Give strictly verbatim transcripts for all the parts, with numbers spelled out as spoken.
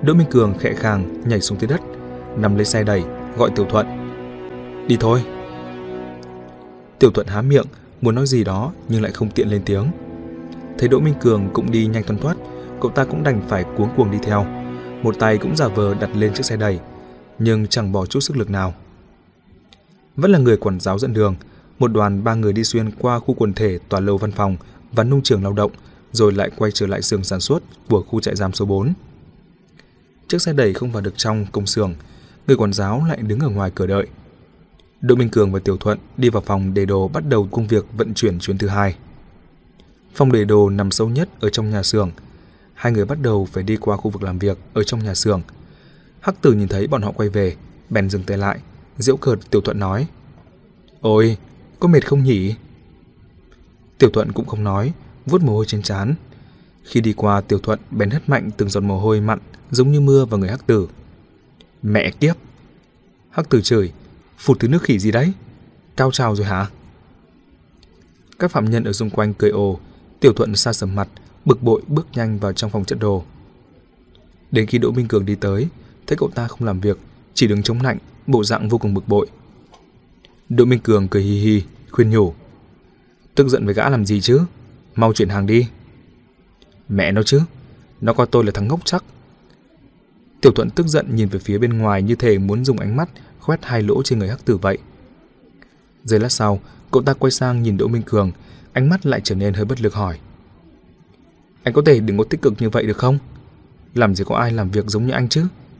Đỗ Minh Cường khẽ khàng nhảy xuống dưới đất, nắm lấy xe đẩy, gọi Tiểu Thuận. Đi thôi. Tiểu Thuận há miệng muốn nói gì đó nhưng lại không tiện lên tiếng. Thấy Đỗ Minh Cường cũng đi nhanh thoăn thoắt, cậu ta cũng đành phải cuống cuồng đi theo, một tay cũng giả vờ đặt lên chiếc xe đẩy, nhưng chẳng bỏ chút sức lực nào. Vẫn là người quản giáo dẫn đường, một đoàn ba người đi xuyên qua khu quần thể tòa lâu văn phòng và nông trường lao động, rồi lại quay trở lại xưởng sản xuất của khu trại giam số bốn. Chiếc xe đẩy không vào được trong công xưởng, người quản giáo lại đứng ở ngoài cửa đợi. Đỗ Minh Cường và Tiểu Thuận đi vào phòng để đồ bắt đầu công việc vận chuyển chuyến thứ hai. Phòng để đồ nằm sâu nhất ở trong nhà xưởng. Hai người bắt đầu phải đi qua khu vực làm việc ở trong nhà xưởng. Hắc Tử nhìn thấy bọn họ quay về, bèn dừng tay lại, giễu cợt Tiểu Thuận nói: Ôi, có mệt không nhỉ? Tiểu Thuận cũng không nói, vuốt mồ hôi trên trán. Khi đi qua, Tiểu Thuận bèn hất mạnh từng giọt mồ hôi mặn giống như mưa vào người Hắc Tử. Mẹ kiếp! Hắc Tử chửi: Phụt thứ nước khỉ gì đấy? Cao trào rồi hả? Các phạm nhân ở xung quanh cười ồ. Tiểu Thuận sa sầm mặt, bực bội bước nhanh vào trong phòng chất đồ. Đến khi Đỗ Minh Cường đi tới, thấy cậu ta không làm việc, chỉ đứng chống nạnh, bộ dạng vô cùng bực bội. Đỗ Minh Cường cười hi hi, khuyên nhủ: Tức giận với gã làm gì chứ? Mau chuyển hàng đi. Mẹ nó chứ, nó coi tôi là thằng ngốc chắc. Tiểu Thuận tức giận nhìn về phía bên ngoài như thể muốn dùng ánh mắt khoét hai lỗ trên người Hắc Tử vậy. Giây lát sau, cậu ta quay sang nhìn Đỗ Minh Cường, ánh mắt lại trở nên hơi bất lực hỏi: Anh có thể đừng có tích cực như vậy được không? Làm gì có ai làm việc giống như anh chứ?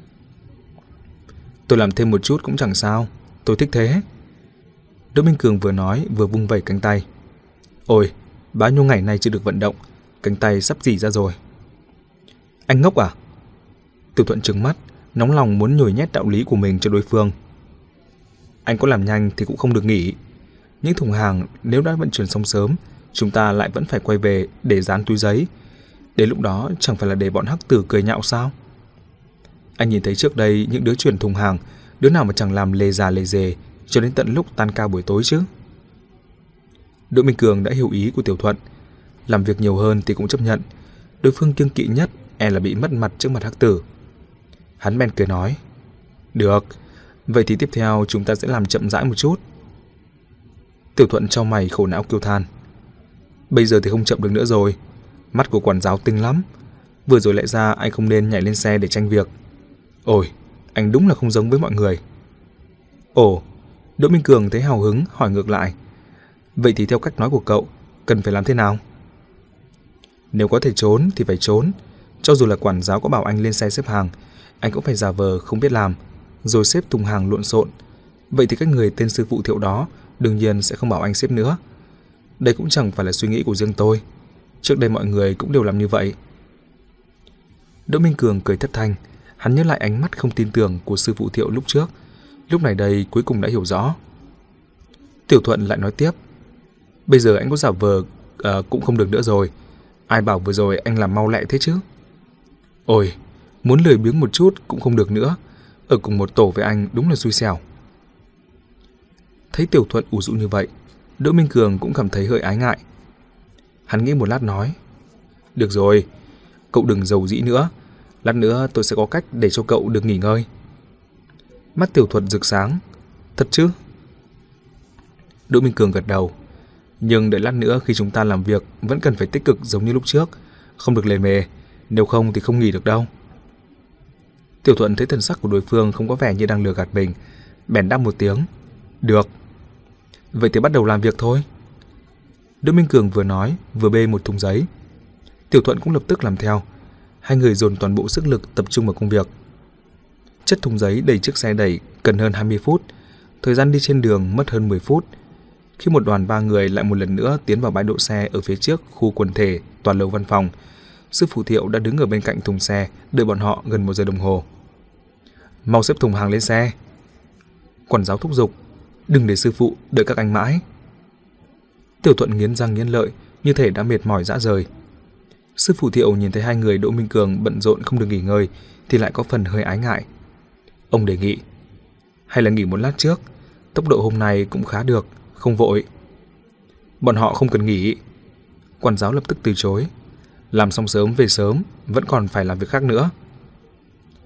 Tôi làm thêm một chút cũng chẳng sao, tôi thích thế. Đỗ Minh Cường vừa nói vừa vung vẩy cánh tay. Ôi, bao nhiêu ngày nay chưa được vận động, cánh tay sắp rỉ ra rồi. Anh ngốc à? Tiểu Thuận trừng mắt, nóng lòng muốn nhồi nhét đạo lý của mình cho đối phương. Anh có làm nhanh thì cũng không được nghỉ. Những thùng hàng nếu đã vận chuyển xong sớm, chúng ta lại vẫn phải quay về để dán túi giấy. Đến lúc đó chẳng phải là để bọn Hắc Tử cười nhạo sao? Anh nhìn thấy trước đây những đứa chuyển thùng hàng, đứa nào mà chẳng làm lề già lề dề cho đến tận lúc tan ca buổi tối chứ? Đỗ Minh Cường đã hiểu ý của Tiểu Thuận. Làm việc nhiều hơn thì cũng chấp nhận. Đối phương kiêng kỵ nhất e là bị mất mặt trước mặt Hắc Tử. Hắn bèn cười nói: Được, vậy thì tiếp theo chúng ta sẽ làm chậm rãi một chút. Tiểu Thuận chau mày khổ não kêu than: Bây giờ thì không chậm được nữa rồi. Mắt của quản giáo tinh lắm. Vừa rồi lẽ ra anh không nên nhảy lên xe để tranh việc. Ôi, anh đúng là không giống với mọi người. Ồ, Đỗ Minh Cường thấy hào hứng hỏi ngược lại: Vậy thì theo cách nói của cậu, cần phải làm thế nào? Nếu có thể trốn thì phải trốn. Cho dù là quản giáo có bảo anh lên xe xếp hàng, anh cũng phải giả vờ không biết làm, rồi xếp thùng hàng lộn xộn. Vậy thì các người tên sư phụ Thiệu đó đương nhiên sẽ không bảo anh xếp nữa. Đây cũng chẳng phải là suy nghĩ của riêng tôi. Trước đây mọi người cũng đều làm như vậy. Đỗ Minh Cường cười thất thanh. Hắn nhớ lại ánh mắt không tin tưởng của sư phụ Thiệu lúc trước. Lúc này đây cuối cùng đã hiểu rõ. Tiểu Thuận lại nói tiếp: Bây giờ anh có giả vờ à, cũng không được nữa rồi. Ai bảo vừa rồi anh làm mau lẹ thế chứ? Ôi, muốn lười biếng một chút cũng không được nữa. Ở cùng một tổ với anh đúng là xui xẻo. Thấy Tiểu Thuận ủ rũ như vậy, Đỗ Minh Cường cũng cảm thấy hơi ái ngại. Hắn nghĩ một lát nói: Được rồi, cậu đừng giàu dĩ nữa. Lát nữa tôi sẽ có cách để cho cậu được nghỉ ngơi. Mắt Tiểu Thuận rực sáng: Thật chứ? Đỗ Minh Cường gật đầu. Nhưng đợi lát nữa khi chúng ta làm việc vẫn cần phải tích cực giống như lúc trước, không được lề mề, nếu không thì không nghỉ được đâu. Tiểu Thuận thấy thần sắc của đối phương không có vẻ như đang lừa gạt mình, bèn đáp một tiếng: Được. Vậy thì bắt đầu làm việc thôi. Đỗ Minh Cường vừa nói vừa bê một thùng giấy. Tiểu Thuận cũng lập tức làm theo. Hai người dồn toàn bộ sức lực tập trung vào công việc. Chất thùng giấy đẩy chiếc xe đẩy cần hơn hai mươi phút. Thời gian đi trên đường mất hơn mười phút. Khi một đoàn ba người lại một lần nữa tiến vào bãi đỗ xe ở phía trước khu quần thể tòa lầu văn phòng, sư phụ Thiệu đã đứng ở bên cạnh thùng xe đợi bọn họ gần một giờ đồng hồ. Mau xếp thùng hàng lên xe. Quản giáo thúc giục: Đừng để sư phụ đợi các anh mãi. Tiểu Thuận nghiến răng nghiến lợi, như thể đã mệt mỏi rã rời. Sư phụ Thiệu nhìn thấy hai người Đỗ Minh Cường bận rộn không được nghỉ ngơi thì lại có phần hơi ái ngại. Ông đề nghị: Hay là nghỉ một lát trước, tốc độ hôm nay cũng khá được, không vội. Bọn họ không cần nghỉ. Quản giáo lập tức từ chối: Làm xong sớm về sớm, vẫn còn phải làm việc khác nữa.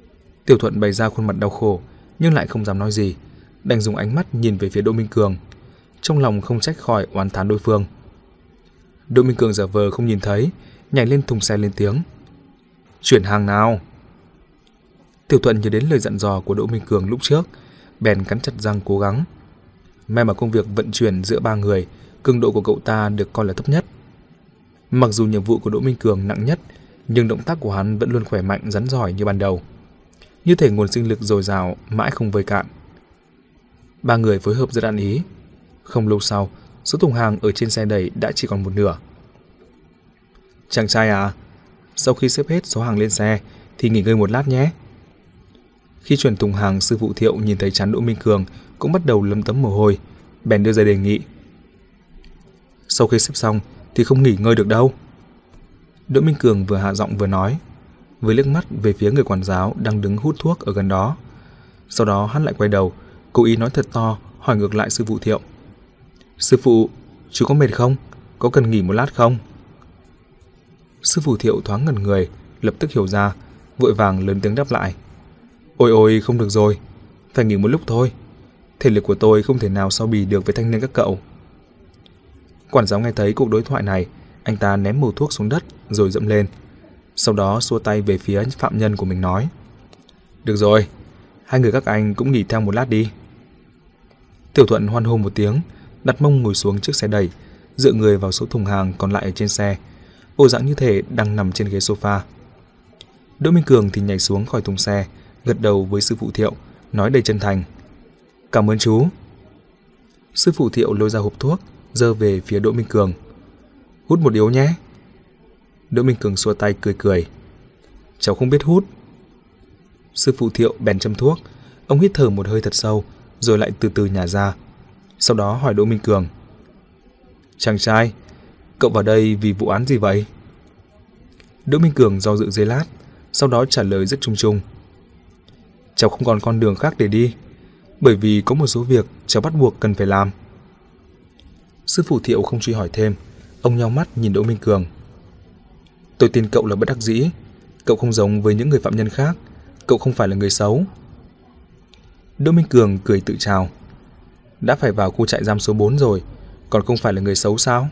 Tiểu Thuận bày ra khuôn mặt đau khổ nhưng lại không dám nói gì, đành dùng ánh mắt nhìn về phía Đỗ Minh Cường, trong lòng không trách khỏi oán thán đối phương. Đỗ Minh Cường giả vờ không nhìn thấy, nhảy lên thùng xe lên tiếng: "Chuyển hàng nào." Tiểu Thuận nhớ đến lời dặn dò của Đỗ Minh Cường lúc trước, bèn cắn chặt răng cố gắng. May mà công việc vận chuyển giữa ba người, cường độ của cậu ta được coi là thấp nhất. Mặc dù nhiệm vụ của Đỗ Minh Cường nặng nhất, nhưng động tác của hắn vẫn luôn khỏe mạnh rắn giỏi như ban đầu, như thể nguồn sinh lực dồi dào mãi không vơi cạn. Ba người phối hợp rất ăn ý. Không lâu sau, số thùng hàng ở trên xe đẩy đã chỉ còn một nửa. "Chàng trai à, sau khi xếp hết số hàng lên xe thì nghỉ ngơi một lát nhé." Khi chuyển thùng hàng, sư phụ Thiệu nhìn thấy trán Đỗ Minh Cường cũng bắt đầu lấm tấm mồ hôi, bèn đưa ra đề nghị: "Sau khi xếp xong thì không nghỉ ngơi được đâu." Đỗ Minh Cường vừa hạ giọng vừa nói, với liếc mắt về phía người quản giáo đang đứng hút thuốc ở gần đó. Sau đó hắn lại quay đầu, cố ý nói thật to, hỏi ngược lại sư phụ Thiệu: "Sư phụ, chú có mệt không? Có cần nghỉ một lát không?" Sư phụ Thiệu thoáng ngẩn người, lập tức hiểu ra, vội vàng lớn tiếng đáp lại: "Ôi ôi, không được rồi, phải nghỉ một lúc thôi. Thể lực của tôi không thể nào so bì được với thanh niên các cậu." Quản giáo nghe thấy cuộc đối thoại này, anh ta ném mẩu thuốc xuống đất rồi dẫm lên. Sau đó xua tay về phía phạm nhân của mình nói: "Được rồi, hai người các anh cũng nghỉ theo một lát đi." Tiểu Thuận hoan hô một tiếng, đặt mông ngồi xuống chiếc xe đẩy, dựa người vào số thùng hàng còn lại ở trên xe, bộ dạng như thể đang nằm trên ghế sofa. Đỗ Minh Cường thì nhảy xuống khỏi thùng xe, gật đầu với sư phụ Thiệu, nói đầy chân thành: "Cảm ơn chú." Sư phụ Thiệu lôi ra hộp thuốc, giơ về phía Đỗ Minh Cường: "Hút một điếu nhé." Đỗ Minh Cường xua tay cười cười: "Cháu không biết hút." Sư phụ Thiệu bèn châm thuốc, ông hít thở một hơi thật sâu, rồi lại từ từ nhả ra. Sau đó hỏi Đỗ Minh Cường: "Chàng trai, cậu vào đây vì vụ án gì vậy?" Đỗ Minh Cường do dự giây lát, sau đó trả lời rất chung chung: "Cháu không còn con đường khác để đi, bởi vì có một số việc cháu bắt buộc cần phải làm." Sư phụ Thiệu không truy hỏi thêm, ông nheo mắt nhìn Đỗ Minh Cường: "Tôi tin cậu là bất đắc dĩ, cậu không giống với những người phạm nhân khác, cậu không phải là người xấu." Đỗ Minh Cường cười tự chào: "Đã phải vào khu trại giam số bốn rồi, còn không phải là người xấu sao?"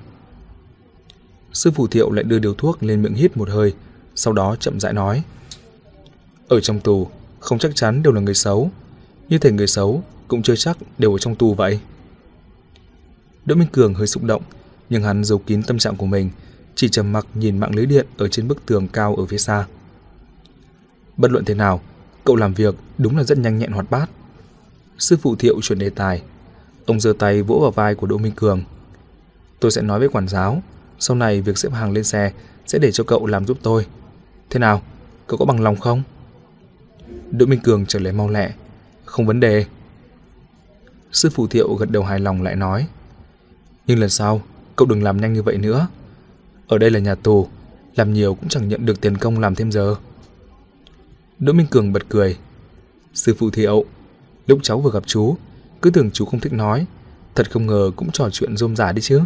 Sư phụ Thiệu lại đưa điếu thuốc lên miệng hít một hơi, sau đó chậm rãi nói: "Ở trong tù không chắc chắn đều là người xấu, như thể người xấu cũng chưa chắc đều ở trong tù vậy." Đỗ Minh Cường hơi xúc động, nhưng hắn giấu kín tâm trạng của mình, chỉ trầm mặc nhìn mạng lưới điện ở trên bức tường cao ở phía xa. "Bất luận thế nào, cậu làm việc đúng là rất nhanh nhẹn hoạt bát." Sư phụ Thiệu chuyển đề tài, ông giơ tay vỗ vào vai của Đỗ Minh Cường: "Tôi sẽ nói với quản giáo, sau này việc xếp hàng lên xe sẽ để cho cậu làm giúp tôi. Thế nào, cậu có bằng lòng không?" Đỗ Minh Cường trả lời mau lẹ: "Không vấn đề." Sư phụ Thiệu gật đầu hài lòng lại nói: "Nhưng lần sau cậu đừng làm nhanh như vậy nữa. Ở đây là nhà tù, làm nhiều cũng chẳng nhận được tiền công làm thêm giờ." Đỗ Minh Cường bật cười: "Sư phụ Thiệu, lúc cháu vừa gặp chú, cứ tưởng chú không thích nói, thật không ngờ cũng trò chuyện rôm rả đi chứ."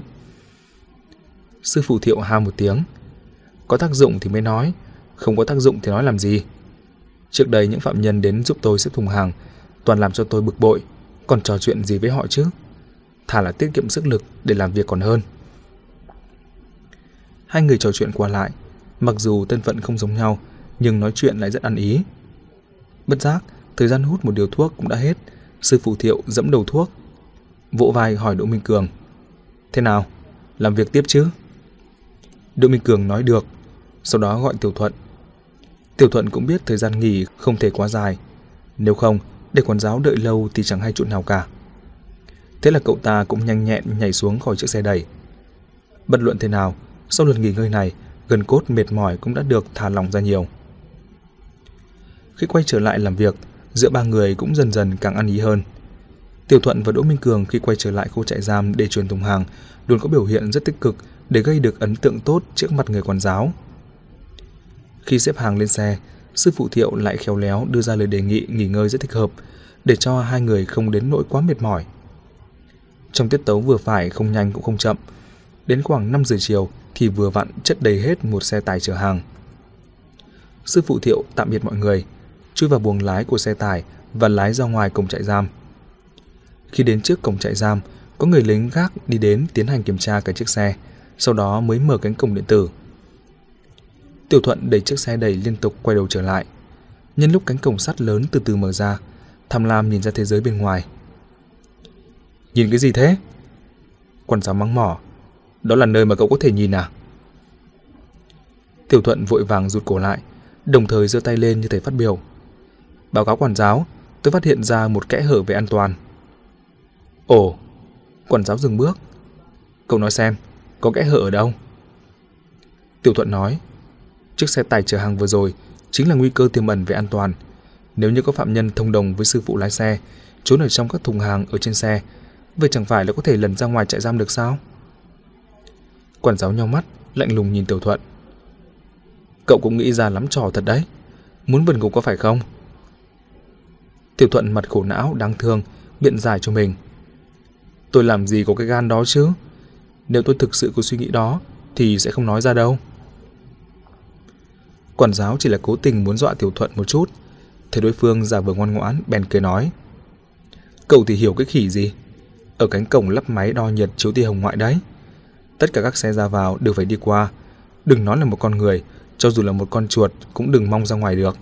Sư phụ Thiệu ha một tiếng: "Có tác dụng thì mới nói, không có tác dụng thì nói làm gì. Trước đây những phạm nhân đến giúp tôi xếp thùng hàng toàn làm cho tôi bực bội, còn trò chuyện gì với họ chứ? Thà là tiết kiệm sức lực để làm việc còn hơn." Hai người trò chuyện qua lại, mặc dù thân phận không giống nhau, nhưng nói chuyện lại rất ăn ý. Bất giác, thời gian hút một điếu thuốc cũng đã hết. Sư phụ Thiệu dẫm đầu thuốc, vỗ vai hỏi Đỗ Minh Cường: "Thế nào, làm việc tiếp chứ?" Đỗ Minh Cường nói được, sau đó gọi Tiểu Thuận. Tiểu Thuận cũng biết thời gian nghỉ không thể quá dài, nếu không để quản giáo đợi lâu thì chẳng hay chuyện nào cả. Thế là cậu ta cũng nhanh nhẹn nhảy xuống khỏi chiếc xe đẩy. Bất luận thế nào, sau lượt nghỉ ngơi này, gân cốt mệt mỏi cũng đã được thả lỏng ra nhiều. Khi quay trở lại làm việc, giữa ba người cũng dần dần càng ăn ý hơn. Tiểu Thuận và Đỗ Minh Cường khi quay trở lại khu trại giam để chuyển thùng hàng luôn có biểu hiện rất tích cực để gây được ấn tượng tốt trước mặt người quản giáo. Khi xếp hàng lên xe, sư phụ Thiệu lại khéo léo đưa ra lời đề nghị nghỉ ngơi rất thích hợp, để cho hai người không đến nỗi quá mệt mỏi. Trong tiết tấu vừa phải, không nhanh cũng không chậm, đến khoảng năm giờ chiều thì vừa vặn chất đầy hết một xe tải chở hàng. Sư phụ Thiệu tạm biệt mọi người, chui vào buồng lái của xe tải và lái ra ngoài cổng trại giam. Khi đến trước cổng trại giam, có người lính gác đi đến tiến hành kiểm tra cả chiếc xe, sau đó mới mở cánh cổng điện tử. Tiểu Thuận đẩy chiếc xe đẩy liên tục quay đầu trở lại. Nhân lúc cánh cổng sắt lớn từ từ mở ra, tham lam nhìn ra thế giới bên ngoài. Nhìn cái gì thế? Quản giáo mắng mỏ. Đó là nơi mà cậu có thể nhìn à? Tiểu Thuận vội vàng rụt cổ lại, đồng thời giơ tay lên như thể phát biểu. Báo cáo quản giáo, tôi phát hiện ra một kẽ hở về an toàn. Ồ, quản giáo dừng bước. Cậu nói xem, có kẽ hở ở đâu? Tiểu Thuận nói, chiếc xe tải chở hàng vừa rồi chính là nguy cơ tiềm ẩn về an toàn. Nếu như có phạm nhân thông đồng với sư phụ lái xe, trốn ở trong các thùng hàng ở trên xe, vậy chẳng phải là có thể lần ra ngoài trại giam được sao? Quản giáo nheo mắt, lạnh lùng nhìn Tiểu Thuận. Cậu cũng nghĩ ra lắm trò thật đấy, muốn vần ngục có phải không? Tiểu Thuận mặt khổ não đáng thương, biện giải cho mình. Tôi làm gì có cái gan đó chứ? Nếu tôi thực sự có suy nghĩ đó thì sẽ không nói ra đâu. Quản giáo chỉ là cố tình muốn dọa Tiểu Thuận một chút. Thấy đối phương giả vờ ngoan ngoãn, bèn cười nói. Cậu thì hiểu cái khỉ gì? Ở cánh cổng lắp máy đo nhiệt chiếu tia hồng ngoại đấy. Tất cả các xe ra vào đều phải đi qua. Đừng nói là một con người, cho dù là một con chuột cũng đừng mong ra ngoài được.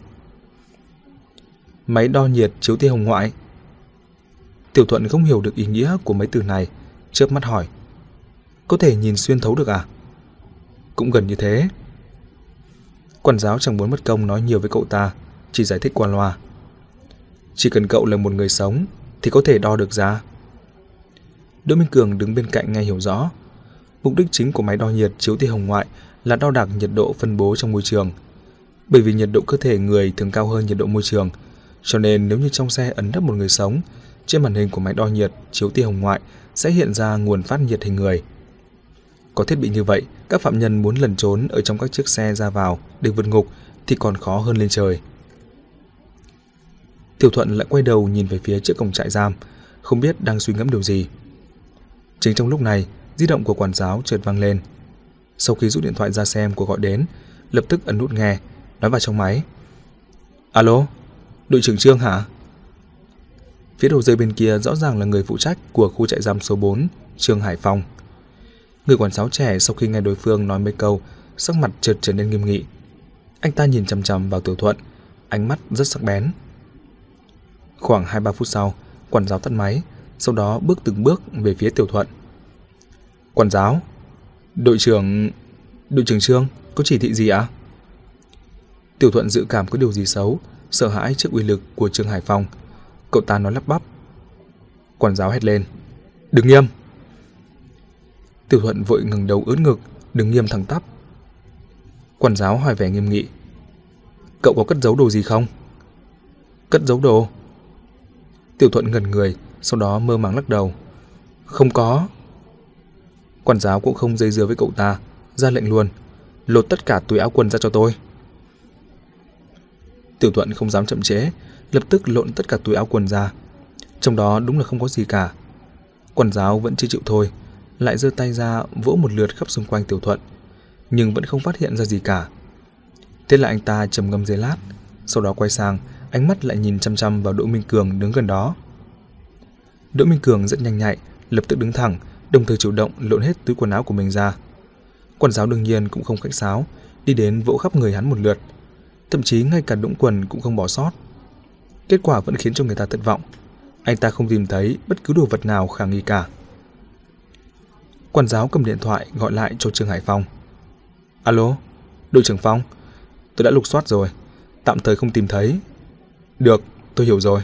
Máy đo nhiệt chiếu tia hồng ngoại? Tiểu Thuận không hiểu được ý nghĩa của mấy từ này, chớp mắt hỏi. Có thể nhìn xuyên thấu được à? Cũng gần như thế. Quản giáo chẳng muốn mất công nói nhiều với cậu ta, chỉ giải thích qua loa. Chỉ cần cậu là một người sống thì có thể đo được ra. Đỗ Minh Cường đứng bên cạnh nghe hiểu rõ. Mục đích chính của máy đo nhiệt chiếu tia hồng ngoại là đo đạc nhiệt độ phân bố trong môi trường. Bởi vì nhiệt độ cơ thể người thường cao hơn nhiệt độ môi trường, cho nên nếu như trong xe ấn nấp một người sống, trên màn hình của máy đo nhiệt chiếu tia hồng ngoại sẽ hiện ra nguồn phát nhiệt hình người. Có thiết bị như vậy, các phạm nhân muốn lẩn trốn ở trong các chiếc xe ra vào để vượt ngục thì còn khó hơn lên trời. Tiểu Thuận lại quay đầu nhìn về phía trước cổng trại giam, không biết đang suy ngẫm điều gì. Chính trong lúc này, di động của quản giáo chợt vang lên. Sau khi rút điện thoại ra xem cuộc gọi đến, lập tức ấn nút nghe, nói vào trong máy. Alo, đội trưởng Trương hả? Phía đầu dây bên kia rõ ràng là người phụ trách của khu trại giam số bốn, Trương Hải Phong. Người quản giáo trẻ sau khi nghe đối phương nói mấy câu, sắc mặt chợt trở nên nghiêm nghị. Anh ta nhìn chằm chằm vào Tiểu Thuận, ánh mắt rất sắc bén. Khoảng hai ba phút sau, quản giáo tắt máy, sau đó bước từng bước về phía Tiểu Thuận. Quản giáo, đội trưởng... đội trưởng Trương, có chỉ thị gì ạ? À? Tiểu Thuận dự cảm có điều gì xấu, sợ hãi trước uy lực của Trương Hải Phong. Cậu ta nói lắp bắp. Quản giáo hét lên. Đứng nghiêm! Tiểu Thuận vội ngẩng đầu ưỡn ngực, đứng nghiêm thẳng tắp. Quản giáo hỏi vẻ nghiêm nghị. Cậu có cất giấu đồ gì không? Cất giấu đồ? Tiểu Thuận ngẩn người, sau đó mơ màng lắc đầu. Không có. Quản giáo cũng không dây dưa với cậu ta, ra lệnh luôn. Lột tất cả túi áo quần ra cho tôi. Tiểu Thuận không dám chậm trễ, lập tức lộn tất cả túi áo quần ra. Trong đó đúng là không có gì cả. Quản giáo vẫn chưa chịu thôi, lại giơ tay ra vỗ một lượt khắp xung quanh Tiểu Thuận, nhưng vẫn không phát hiện ra gì cả. Thế là anh ta trầm ngâm giây lát, sau đó quay sang, ánh mắt lại nhìn chăm chăm vào Đỗ Minh Cường đứng gần đó. Đỗ Minh Cường rất nhanh nhạy, lập tức đứng thẳng, đồng thời chủ động lộn hết túi quần áo của mình ra. Quản giáo đương nhiên cũng không khách sáo, đi đến vỗ khắp người hắn một lượt, thậm chí ngay cả đũng quần cũng không bỏ sót. Kết quả vẫn khiến cho người ta thất vọng. Anh ta không tìm thấy bất cứ đồ vật nào khả nghi cả. Quản giáo cầm điện thoại gọi lại cho Trương Hải Phong. Alo, đội trưởng Phong, tôi đã lục soát rồi, tạm thời không tìm thấy. Được, tôi hiểu rồi.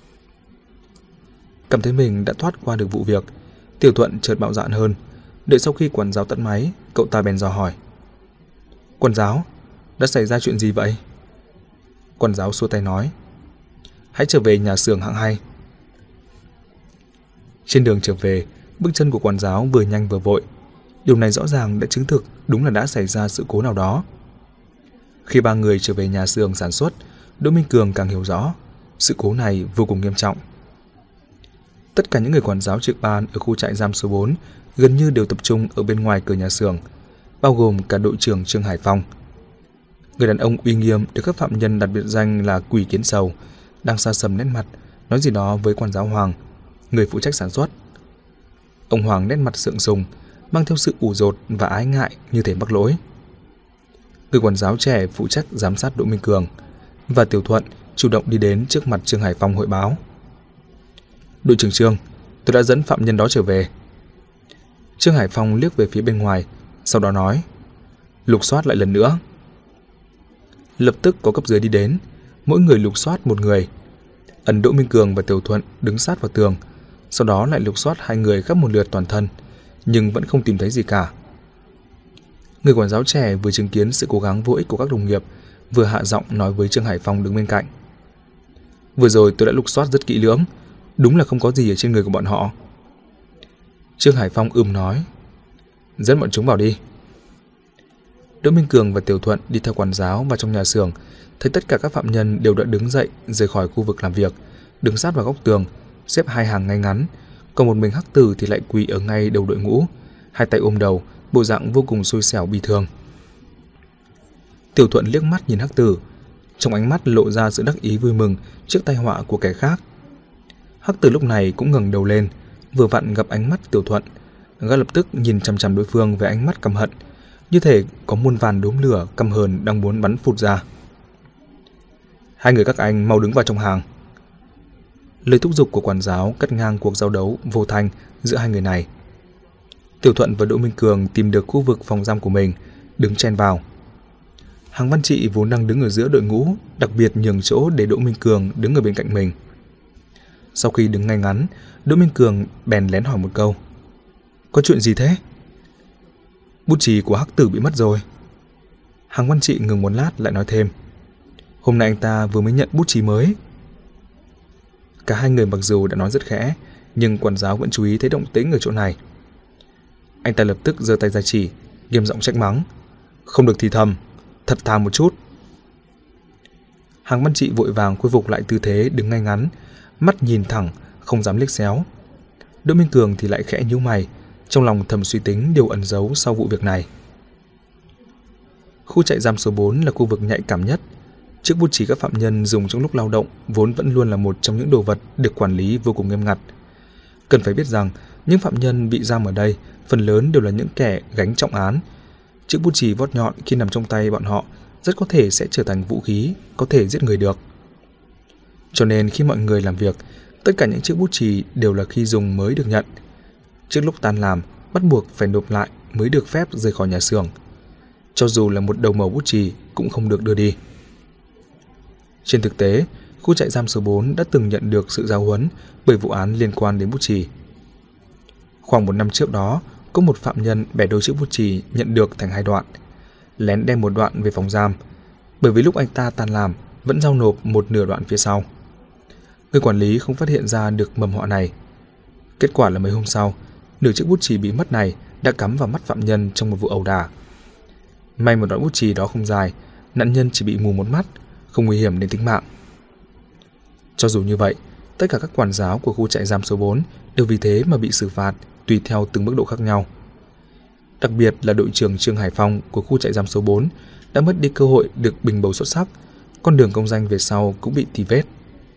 Cảm thấy mình đã thoát qua được vụ việc, Tiểu Thuận chợt bạo dạn hơn. Đợi sau khi quản giáo tắt máy, cậu ta bèn dò hỏi. Quản giáo, đã xảy ra chuyện gì vậy? Quản giáo xua tay nói. Hãy trở về nhà xưởng hạng hai. Trên đường trở về, bước chân của quản giáo vừa nhanh vừa vội. Điều này rõ ràng đã chứng thực đúng là đã xảy ra sự cố nào đó. Khi ba người trở về nhà xưởng sản xuất, Đỗ Minh Cường càng hiểu rõ sự cố này vô cùng nghiêm trọng. Tất cả những người quản giáo trực ban ở khu trại giam số bốn gần như đều tập trung ở bên ngoài cửa nhà xưởng, bao gồm cả đội trưởng Trương Hải Phong. Người đàn ông uy nghiêm được các phạm nhân đặt biệt danh là Quỷ Kiến Sầu đang sa sầm nét mặt, nói gì đó với quản giáo Hoàng, người phụ trách sản xuất. Ông Hoàng nét mặt sượng sùng, mang theo sự ủ dột và ái ngại như thể mắc lỗi. Người quản giáo trẻ phụ trách giám sát Đỗ Minh Cường và Tiểu Thuận chủ động đi đến trước mặt Trương Hải Phong hội báo. Đội trưởng Trương, tôi đã dẫn phạm nhân đó trở về. Trương Hải Phong liếc về phía bên ngoài, sau đó nói, lục soát lại lần nữa. Lập tức có cấp dưới đi đến, mỗi người lục soát một người. Ẩn Đỗ Minh Cường và Tiểu Thuận đứng sát vào tường, sau đó lại lục soát hai người khắp một lượt toàn thân, nhưng vẫn không tìm thấy gì cả. Người quản giáo trẻ vừa chứng kiến sự cố gắng vô ích của các đồng nghiệp, vừa hạ giọng nói với Trương Hải Phong đứng bên cạnh. Vừa rồi tôi đã lục soát rất kỹ lưỡng, đúng là không có gì ở trên người của bọn họ. Trương Hải Phong ừm nói, dẫn bọn chúng vào đi. Đỗ Minh Cường và Tiểu Thuận đi theo quản giáo vào trong nhà xưởng, thấy tất cả các phạm nhân đều đã đứng dậy rời khỏi khu vực làm việc, đứng sát vào góc tường, xếp hai hàng ngay ngắn, còn một mình Hắc Tử thì lại quỳ ở ngay đầu đội ngũ, hai tay ôm đầu, bộ dạng vô cùng xui xẻo bi thương. Tiểu Thuận liếc mắt nhìn Hắc Tử, trong ánh mắt lộ ra sự đắc ý vui mừng trước tai họa của kẻ khác. Hắc Tử lúc này cũng ngẩng đầu lên, vừa vặn gặp ánh mắt Tiểu Thuận, gã lập tức nhìn chằm chằm đối phương với ánh mắt căm hận, như thể có muôn vàn đốm lửa căm hờn đang muốn bắn phụt ra. Hai người các anh mau đứng vào trong hàng. Lời thúc giục của quản giáo cắt ngang cuộc giao đấu vô thanh giữa hai người này. Tiểu Thuận và Đỗ Minh Cường tìm được khu vực phòng giam của mình, đứng chen vào. Hàng Văn Trị vốn đang đứng ở giữa đội ngũ, đặc biệt nhường chỗ để Đỗ Minh Cường đứng ở bên cạnh mình. Sau khi đứng ngay ngắn, Đỗ Minh Cường bèn lén hỏi một câu. Có chuyện gì thế? Bút chì của Hắc Tử bị mất rồi. Hàng Văn Trị ngừng một lát lại nói thêm. Hôm nay anh ta vừa mới nhận bút chì mới. Cả hai người mặc dù đã nói rất khẽ, nhưng quản giáo vẫn chú ý thấy động tĩnh ở chỗ này. Anh ta lập tức giơ tay ra chỉ, nghiêm giọng trách mắng. Không được thì thầm, thật thà một chút. Hàng Văn Trị vội vàng khôi phục lại tư thế đứng ngay ngắn, mắt nhìn thẳng, không dám liếc xéo. Đỗ Minh Cường thì lại khẽ nhíu mày, trong lòng thầm suy tính điều ẩn giấu sau vụ việc này. Khu trại giam số bốn là khu vực nhạy cảm nhất. Chiếc bút chì các phạm nhân dùng trong lúc lao động vốn vẫn luôn là một trong những đồ vật được quản lý vô cùng nghiêm ngặt. Cần phải biết rằng, những phạm nhân bị giam ở đây phần lớn đều là những kẻ gánh trọng án. Chiếc bút chì vót nhọn khi nằm trong tay bọn họ rất có thể sẽ trở thành vũ khí, có thể giết người được. Cho nên khi mọi người làm việc, tất cả những chiếc bút chì đều là khi dùng mới được nhận. Trước lúc tan làm, bắt buộc phải nộp lại mới được phép rời khỏi nhà xưởng. Cho dù là một đầu mẩu bút chì cũng không được đưa đi. Trên thực tế, khu trại giam số bốn đã từng nhận được sự giáo huấn bởi vụ án liên quan đến bút chì. Khoảng một năm trước đó, có một phạm nhân bẻ đôi chiếc bút chì nhận được thành hai đoạn, lén đem một đoạn về phòng giam, bởi vì lúc anh ta tan làm vẫn giao nộp một nửa đoạn phía sau. Người quản lý không phát hiện ra được mầm họa này. Kết quả là mấy hôm sau, nửa chiếc bút chì bị mất này đã cắm vào mắt phạm nhân trong một vụ ẩu đả. May một đoạn bút chì đó không dài, nạn nhân chỉ bị mù một mắt, không nguy hiểm đến tính mạng. Cho dù như vậy, tất cả các quản giáo của khu trại giam số bốn đều vì thế mà bị xử phạt tùy theo từng mức độ khác nhau. Đặc biệt là đội trưởng Trương Hải Phong của khu trại giam số bốn đã mất đi cơ hội được bình bầu xuất sắc, con đường công danh về sau cũng bị tì vết.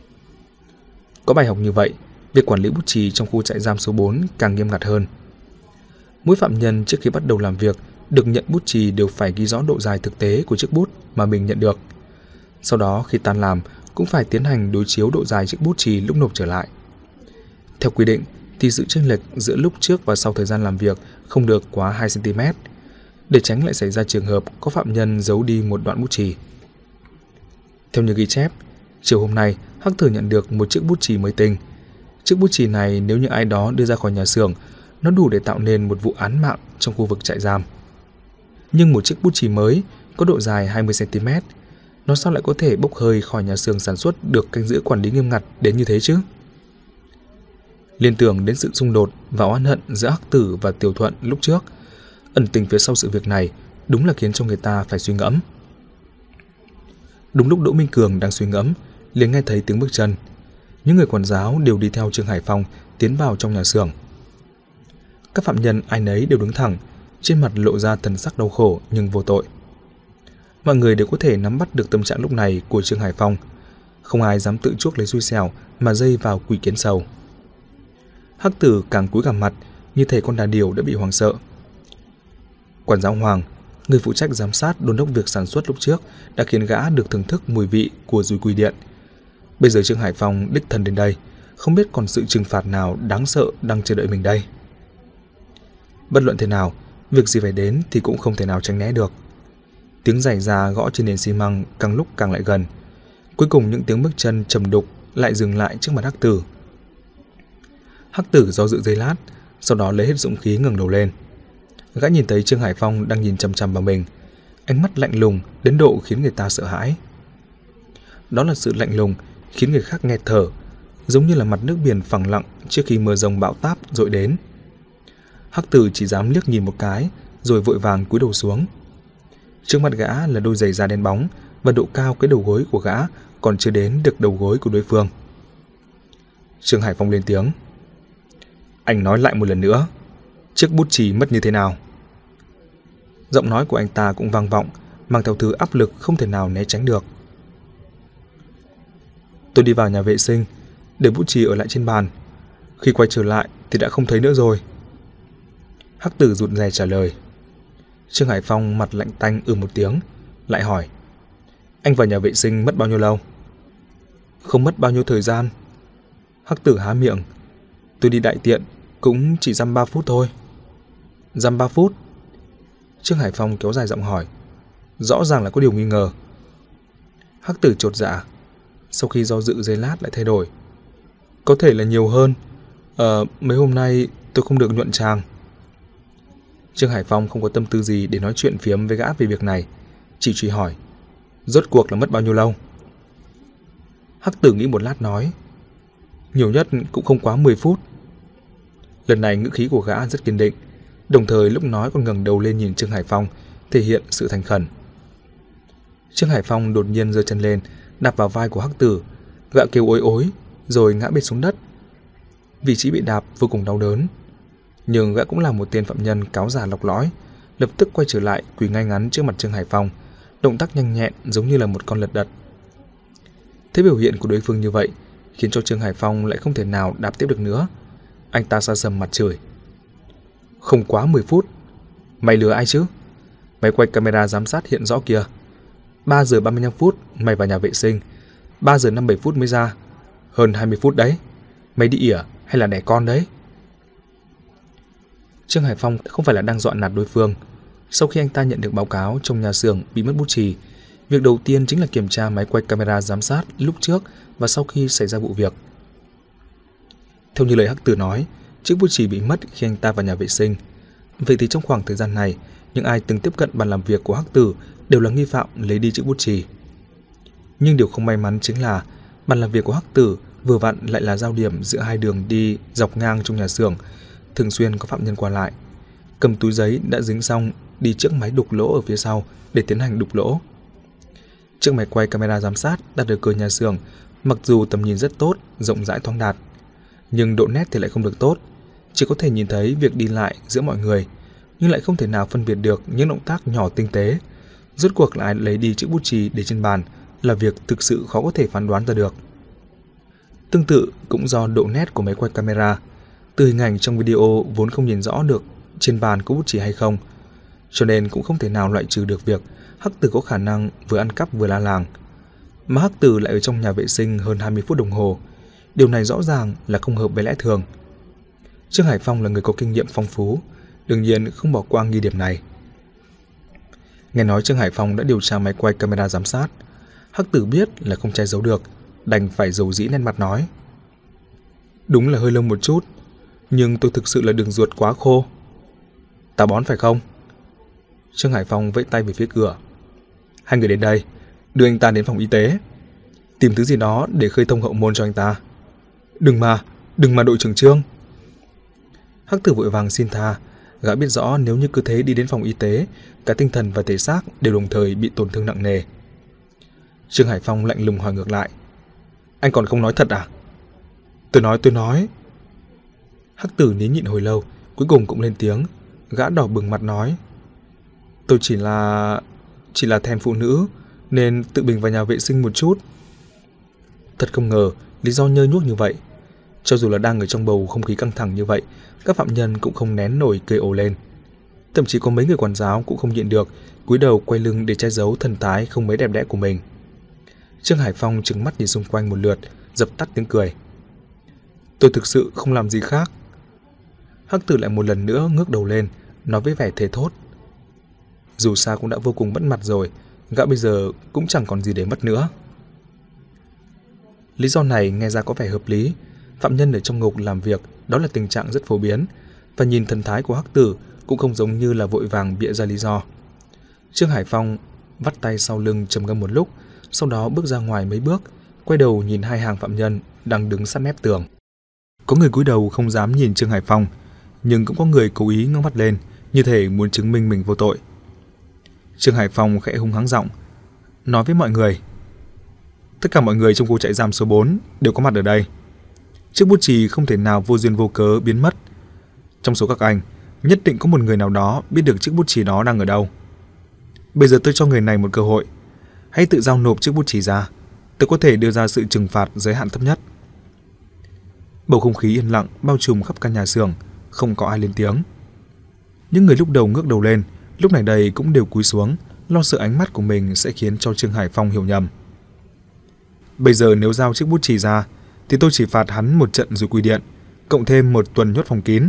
Có bài học như vậy, việc quản lý bút chì trong khu trại giam số bốn càng nghiêm ngặt hơn. Mỗi phạm nhân trước khi bắt đầu làm việc được nhận bút chì đều phải ghi rõ độ dài thực tế của chiếc bút mà mình nhận được. Sau đó khi tan làm cũng phải tiến hành đối chiếu độ dài chiếc bút chì lúc nộp trở lại. Theo quy định thì sự chênh lệch giữa lúc trước và sau thời gian làm việc không được quá hai xăng ti mét, để tránh lại xảy ra trường hợp có phạm nhân giấu đi một đoạn bút chì. Theo như ghi chép, chiều hôm nay Hắc Tử nhận được một chiếc bút chì mới tinh. Chiếc bút chì này nếu như ai đó đưa ra khỏi nhà xưởng, nó đủ để tạo nên một vụ án mạng trong khu vực trại giam. Nhưng một chiếc bút chì mới có độ dài hai mươi xăng ti mét, nó sao lại có thể bốc hơi khỏi nhà xưởng sản xuất được canh giữ quản lý nghiêm ngặt đến như thế chứ? Liên tưởng đến sự xung đột và oán hận giữa Hắc Tử và Tiểu Thuận lúc trước, ẩn tình phía sau sự việc này đúng là khiến cho người ta phải suy ngẫm. Đúng lúc Đỗ Minh Cường đang suy ngẫm, liền nghe thấy tiếng bước chân. Những người quản giáo đều đi theo Trương Hải Phong tiến vào trong nhà xưởng. Các phạm nhân ai nấy đều đứng thẳng, trên mặt lộ ra thần sắc đau khổ nhưng vô tội. Mọi người đều có thể nắm bắt được tâm trạng lúc này của Trương Hải Phong. Không ai dám tự chuốc lấy xui xẻo mà dây vào quỷ kiến sầu. Hắc Tử càng cúi gằm mặt, như thể con đà điểu đã bị hoảng sợ. Quản giáo Hoàng, người phụ trách giám sát đôn đốc việc sản xuất lúc trước, đã khiến gã được thưởng thức mùi vị của dùi quỳ điện. Bây giờ Trương Hải Phong đích thân đến đây, không biết còn sự trừng phạt nào đáng sợ đang chờ đợi mình đây. Bất luận thế nào, việc gì phải đến thì cũng không thể nào tránh né được. Tiếng giày da gõ trên nền xi măng càng lúc càng lại gần. Cuối cùng những tiếng bước chân trầm đục lại dừng lại trước mặt Hắc Tử. Hắc Tử do dự giây lát, sau đó lấy hết dũng khí ngẩng đầu lên. Gã nhìn thấy Trương Hải Phong đang nhìn chằm chằm vào mình, ánh mắt lạnh lùng đến độ khiến người ta sợ hãi. Đó là sự lạnh lùng khiến người khác nghẹt thở, giống như là mặt nước biển phẳng lặng trước khi mưa rông bão táp dội đến. Hắc Tử chỉ dám liếc nhìn một cái, rồi vội vàng cúi đầu xuống. Trước mặt gã là đôi giày da đen bóng, và độ cao cái đầu gối của gã còn chưa đến được đầu gối của đối phương. Trương Hải Phong lên tiếng: "Anh nói lại một lần nữa, chiếc bút chì mất như thế nào?" Giọng nói của anh ta cũng vang vọng, mang theo thứ áp lực không thể nào né tránh được. "Tôi đi vào nhà vệ sinh, để bút chì ở lại trên bàn. Khi quay trở lại thì đã không thấy nữa rồi." Hắc Tử rụt rè trả lời. Trương Hải Phong mặt lạnh tanh ừ một tiếng, lại hỏi: "Anh vào nhà vệ sinh mất bao nhiêu lâu?" "Không mất bao nhiêu thời gian." Hắc Tử há miệng: "Tôi đi đại tiện cũng chỉ dăm ba phút thôi." "Dăm ba phút?" Trương Hải Phong kéo dài giọng hỏi, rõ ràng là có điều nghi ngờ. Hắc Tử chột dạ, sau khi do dự giây lát lại thay đổi: "Có thể là nhiều hơn. Ờ, mấy hôm nay tôi không được nhuận tràng." Trương Hải Phong không có tâm tư gì để nói chuyện phiếm với gã về việc này, chỉ truy hỏi: "Rốt cuộc là mất bao nhiêu lâu?" Hắc Tử nghĩ một lát nói: "Nhiều nhất cũng không quá mười phút." Lần này ngữ khí của gã rất kiên định, đồng thời lúc nói còn ngẩng đầu lên nhìn Trương Hải Phong, thể hiện sự thành khẩn. Trương Hải Phong đột nhiên giơ chân lên, đạp vào vai của Hắc Tử, gã kêu ối ối, rồi ngã bệt xuống đất. Vị trí bị đạp vô cùng đau đớn, nhưng gã cũng là một tên phạm nhân cáo già lọc lõi, lập tức quay trở lại quỳ ngay ngắn trước mặt Trương Hải Phong, động tác nhanh nhẹn giống như là một con lật đật. Thế biểu hiện của đối phương như vậy khiến cho Trương Hải Phong lại không thể nào đạp tiếp được nữa. Anh ta sa sầm mặt chửi: "Không quá mười phút? Mày lừa ai chứ? Mày quay camera giám sát hiện rõ kìa. ba giờ ba mươi lăm phút mày vào nhà vệ sinh, ba giờ năm mươi bảy phút mới ra. Hơn hai mươi phút đấy. Mày đi ỉa hay là đẻ con đấy?" Trương Hải Phong không phải là đang dọa nạt đối phương. Sau khi anh ta nhận được báo cáo trong nhà xưởng bị mất bút chì, việc đầu tiên chính là kiểm tra máy quay camera giám sát lúc trước và sau khi xảy ra vụ việc. Theo như lời Hắc Tử nói, chiếc bút chì bị mất khi anh ta vào nhà vệ sinh. Vậy thì trong khoảng thời gian này, những ai từng tiếp cận bàn làm việc của Hắc Tử đều là nghi phạm lấy đi chiếc bút chì. Nhưng điều không may mắn chính là bàn làm việc của Hắc Tử vừa vặn lại là giao điểm giữa hai đường đi dọc ngang trong nhà xưởng, thường xuyên có phạm nhân qua lại. Cầm túi giấy đã dính xong đi trước máy đục lỗ ở phía sau để tiến hành đục lỗ. Chiếc máy quay camera giám sát đặt ở cửa nhà xưởng, mặc dù tầm nhìn rất tốt, rộng rãi thoáng đạt, nhưng độ nét thì lại không được tốt, chỉ có thể nhìn thấy việc đi lại giữa mọi người, nhưng lại không thể nào phân biệt được những động tác nhỏ tinh tế. Rốt cuộc là ai lấy đi chiếc bút chì để trên bàn là việc thực sự khó có thể phán đoán ra được. Tương tự cũng do độ nét của máy quay camera, từ hình ảnh trong video vốn không nhìn rõ được trên bàn có bút chì hay không, cho nên cũng không thể nào loại trừ được việc Hắc Tử có khả năng vừa ăn cắp vừa la làng. Mà Hắc Tử lại ở trong nhà vệ sinh hơn hai mươi phút đồng hồ, điều này rõ ràng là không hợp với lẽ thường. Trương Hải Phong là người có kinh nghiệm phong phú, đương nhiên không bỏ qua nghi điểm này. Nghe nói Trương Hải Phong đã điều tra máy quay camera giám sát, Hắc Tử biết là không che giấu được, đành phải dầu dĩ nét mặt nói: "Đúng là hơi lâu một chút, nhưng tôi thực sự là đường ruột quá khô." "Táo bón phải không?" Trương Hải Phong vẫy tay về phía cửa. "Hai người đến đây, đưa anh ta đến phòng y tế, tìm thứ gì đó để khơi thông hậu môn cho anh ta." "Đừng mà, đừng mà đội trưởng Trương." Hắc Tử vội vàng xin tha, gã biết rõ nếu như cứ thế đi đến phòng y tế, cả tinh thần và thể xác đều đồng thời bị tổn thương nặng nề. Trương Hải Phong lạnh lùng hỏi ngược lại: "Anh còn không nói thật à?" "Tôi nói, tôi nói." Hắc Tử nín nhịn hồi lâu, cuối cùng cũng lên tiếng, gã đỏ bừng mặt nói: "Tôi chỉ là... chỉ là thèm phụ nữ nên tự mình vào nhà vệ sinh một chút. Thật không ngờ lý do nhơ nhuốc như vậy. Cho dù là đang ở trong bầu không khí căng thẳng như vậy, các phạm nhân cũng không nén nổi cười ồ lên. Thậm chí có mấy người quản giáo cũng không nhịn được, cúi đầu quay lưng để che giấu thần thái không mấy đẹp đẽ của mình. Trương Hải Phong trừng mắt nhìn xung quanh một lượt, dập tắt tiếng cười. Tôi thực sự không làm gì khác. Hắc Tử lại một lần nữa ngước đầu lên, nói với vẻ thề thốt. Dù sao cũng đã vô cùng mất mặt rồi, gã bây giờ cũng chẳng còn gì để mất nữa. Lý do này nghe ra có vẻ hợp lý. Phạm nhân ở trong ngục làm việc đó là tình trạng rất phổ biến, và nhìn thần thái của Hắc Tử cũng không giống như là vội vàng bịa ra lý do. Trương Hải Phong vắt tay sau lưng trầm ngâm một lúc, sau đó bước ra ngoài mấy bước, quay đầu nhìn hai hàng phạm nhân đang đứng sát mép tường. Có người cúi đầu không dám nhìn Trương Hải Phong, nhưng cũng có người cố ý ngước mắt lên, như thể muốn chứng minh mình vô tội. Trương Hải Phong khẽ hung hắng giọng, nói với mọi người. Tất cả mọi người trong khu trại giam số bốn đều có mặt ở đây. Chiếc bút chì không thể nào vô duyên vô cớ biến mất. Trong số các anh, nhất định có một người nào đó biết được chiếc bút chì đó đang ở đâu. Bây giờ tôi cho người này một cơ hội. Hãy tự giao nộp chiếc bút chì ra. Tôi có thể đưa ra sự trừng phạt giới hạn thấp nhất. Bầu không khí yên lặng bao trùm khắp căn nhà xưởng, không có ai lên tiếng. Những người lúc đầu ngước đầu lên, lúc này đây cũng đều cúi xuống, lo sợ ánh mắt của mình sẽ khiến cho Trương Hải Phong hiểu nhầm. Bây giờ nếu giao chiếc bút chì ra, thì tôi chỉ phạt hắn một trận rồi quy điện, cộng thêm một tuần nhốt phòng kín.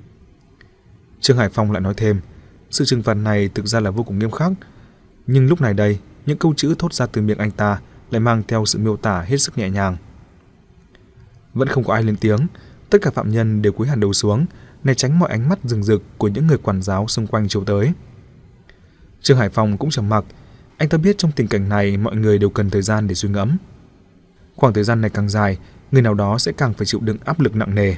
Trương Hải Phong lại nói thêm, sự trừng phạt này thực ra là vô cùng nghiêm khắc, nhưng lúc này đây, những câu chữ thốt ra từ miệng anh ta lại mang theo sự miêu tả hết sức nhẹ nhàng. Vẫn không có ai lên tiếng, tất cả phạm nhân đều cúi hẳn đầu xuống, né tránh mọi ánh mắt rừng rực của những người quản giáo xung quanh chiếu tới. Trương Hải Phong cũng trầm mặc, anh ta biết trong tình cảnh này mọi người đều cần thời gian để suy ngẫm. Khoảng thời gian này càng dài, người nào đó sẽ càng phải chịu đựng áp lực nặng nề.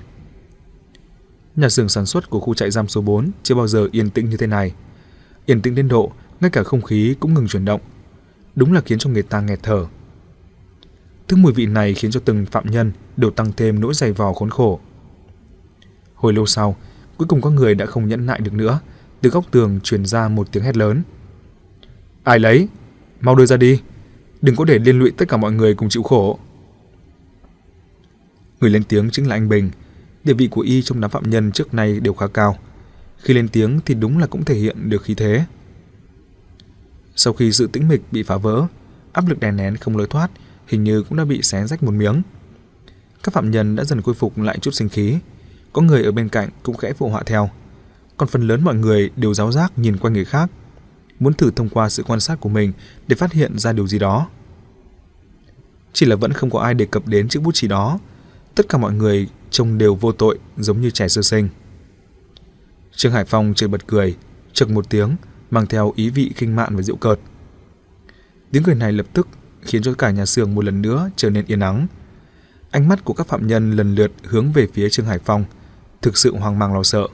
Nhà xưởng sản xuất của khu trại giam số bốn chưa bao giờ yên tĩnh như thế này. Yên tĩnh đến độ, ngay cả không khí cũng ngừng chuyển động. Đúng là khiến cho người ta nghẹt thở. Thứ mùi vị này khiến cho từng phạm nhân đều tăng thêm nỗi dày vò khốn khổ. Hồi lâu sau, cuối cùng có người đã không nhẫn nại được nữa, từ góc tường truyền ra một tiếng hét lớn. Ai lấy? Mau đưa ra đi, đừng có để liên lụy tất cả mọi người cùng chịu khổ. Người lên tiếng chính là anh Bình. Địa vị của y trong đám phạm nhân trước nay đều khá cao. Khi lên tiếng thì đúng là cũng thể hiện được khí thế. Sau khi sự tĩnh mịch bị phá vỡ, áp lực đè nén không lối thoát hình như cũng đã bị xé rách một miếng. Các phạm nhân đã dần khôi phục lại chút sinh khí. Có người ở bên cạnh cũng khẽ phụ họa theo. Còn phần lớn mọi người đều giáo giác nhìn qua người khác, muốn thử thông qua sự quan sát của mình để phát hiện ra điều gì đó. Chỉ là vẫn không có ai đề cập đến chiếc bút chì đó. Tất cả mọi người trông đều vô tội, giống như trẻ sơ sinh. Trương Hải Phong chợt bật cười, chực một tiếng, mang theo ý vị khinh mạn và giễu cợt. Tiếng cười này lập tức khiến cho cả nhà xưởng một lần nữa trở nên yên ắng. Ánh mắt của các phạm nhân lần lượt hướng về phía Trương Hải Phong, thực sự hoang mang lo sợ.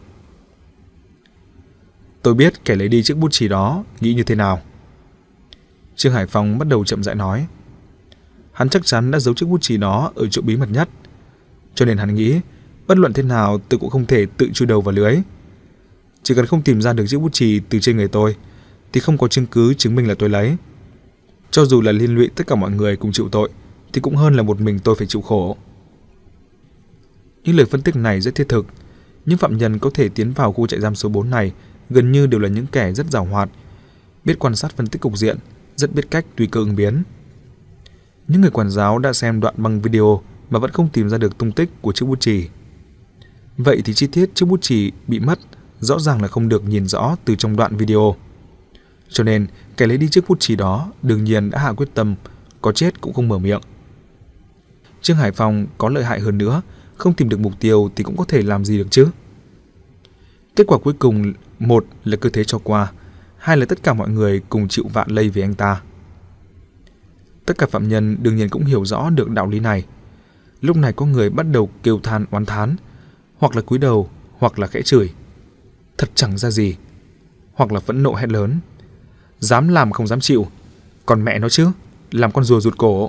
Tôi biết kẻ lấy đi chiếc bút chì đó nghĩ như thế nào. Trương Hải Phong bắt đầu chậm rãi nói. Hắn chắc chắn đã giấu chiếc bút chì đó ở chỗ bí mật nhất, cho nên hắn nghĩ bất luận thế nào tôi cũng không thể tự chui đầu vào lưới. Chỉ cần không tìm ra được chiếc bút chì từ trên người tôi thì không có chứng cứ chứng minh là tôi lấy. Cho dù là liên lụy tất cả mọi người cùng chịu tội thì cũng hơn là một mình tôi phải chịu khổ. Những lời phân tích này rất thiết thực. Những phạm nhân có thể tiến vào khu trại giam số bốn này gần như đều là những kẻ rất giàu hoạt, biết quan sát phân tích cục diện, rất biết cách tùy cơ ứng biến. Những người quản giáo đã xem đoạn băng video mà vẫn không tìm ra được tung tích của chiếc bút chì. Vậy thì chi tiết chiếc bút chì bị mất rõ ràng là không được nhìn rõ từ trong đoạn video. Cho nên kẻ lấy đi chiếc bút chì đó đương nhiên đã hạ quyết tâm, có chết cũng không mở miệng. Trương Hải Phong có lợi hại hơn nữa, không tìm được mục tiêu thì cũng có thể làm gì được chứ. Kết quả cuối cùng, một là cơ thế cho qua, hai là tất cả mọi người cùng chịu vạ lây về anh ta. Tất cả phạm nhân đương nhiên cũng hiểu rõ được đạo lý này. Lúc này có người bắt đầu kêu than oán thán, hoặc là cúi đầu, hoặc là khẽ chửi. Thật chẳng ra gì. Hoặc là phẫn nộ hét lớn. Dám làm không dám chịu. Còn mẹ nó chứ, làm con rùa rụt cổ.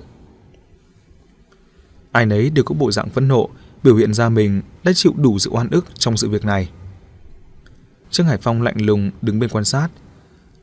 Ai nấy đều có bộ dạng phẫn nộ, biểu hiện ra mình đã chịu đủ sự oan ức trong sự việc này. Trương Hải Phong lạnh lùng đứng bên quan sát.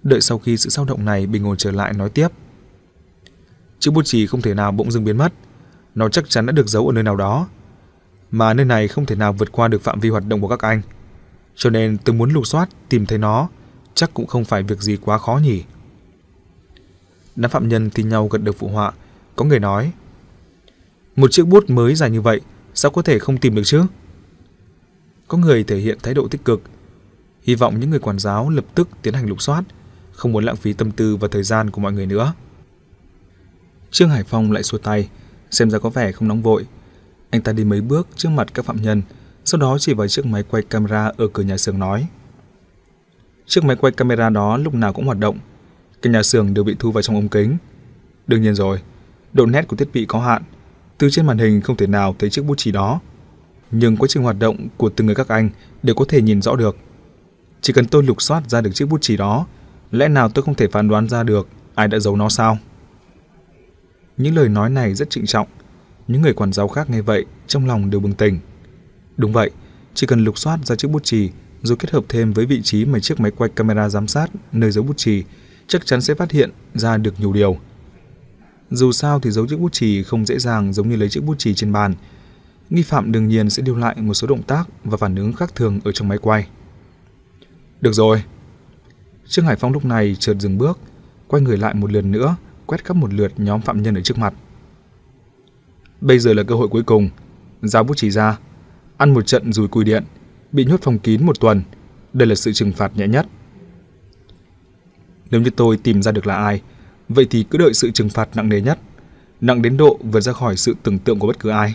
Đợi sau khi sự xao động này bình ổn trở lại nói tiếp. Chiếc bút chì không thể nào bỗng dưng biến mất. Nó chắc chắn đã được giấu ở nơi nào đó. Mà nơi này không thể nào vượt qua được phạm vi hoạt động của các anh. Cho nên tôi muốn lục soát tìm thấy nó chắc cũng không phải việc gì quá khó nhỉ. Đám phạm nhân thì nhau gật đầu phụ họa. Có người nói, một chiếc bút mới dài như vậy sao có thể không tìm được chứ? Có người thể hiện thái độ tích cực, hy vọng những người quản giáo lập tức tiến hành lục soát, không muốn lãng phí tâm tư và thời gian của mọi người nữa. Trương Hải Phong lại xua tay, xem ra có vẻ không nóng vội. Anh ta đi mấy bước trước mặt các phạm nhân, sau đó chỉ vào chiếc máy quay camera ở cửa nhà xưởng nói. Chiếc máy quay camera đó lúc nào cũng hoạt động, cả nhà xưởng đều bị thu vào trong ống kính. Đương nhiên rồi, độ nét của thiết bị có hạn, từ trên màn hình không thể nào thấy chiếc bút chì đó. Nhưng quá trình hoạt động của từng người các anh đều có thể nhìn rõ được. Chỉ cần tôi lục soát ra được chiếc bút chì đó, lẽ nào tôi không thể phán đoán ra được ai đã giấu nó sao? Những lời nói này rất trịnh trọng. Những người quản giáo khác nghe vậy trong lòng đều bừng tỉnh. Đúng vậy, chỉ cần lục soát ra chiếc bút chì rồi kết hợp thêm với vị trí mà chiếc máy quay camera giám sát nơi giấu bút chì, chắc chắn sẽ phát hiện ra được nhiều điều. Dù sao thì giấu chiếc bút chì không dễ dàng giống như lấy chiếc bút chì trên bàn. Nghi phạm đương nhiên sẽ lưu lại một số động tác và phản ứng khác thường ở trong máy quay. Được rồi. Trương Hải Phong lúc này chợt dừng bước, quay người lại một lần nữa, quét khắp một lượt nhóm phạm nhân ở trước mặt. Bây giờ là cơ hội cuối cùng, giao bút chì ra, ăn một trận dùi cùi điện, bị nhốt phòng kín một tuần, đây là sự trừng phạt nhẹ nhất. Nếu như tôi tìm ra được là ai, vậy thì cứ đợi sự trừng phạt nặng nề nhất, nặng đến độ vượt ra khỏi sự tưởng tượng của bất cứ ai.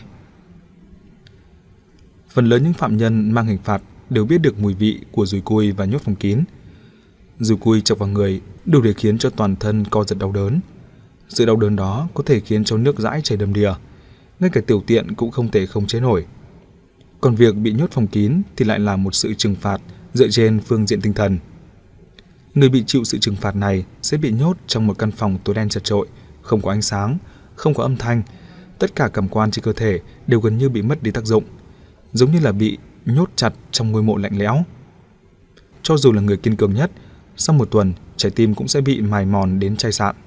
Phần lớn những phạm nhân mang hình phạt đều biết được mùi vị của dùi cui và nhốt phòng kín. Dùi cui chọc vào người đủ để khiến cho toàn thân co giật đau đớn. Sự đau đớn đó có thể khiến cho nước dãi chảy đầm đìa, ngay cả tiểu tiện cũng không thể khống chế nổi. Còn việc bị nhốt phòng kín thì lại là một sự trừng phạt dựa trên phương diện tinh thần. Người bị chịu sự trừng phạt này sẽ bị nhốt trong một căn phòng tối đen chật chội, không có ánh sáng, không có âm thanh, tất cả cảm quan trên cơ thể đều gần như bị mất đi tác dụng, giống như là bị nhốt chặt trong ngôi mộ lạnh lẽo. Cho dù là người kiên cường nhất, sau một tuần trái tim cũng sẽ bị mài mòn đến chai sạn.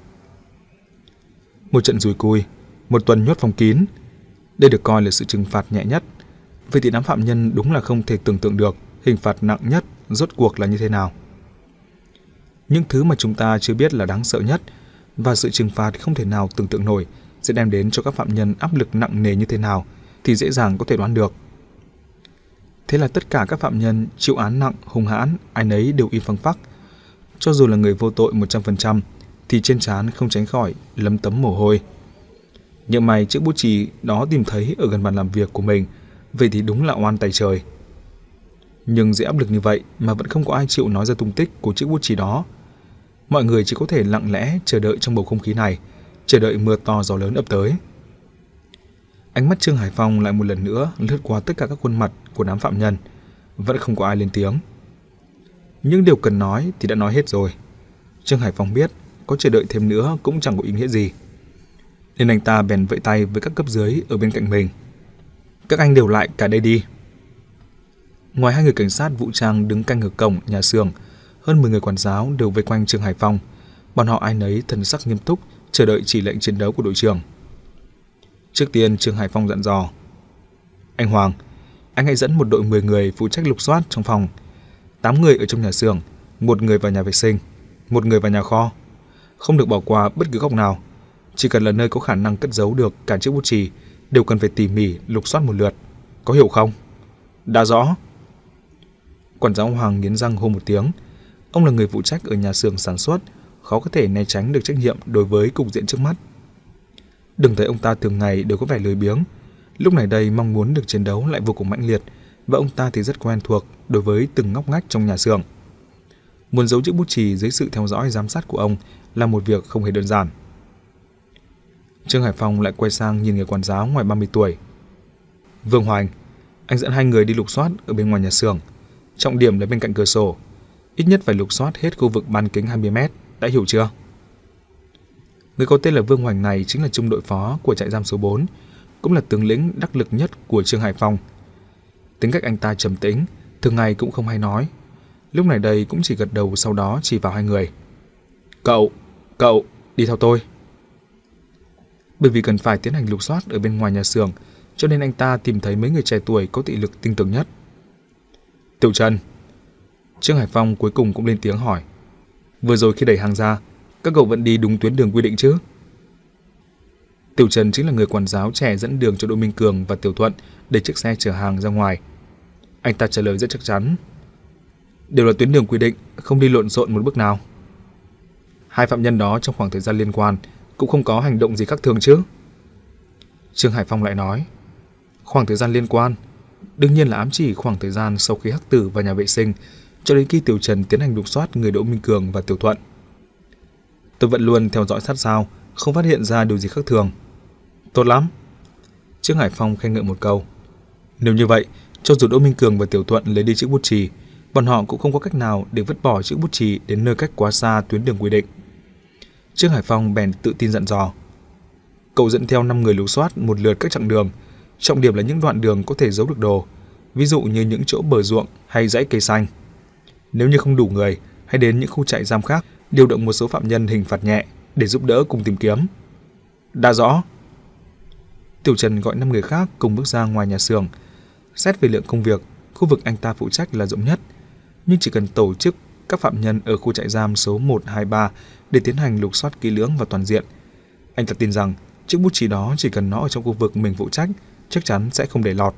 Một trận dùi cui, một tuần nhốt phòng kín, đây được coi là sự trừng phạt nhẹ nhất. Vậy thì đám phạm nhân đúng là không thể tưởng tượng được hình phạt nặng nhất rốt cuộc là như thế nào. Những thứ mà chúng ta chưa biết là đáng sợ nhất, và sự trừng phạt không thể nào tưởng tượng nổi sẽ đem đến cho các phạm nhân áp lực nặng nề như thế nào thì dễ dàng có thể đoán được. Thế là tất cả các phạm nhân chịu án nặng, hung hãn, ai nấy đều im phăng phắc. Cho dù là người vô tội một trăm phần trăm thì trên trán không tránh khỏi lấm tấm mồ hôi. Nhưng may chiếc bút chì đó tìm thấy ở gần bàn làm việc của mình, vậy thì đúng là oan tay trời. Nhưng dưới áp lực như vậy mà vẫn không có ai chịu nói ra tung tích của chiếc bút chì đó. Mọi người chỉ có thể lặng lẽ chờ đợi trong bầu không khí này, chờ đợi mưa to gió lớn ập tới. Ánh mắt Trương Hải Phong lại một lần nữa lướt qua tất cả các khuôn mặt của đám phạm nhân, vẫn không có ai lên tiếng. Những điều cần nói thì đã nói hết rồi. Trương Hải Phong biết có chờ đợi thêm nữa cũng chẳng có ý nghĩa gì, nên anh ta bèn vẫy tay với các cấp dưới ở bên cạnh mình. Các anh đều lại cả đây đi. Ngoài hai người cảnh sát vũ trang đứng canh ở cổng nhà xưởng, hơn mười người quản giáo đều vây quanh Trương Hải Phong. Bọn họ ai nấy thần sắc nghiêm túc, chờ đợi chỉ lệnh chiến đấu của đội trưởng. Trước tiên Trương Hải Phong dặn dò: Anh Hoàng, anh hãy dẫn một đội mười người phụ trách lục soát trong phòng, tám người ở trong nhà xưởng, một người vào nhà vệ sinh, một người vào nhà kho. Không được bỏ qua bất cứ góc nào. Chỉ cần là nơi có khả năng cất giấu được cả chiếc bút chì đều cần phải tỉ mỉ lục soát một lượt. Có hiểu không? Đã rõ. Quản giáo Hoàng nghiến răng hô một tiếng. Ông là người phụ trách ở nhà xưởng sản xuất, khó có thể né tránh được trách nhiệm đối với cục diện trước mắt. Đừng thấy ông ta thường ngày đều có vẻ lười biếng, lúc này đây mong muốn được chiến đấu lại vô cùng mãnh liệt, và ông ta thì rất quen thuộc đối với từng ngóc ngách trong nhà xưởng. Muốn giấu chiếc bút chì dưới sự theo dõi giám sát của ông là một việc không hề đơn giản. Trương Hải Phong lại quay sang nhìn người quản giáo ngoài ba mươi tuổi. Vương Hoành, anh dẫn hai người đi lục soát ở bên ngoài nhà xưởng, trọng điểm là bên cạnh cửa sổ, ít nhất phải lục soát hết khu vực bán kính hai mươi mét, đã hiểu chưa? Người có tên là Vương Hoành này chính là trung đội phó của trại giam số bốn, cũng là tướng lĩnh đắc lực nhất của Trương Hải Phong. Tính cách anh ta trầm tĩnh, thường ngày cũng không hay nói. Lúc này đây cũng chỉ gật đầu, sau đó chỉ vào hai người. Cậu, cậu, đi theo tôi. Bởi vì cần phải tiến hành lục soát ở bên ngoài nhà xưởng, cho nên anh ta tìm thấy mấy người trẻ tuổi có thị lực tinh tường nhất. Tiểu Trần. Trương Hải Phong cuối cùng cũng lên tiếng hỏi. Vừa rồi khi đẩy hàng ra, các cậu vẫn đi đúng tuyến đường quy định chứ? Tiểu Trần chính là người quản giáo trẻ dẫn đường cho Đỗ Minh Cường và Tiểu Thuận để chiếc xe chở hàng ra ngoài. Anh ta trả lời rất chắc chắn. Đều là tuyến đường quy định, không đi lộn xộn một bước nào. Hai phạm nhân đó trong khoảng thời gian liên quan cũng không có hành động gì khác thường chứ? Trương Hải Phong lại nói. Khoảng thời gian liên quan đương nhiên là ám chỉ khoảng thời gian sau khi Hắc Tử vào nhà vệ sinh cho đến khi Tiểu Trần tiến hành lục soát người Đỗ Minh Cường và Tiểu Thuận. Tôi vẫn luôn theo dõi sát sao, không phát hiện ra điều gì khác thường. Tốt lắm. Trương Hải Phong khen ngợi một câu. Nếu như vậy, cho dù Đỗ Minh Cường và Tiểu Thuận lấy đi chiếc bút chì, bọn họ cũng không có cách nào để vứt bỏ chiếc bút chì đến nơi cách quá xa tuyến đường quy định. Trương Hải Phong bèn tự tin dặn dò. Cậu dẫn theo năm người lục soát một lượt các chặng đường, trọng điểm là những đoạn đường có thể giấu được đồ, ví dụ như những chỗ bờ ruộng hay dãy cây xanh. Nếu như không đủ người, hãy đến những khu trại giam khác, điều động một số phạm nhân hình phạt nhẹ để giúp đỡ cùng tìm kiếm. Đã rõ. Tiểu Trần gọi năm người khác cùng bước ra ngoài nhà xưởng. Xét về lượng công việc, khu vực anh ta phụ trách là rộng nhất, nhưng chỉ cần tổ chức các phạm nhân ở khu trại giam số một, hai, ba để tiến hành lục soát kỹ lưỡng và toàn diện. Anh ta tin rằng chiếc bút chì đó chỉ cần nó ở trong khu vực mình phụ trách, chắc chắn sẽ không để lọt.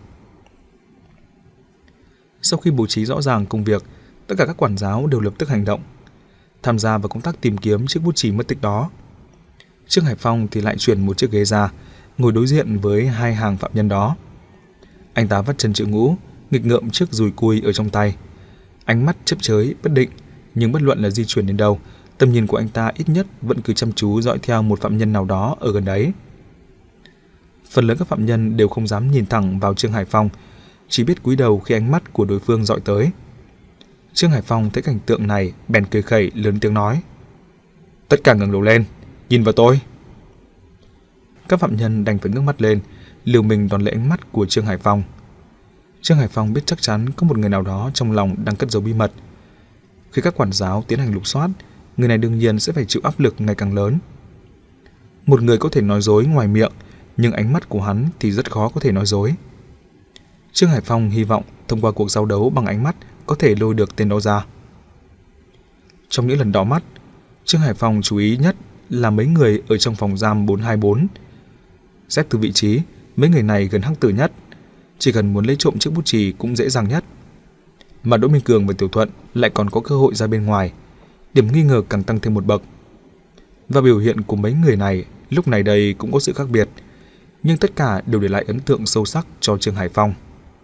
Sau khi bố trí rõ ràng công việc, tất cả các quản giáo đều lập tức hành động, tham gia vào công tác tìm kiếm chiếc bút chì mất tích đó. Trương Hải Phong thì lại chuyển một chiếc ghế ra, ngồi đối diện với hai hàng phạm nhân đó. Anh ta vắt chân chữ ngũ, nghịch ngợm chiếc dùi cui ở trong tay, ánh mắt chớp chới bất định, nhưng bất luận là di chuyển đến đâu, tầm nhìn của anh ta ít nhất vẫn cứ chăm chú dõi theo một phạm nhân nào đó ở gần đấy. Phần lớn các phạm nhân đều không dám nhìn thẳng vào Trương Hải Phong, chỉ biết cúi đầu khi ánh mắt của đối phương dọi tới. Trương Hải Phong thấy cảnh tượng này bèn cười khẩy lớn tiếng nói. Tất cả ngẩng đầu lên, nhìn vào tôi. Các phạm nhân đành phải ngước mắt lên, liều mình đón lấy ánh mắt của Trương Hải Phong. Trương Hải Phong biết chắc chắn có một người nào đó trong lòng đang cất giấu bí mật. Khi các quản giáo tiến hành lục soát, người này đương nhiên sẽ phải chịu áp lực ngày càng lớn. Một người có thể nói dối ngoài miệng, nhưng ánh mắt của hắn thì rất khó có thể nói dối. Trương Hải Phong hy vọng thông qua cuộc giao đấu bằng ánh mắt có thể lôi được tên đó ra. Trong những lần đỏ mắt, Trương Hải Phong chú ý nhất là mấy người ở trong phòng giam bốn hai bốn. Xét từ vị trí, mấy người này gần Hắc Tử nhất, chỉ cần muốn lấy trộm chiếc bút chì cũng dễ dàng nhất. Mà Đỗ Minh Cường và Tiểu Thuận lại còn có cơ hội ra bên ngoài, điểm nghi ngờ càng tăng thêm một bậc. Và biểu hiện của mấy người này lúc này đây cũng có sự khác biệt, nhưng tất cả đều để lại ấn tượng sâu sắc cho Trương Hải Phong.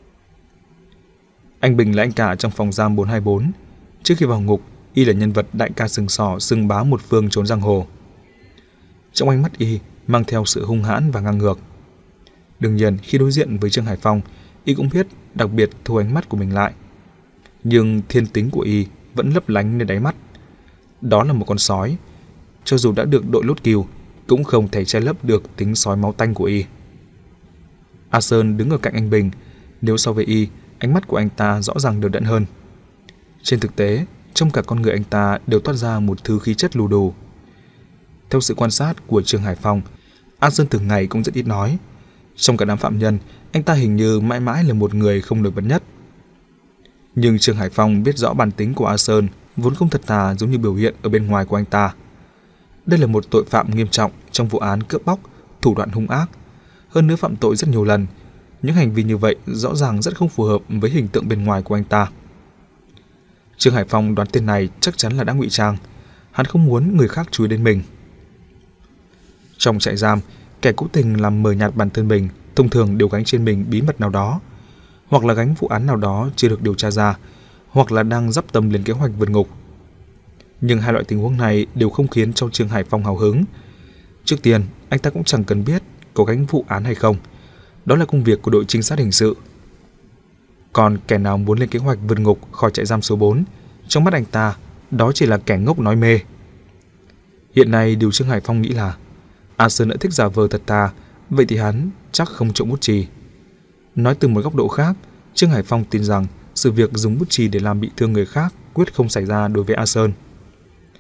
Anh Bình là anh cả trong phòng giam bốn hai bốn. Trước khi vào ngục, y là nhân vật đại ca sừng sỏ xưng bá một phương trốn giang hồ. Trong ánh mắt y mang theo sự hung hãn và ngang ngược. Đương nhiên khi đối diện với Trương Hải Phong, y cũng biết đặc biệt thu ánh mắt của mình lại. Nhưng thiên tính của y vẫn lấp lánh nơi đáy mắt. Đó là một con sói, cho dù đã được đội lốt cừu cũng không thể che lấp được tính sói máu tanh của y. A Sơn đứng ở cạnh anh Bình, nếu so với y, ánh mắt của anh ta rõ ràng đều đặn hơn. Trên thực tế, trong cả con người anh ta đều toát ra một thứ khí chất lù đù. Theo sự quan sát của Trương Hải Phong, A Sơn thường ngày cũng rất ít nói. Trong cả đám phạm nhân, anh ta hình như mãi mãi là một người không nổi bật nhất. Nhưng Trương Hải Phong biết rõ bản tính của A Sơn, vốn không thật thà giống như biểu hiện ở bên ngoài của anh ta. Đây là một tội phạm nghiêm trọng trong vụ án cướp bóc, thủ đoạn hung ác. Hơn nữa phạm tội rất nhiều lần. Những hành vi như vậy rõ ràng rất không phù hợp với hình tượng bên ngoài của anh ta. Trương Hải Phong đoán tên này chắc chắn là đã ngụy trang. Hắn không muốn người khác chú ý đến mình. Trong trại giam, kẻ cố tình làm mờ nhạt bản thân mình thông thường đều gánh trên mình bí mật nào đó, hoặc là gánh vụ án nào đó chưa được điều tra ra, hoặc là đang dắp tâm lên kế hoạch vượt ngục. Nhưng hai loại tình huống này đều không khiến cho Trương Hải Phong hào hứng. Trước tiên, anh ta cũng chẳng cần biết có gánh vụ án hay không. Đó là công việc của đội trinh sát hình sự. Còn kẻ nào muốn lên kế hoạch vượt ngục khỏi trại giam số bốn, trong mắt anh ta, đó chỉ là kẻ ngốc nói mê. Hiện nay điều Trương Hải Phong nghĩ là A Sơn đã thích giả vờ thật thà, vậy thì hắn chắc không trộm bút chì. Nói từ một góc độ khác, Trương Hải Phong tin rằng sự việc dùng bút chì để làm bị thương người khác quyết không xảy ra đối với A Sơn.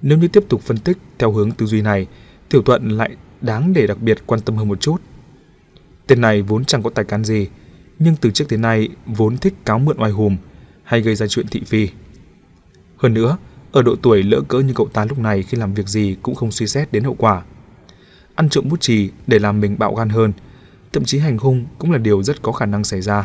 Nếu như tiếp tục phân tích theo hướng tư duy này, Tiểu Thuận lại đáng để đặc biệt quan tâm hơn một chút. Tên này vốn chẳng có tài cán gì, nhưng từ trước đến nay vốn thích cáo mượn oai hùm hay gây ra chuyện thị phi. Hơn nữa, ở độ tuổi lỡ cỡ như cậu ta lúc này, khi làm việc gì cũng không suy xét đến hậu quả. Ăn trộm bút chì để làm mình bạo gan hơn, thậm chí hành hung cũng là điều rất có khả năng xảy ra.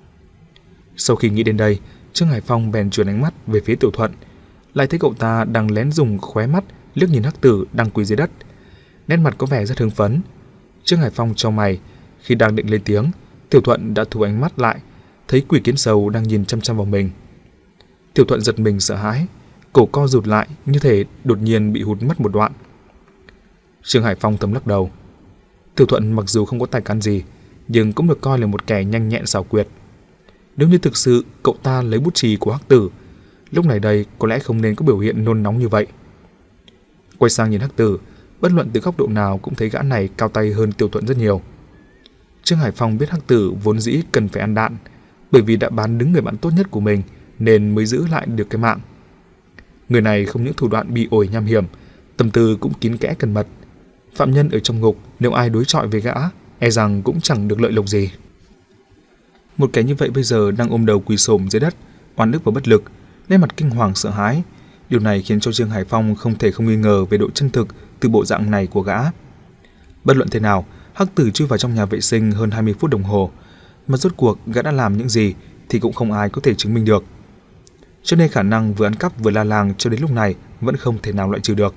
Sau khi nghĩ đến đây, Trương Hải Phong bèn chuyển ánh mắt về phía Tiểu Thuận, lại thấy cậu ta đang lén dùng khóe mắt liếc nhìn Hắc Tử đang quỳ dưới đất, nét mặt có vẻ rất hưng phấn. Trương Hải Phong chau mày, khi đang định lên tiếng, Tiểu Thuận đã thu ánh mắt lại, thấy Quỷ Kiến Sầu đang nhìn chăm chăm vào mình. Tiểu Thuận giật mình sợ hãi, cổ co rụt lại như thể đột nhiên bị hụt mất một đoạn. Trương Hải Phong thầm lắc đầu. Tiểu Thuận mặc dù không có tài cán gì, nhưng cũng được coi là một kẻ nhanh nhẹn xảo quyệt. Nếu như thực sự cậu ta lấy bút chì của Hắc Tử, lúc này đây có lẽ không nên có biểu hiện nôn nóng như vậy. Quay sang nhìn Hắc Tử, bất luận từ góc độ nào cũng thấy gã này cao tay hơn Tiểu Thuận rất nhiều. Trương Hải Phong biết Hắc Tử vốn dĩ cần phải ăn đạn, bởi vì đã bán đứng người bạn tốt nhất của mình nên mới giữ lại được cái mạng. Người này không những thủ đoạn bị ổi nham hiểm, tâm tư cũng kín kẽ cẩn mật. Phạm nhân ở trong ngục nếu ai đối chọi với gã, e rằng cũng chẳng được lợi lộc gì. Một kẻ như vậy bây giờ đang ôm đầu quỳ xổm dưới đất, oan ức và bất lực, nét mặt kinh hoàng sợ hãi. Điều này khiến cho Trương Hải Phong không thể không nghi ngờ về độ chân thực từ bộ dạng này của gã. Bất luận thế nào, Hắc Tử chui vào trong nhà vệ sinh hơn hai mươi phút đồng hồ, mà rốt cuộc gã đã làm những gì thì cũng không ai có thể chứng minh được. Cho nên khả năng vừa ăn cắp vừa la làng cho đến lúc này vẫn không thể nào loại trừ được.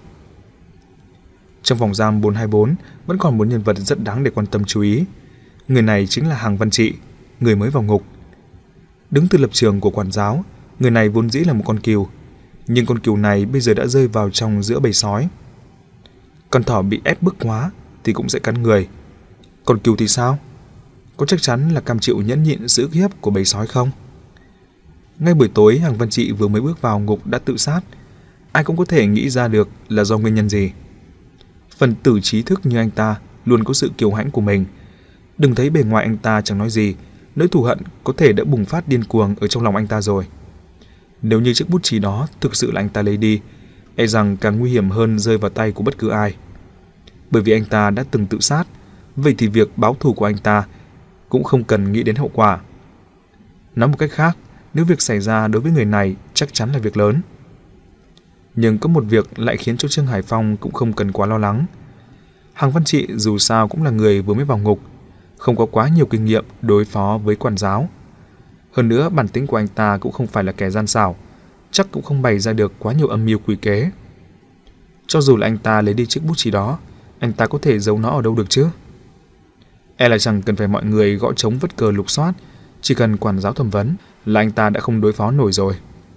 Trong phòng giam bốn hai bốn vẫn còn một nhân vật rất đáng để quan tâm chú ý. Người này chính là Hằng Văn Trị, người mới vào ngục. Đứng từ lập trường của quản giáo, người này vốn dĩ là một con cừu, nhưng con cừu này bây giờ đã rơi vào trong giữa bầy sói. Con thỏ bị ép bức quá thì cũng sẽ cắn người. Còn cừu thì sao? Có chắc chắn là cam chịu nhẫn nhịn sự ức hiếp của bầy sói không? Ngay buổi tối, Hằng Văn Trị vừa mới bước vào ngục đã tự sát. Ai cũng có thể nghĩ ra được là do nguyên nhân gì. Phần tử trí thức như anh ta luôn có sự kiêu hãnh của mình. Đừng thấy bề ngoài anh ta chẳng nói gì, nỗi thù hận có thể đã bùng phát điên cuồng ở trong lòng anh ta rồi. Nếu như chiếc bút chì đó thực sự là anh ta lấy đi, e rằng càng nguy hiểm hơn rơi vào tay của bất cứ ai. Bởi vì anh ta đã từng tự sát, vậy thì việc báo thù của anh ta cũng không cần nghĩ đến hậu quả. Nói một cách khác, nếu việc xảy ra đối với người này chắc chắn là việc lớn. Nhưng có một việc lại khiến cho Trương Hải Phong cũng không cần quá lo lắng. Hằng Văn Trị dù sao cũng là người vừa mới vào ngục, không có quá nhiều kinh nghiệm đối phó với quản giáo. Hơn nữa bản tính của anh ta cũng không phải là kẻ gian xảo, chắc cũng không bày ra được quá nhiều âm mưu quỷ kế. Cho dù là anh ta lấy đi chiếc bút chì đó, anh ta có thể giấu nó ở đâu được chứ? E là chẳng cần phải mọi người gõ trống vất cờ lục soát, chỉ cần quản giáo thẩm vấn là anh ta đã không đối phó nổi rồi.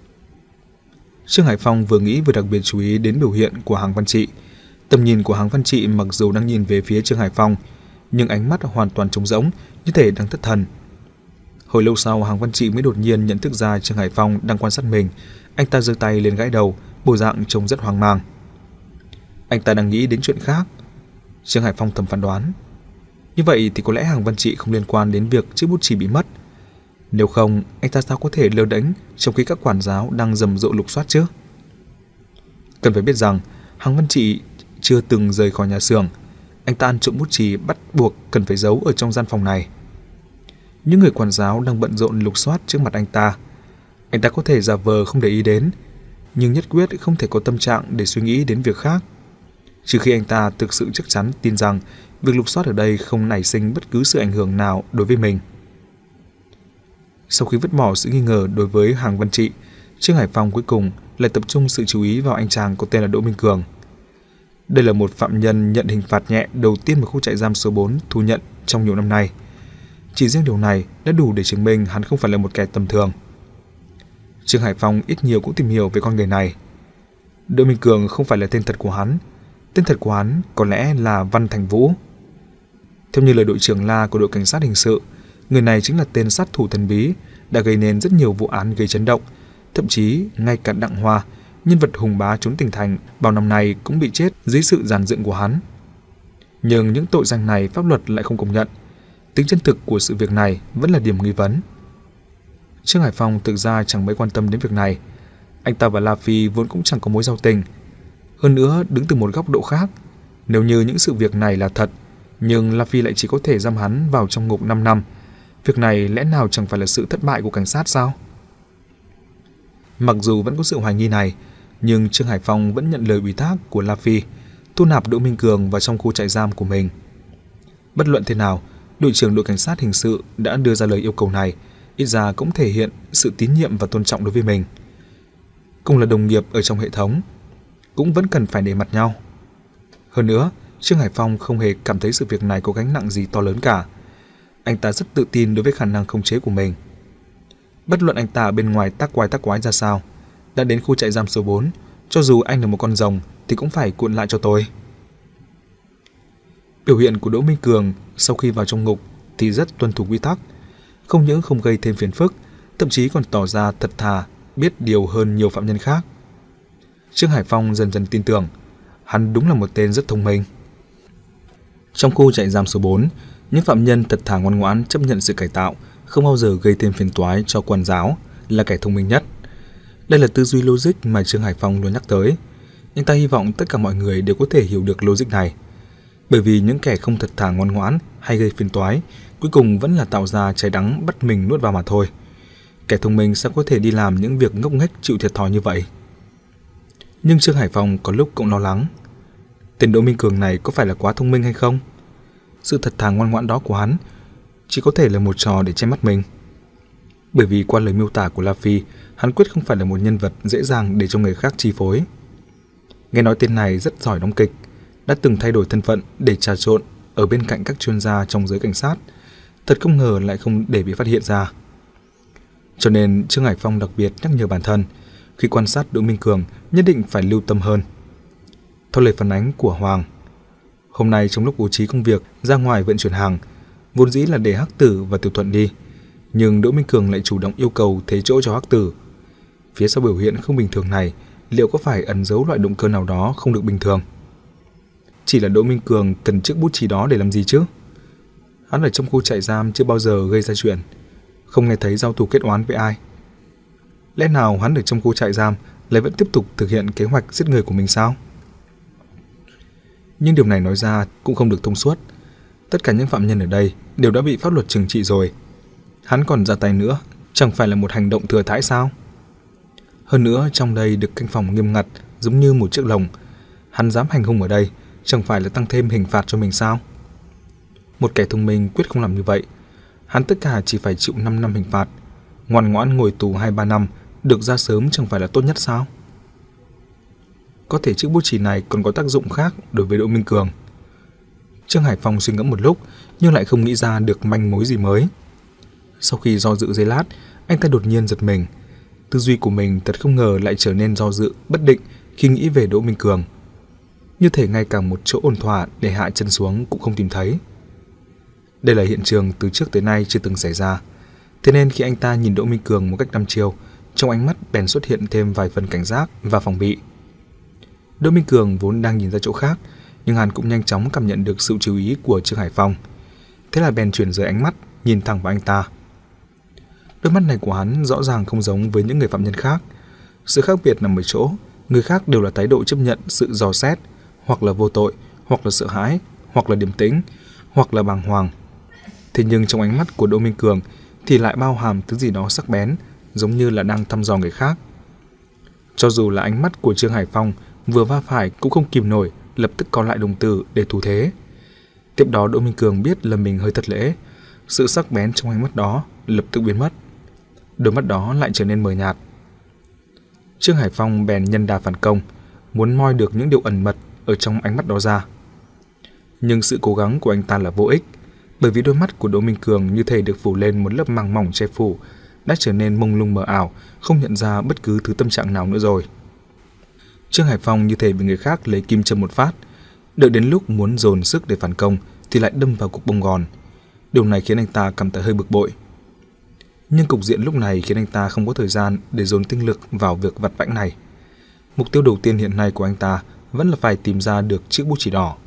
Trương Hải Phong vừa nghĩ vừa đặc biệt chú ý đến biểu hiện của Hằng Văn Trị. Tầm nhìn của Hằng Văn Trị mặc dù đang nhìn về phía Trương Hải Phong, nhưng ánh mắt hoàn toàn trống rỗng, như thể đang thất thần. Hồi lâu sau, Hằng Văn Trị mới đột nhiên nhận thức ra Trương Hải Phong đang quan sát mình. Anh ta giơ tay lên gãi đầu, bộ dạng trông rất hoang mang. Anh ta đang nghĩ đến chuyện khác. Trương Hải Phong thầm phán đoán. Như vậy thì có lẽ Hằng Văn Trị không liên quan đến việc chiếc bút chì bị mất. Nếu không, anh ta sao có thể lơ đễnh trong khi các quản giáo đang rầm rộ lục soát chứ? Cần phải biết rằng Hằng Văn Trị chưa từng rời khỏi nhà xưởng. Anh ta ăn trộm bút chì bắt buộc cần phải giấu ở trong gian phòng này. Những người quản giáo đang bận rộn lục soát trước mặt anh ta. Anh ta có thể giả vờ không để ý đến, nhưng nhất quyết không thể có tâm trạng để suy nghĩ đến việc khác, trừ khi anh ta thực sự chắc chắn tin rằng việc lục soát ở đây không nảy sinh bất cứ sự ảnh hưởng nào đối với mình. Sau khi vứt bỏ sự nghi ngờ đối với Hằng Văn Trị, Trương Hải Phong cuối cùng lại tập trung sự chú ý vào anh chàng có tên là Đỗ Minh Cường. Đây là một phạm nhân nhận hình phạt nhẹ đầu tiên mà khu trại giam số bốn thu nhận trong nhiều năm nay. Chỉ riêng điều này đã đủ để chứng minh hắn không phải là một kẻ tầm thường. Trương Hải Phong ít nhiều cũng tìm hiểu về con người này. Đỗ Minh Cường không phải là tên thật của hắn. Tên thật của hắn có lẽ là Văn Thành Vũ. Theo như lời đội trưởng La của đội cảnh sát hình sự, người này chính là tên sát thủ thần bí đã gây nên rất nhiều vụ án gây chấn động. Thậm chí ngay cả Đặng Hoa, nhân vật hùng bá trốn tỉnh thành bao năm nay, cũng bị chết dưới sự dàn dựng của hắn. Nhưng những tội danh này pháp luật lại không công nhận. Tính chân thực của sự việc này vẫn là điểm nghi vấn. Trương Hải Phong thực ra chẳng mấy quan tâm đến việc này. Anh ta và La Phi vốn cũng chẳng có mối giao tình. Hơn nữa, đứng từ một góc độ khác, nếu như những sự việc này là thật, nhưng La Phi lại chỉ có thể giam hắn vào trong ngục năm năm, việc này lẽ nào chẳng phải là sự thất bại của cảnh sát sao? Mặc dù vẫn có sự hoài nghi này, nhưng Trương Hải Phong vẫn nhận lời ủy thác của La Phi, thu nạp Đỗ Minh Cường vào trong khu trại giam của mình. Bất luận thế nào, đội trưởng đội cảnh sát hình sự đã đưa ra lời yêu cầu này, ít ra cũng thể hiện sự tín nhiệm và tôn trọng đối với mình. Cùng là đồng nghiệp ở trong hệ thống, cũng vẫn cần phải nể mặt nhau. Hơn nữa, Trương Hải Phong không hề cảm thấy sự việc này có gánh nặng gì to lớn cả. Anh ta rất tự tin đối với khả năng khống chế của mình. Bất luận anh ta ở bên ngoài tác quái tác quái ra sao, đã đến khu trại giam số bốn, cho dù anh là một con rồng thì cũng phải cuộn lại cho tôi. Biểu hiện của Đỗ Minh Cường sau khi vào trong ngục thì rất tuân thủ quy tắc, không những không gây thêm phiền phức, thậm chí còn tỏ ra thật thà, biết điều hơn nhiều phạm nhân khác. Trương Hải Phong dần dần tin tưởng, hắn đúng là một tên rất thông minh. Trong khu trại giam số bốn, những phạm nhân thật thà ngoan ngoãn chấp nhận sự cải tạo, không bao giờ gây thêm phiền toái cho quan giáo, là kẻ thông minh nhất. Đây là tư duy logic mà Trương Hải Phong luôn nhắc tới. Anh ta hy vọng tất cả mọi người đều có thể hiểu được logic này. Bởi vì những kẻ không thật thà ngoan ngoãn hay gây phiền toái, cuối cùng vẫn là tạo ra trái đắng bắt mình nuốt vào mà thôi. Kẻ thông minh sao có thể đi làm những việc ngốc nghếch chịu thiệt thòi như vậy? Nhưng Trương Hải Phong có lúc cũng lo lắng. Tên Đỗ Minh Cường này có phải là quá thông minh hay không? Sự thật thà ngoan ngoãn đó của hắn chỉ có thể là một trò để che mắt mình. Bởi vì qua lời miêu tả của La Phi, hắn quyết không phải là một nhân vật dễ dàng để cho người khác chi phối. Nghe nói tên này rất giỏi đóng kịch, đã từng thay đổi thân phận để trà trộn ở bên cạnh các chuyên gia trong giới cảnh sát, thật không ngờ lại không để bị phát hiện ra. Cho nên Trương Hải Phong đặc biệt nhắc nhở bản thân, khi quan sát Đỗ Minh Cường nhất định phải lưu tâm hơn. Theo lời phản ánh của Hoàng, hôm nay trong lúc bố trí công việc ra ngoài vận chuyển hàng, vốn dĩ là để Hắc Tử và Tiểu Thuận đi, nhưng Đỗ Minh Cường lại chủ động yêu cầu thế chỗ cho Hắc Tử. Phía sau biểu hiện không bình thường này, liệu có phải ẩn giấu loại động cơ nào đó không được bình thường? Chỉ là Đỗ Minh Cường cần chiếc bút chì đó để làm gì chứ? Hắn ở trong khu trại giam chưa bao giờ gây ra chuyện, không nghe thấy giao thủ kết oán với ai. Lẽ nào hắn ở trong khu trại giam lại vẫn tiếp tục thực hiện kế hoạch giết người của mình sao? Nhưng điều này nói ra cũng không được thông suốt. Tất cả những phạm nhân ở đây đều đã bị pháp luật trừng trị rồi. Hắn còn ra tay nữa, chẳng phải là một hành động thừa thãi sao? Hơn nữa trong đây được canh phòng nghiêm ngặt giống như một chiếc lồng. Hắn dám hành hung ở đây, chẳng phải là tăng thêm hình phạt cho mình sao? Một kẻ thông minh quyết không làm như vậy. Hắn tất cả chỉ phải chịu năm năm hình phạt, ngoan ngoãn ngồi tù hai ba năm, được ra sớm chẳng phải là tốt nhất sao? Có thể chiếc bút chì này còn có tác dụng khác đối với Đỗ Minh Cường. Trương Hải Phong suy ngẫm một lúc nhưng lại không nghĩ ra được manh mối gì mới. Sau khi do dự giây lát, anh ta đột nhiên giật mình. Tư duy của mình thật không ngờ lại trở nên do dự, bất định khi nghĩ về Đỗ Minh Cường. Như thể ngay cả một chỗ ổn thỏa để hạ chân xuống cũng không tìm thấy. Đây là hiện trường từ trước tới nay chưa từng xảy ra. Thế nên khi anh ta nhìn Đỗ Minh Cường một cách đăm chiêu, trong ánh mắt bèn xuất hiện thêm vài phần cảnh giác và phòng bị. Đỗ Minh Cường vốn đang nhìn ra chỗ khác, nhưng hắn cũng nhanh chóng cảm nhận được sự chú ý của Trương Hải Phong. Thế là bèn chuyển rời ánh mắt, nhìn thẳng vào anh ta. Đôi mắt này của hắn rõ ràng không giống với những người phạm nhân khác. Sự khác biệt nằm ở chỗ, người khác đều là thái độ chấp nhận sự dò xét, hoặc là vô tội, hoặc là sợ hãi, hoặc là điềm tĩnh, hoặc là bàng hoàng. Thế nhưng trong ánh mắt của Đỗ Minh Cường thì lại bao hàm thứ gì đó sắc bén, giống như là đang thăm dò người khác. Cho dù là ánh mắt của Trương Hải Phong vừa va phải cũng không kìm nổi, lập tức co lại đồng tử để thủ thế. Tiếp đó Đỗ Minh Cường biết là mình hơi thất lễ, sự sắc bén trong ánh mắt đó lập tức biến mất. Đôi mắt đó lại trở nên mờ nhạt. Trương Hải Phong bèn nhân đà phản công, muốn moi được những điều ẩn mật ở trong ánh mắt đó ra. Nhưng sự cố gắng của anh ta là vô ích, bởi vì đôi mắt của Đỗ Minh Cường như thể được phủ lên một lớp màng mỏng che phủ, đã trở nên mông lung mờ ảo, không nhận ra bất cứ thứ tâm trạng nào nữa rồi. Trương Hải Phong như thể bị người khác lấy kim châm một phát, đợi đến lúc muốn dồn sức để phản công thì lại đâm vào cục bông gòn. Điều này khiến anh ta cảm thấy hơi bực bội. Nhưng cục diện lúc này khiến anh ta không có thời gian để dồn tinh lực vào việc vặt vãnh này. Mục tiêu đầu tiên hiện nay của anh ta vẫn là phải tìm ra được chiếc bút chì đỏ.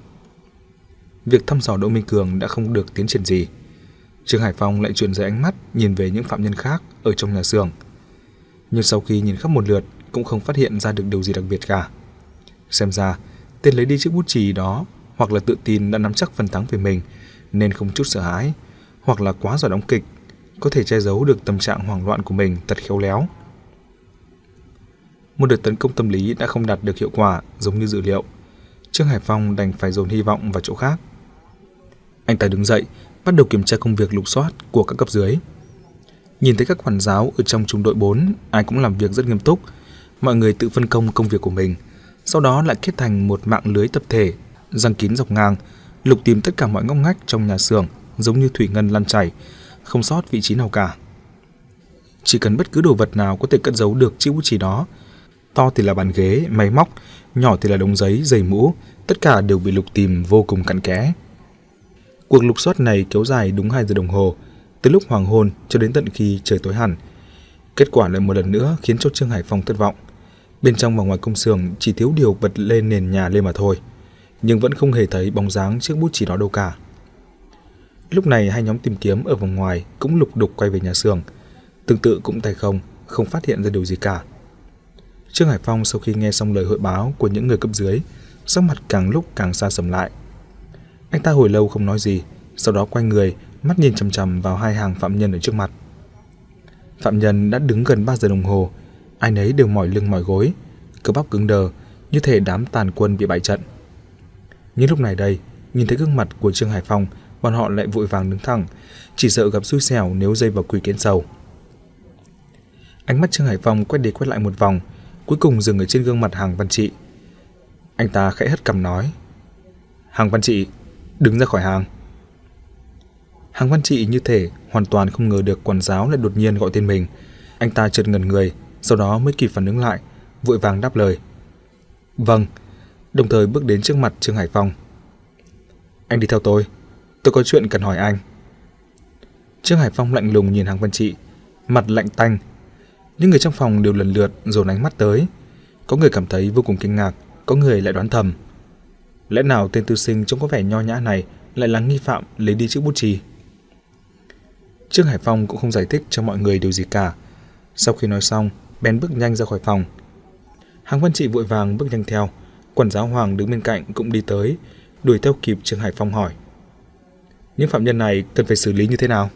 Việc thăm dò Đỗ Minh Cường đã không được tiến triển gì. Trương Hải Phong lại chuyển rời ánh mắt nhìn về những phạm nhân khác ở trong nhà xưởng. Nhưng sau khi nhìn khắp một lượt cũng không phát hiện ra được điều gì đặc biệt cả. Xem ra, tên lấy đi chiếc bút chì đó hoặc là tự tin đã nắm chắc phần thắng về mình nên không chút sợ hãi, hoặc là quá giỏi đóng kịch, có thể che giấu được tâm trạng hoảng loạn của mình thật khéo léo. Một đợt tấn công tâm lý đã không đạt được hiệu quả giống như dự liệu. Trương Hải Phong đành phải dồn hy vọng vào chỗ khác. Anh ta đứng dậy, bắt đầu kiểm tra công việc lục soát của các cấp dưới. Nhìn thấy các quản giáo ở trong trung đội bốn, ai cũng làm việc rất nghiêm túc. Mọi người tự phân công công việc của mình, sau đó lại kết thành một mạng lưới tập thể, giăng kín dọc ngang, lục tìm tất cả mọi ngóc ngách trong nhà xưởng, giống như thủy ngân lan chảy, không sót vị trí nào cả. Chỉ cần bất cứ đồ vật nào có thể cất giấu được chiếc bút chì đó, to thì là bàn ghế, máy móc, nhỏ thì là đống giấy, giày mũ, tất cả đều bị lục tìm vô cùng cặn kẽ. Cuộc lục soát này kéo dài đúng hai giờ đồng hồ, từ lúc hoàng hôn cho đến tận khi trời tối hẳn. Kết quả lại một lần nữa khiến cho Trương Hải Phong thất vọng. Bên trong và ngoài công xưởng chỉ thiếu điều bật lên nền nhà lên mà thôi, nhưng vẫn không hề thấy bóng dáng chiếc bút chì đó đâu cả. Lúc này hai nhóm tìm kiếm ở vòng ngoài cũng lục đục quay về nhà xưởng, tương tự cũng tay không, không phát hiện ra điều gì cả. Trương Hải Phong sau khi nghe xong lời hội báo của những người cấp dưới, sắc mặt càng lúc càng xa sầm lại. Anh ta hồi lâu không nói gì, sau đó quay người, mắt nhìn chằm chằm vào hai hàng phạm nhân ở trước mặt. Phạm nhân đã đứng gần ba giờ đồng hồ, ai nấy đều mỏi lưng mỏi gối, cơ bắp cứng đờ, như thể đám tàn quân bị bại trận. Nhưng lúc này đây, nhìn thấy gương mặt của Trương Hải Phong, bọn họ lại vội vàng đứng thẳng, chỉ sợ gặp xui xẻo nếu dây vào quỷ kiến sầu. Ánh mắt Trương Hải Phong quét đi quét lại một vòng, cuối cùng dừng ở trên gương mặt Hàng Văn Trị. Anh ta khẽ hất cằm nói: Hàng Văn Trị, đứng ra khỏi hàng. Hàng Văn Trị như thể hoàn toàn không ngờ được quản giáo lại đột nhiên gọi tên mình. Anh ta chợt ngẩn người, sau đó mới kịp phản ứng lại, vội vàng đáp lời: Vâng, đồng thời bước đến trước mặt Trương Hải Phong. Anh đi theo tôi, tôi có chuyện cần hỏi anh. Trương Hải Phong lạnh lùng nhìn Hàng Văn Trị, mặt lạnh tanh. Những người trong phòng đều lần lượt dồn ánh mắt tới. Có người cảm thấy vô cùng kinh ngạc, có người lại đoán thầm: lẽ nào tên tư sinh trông có vẻ nho nhã này lại là nghi phạm lấy đi chiếc bút chì? Trương Hải Phong cũng không giải thích cho mọi người điều gì cả. Sau khi nói xong, bèn bước nhanh ra khỏi phòng. Hàng Văn Trị vội vàng bước nhanh theo. Quản giáo Hoàng đứng bên cạnh cũng đi tới, đuổi theo kịp Trương Hải Phong hỏi: những phạm nhân này cần phải xử lý như thế nào?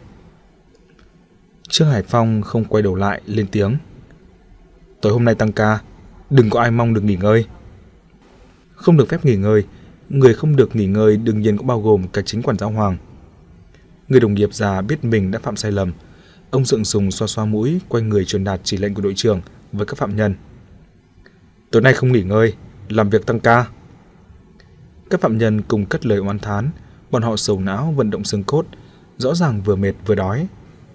Trương Hải Phong không quay đầu lại, lên tiếng: tối hôm nay tăng ca, đừng có ai mong được nghỉ ngơi. Không được phép nghỉ ngơi, người không được nghỉ ngơi đương nhiên cũng bao gồm cả chính quản giáo Hoàng. Người đồng nghiệp già biết mình đã phạm sai lầm, ông sượng sùng xoa xoa mũi, quay người truyền đạt chỉ lệnh của đội trưởng với các phạm nhân: tối nay không nghỉ ngơi, làm việc tăng ca. Các phạm nhân cùng cất lời oán thán, bọn họ sầu não vận động xương cốt, rõ ràng vừa mệt vừa đói.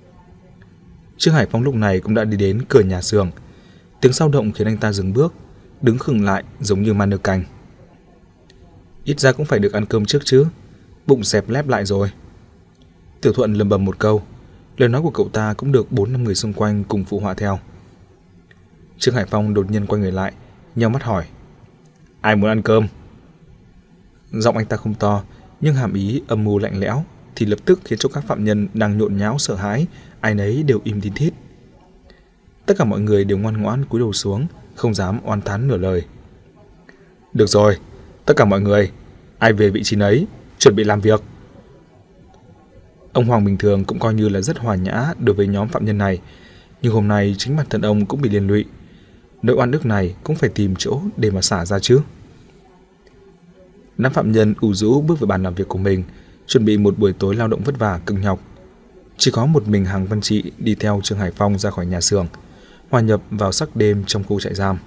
Trương Hải Phong lúc này cũng đã đi đến cửa nhà xưởng. Tiếng sao động khiến anh ta dừng bước, đứng khựng lại giống như ma nơ canh. Ít ra cũng phải được ăn cơm trước chứ, bụng xẹp lép lại rồi. Tiểu Thuận lầm bầm một câu, lời nói của cậu ta cũng được bốn năm người xung quanh cùng phụ họa theo. Trương Hải Phong đột nhiên quay người lại, nheo mắt hỏi: ai muốn ăn cơm? Giọng anh ta không to, nhưng hàm ý âm mưu lạnh lẽo, thì lập tức khiến cho các phạm nhân đang nhộn nháo sợ hãi, ai nấy đều im tín thít. Tất cả mọi người đều ngoan ngoãn cúi đầu xuống, không dám oán thán nửa lời. Được rồi, tất cả mọi người, ai về vị trí nấy, chuẩn bị làm việc. Ông Hoàng bình thường cũng coi như là rất hòa nhã đối với nhóm phạm nhân này, nhưng hôm nay chính bản thân ông cũng bị liên lụy. Nỗi oan ức này cũng phải tìm chỗ để mà xả ra chứ. Đám phạm nhân ủ rũ bước về bàn làm việc của mình, chuẩn bị một buổi tối lao động vất vả cực nhọc. Chỉ có một mình Hàng Văn Trị đi theo Trương Hải Phong ra khỏi nhà xưởng, hòa nhập vào sắc đêm trong khu trại giam.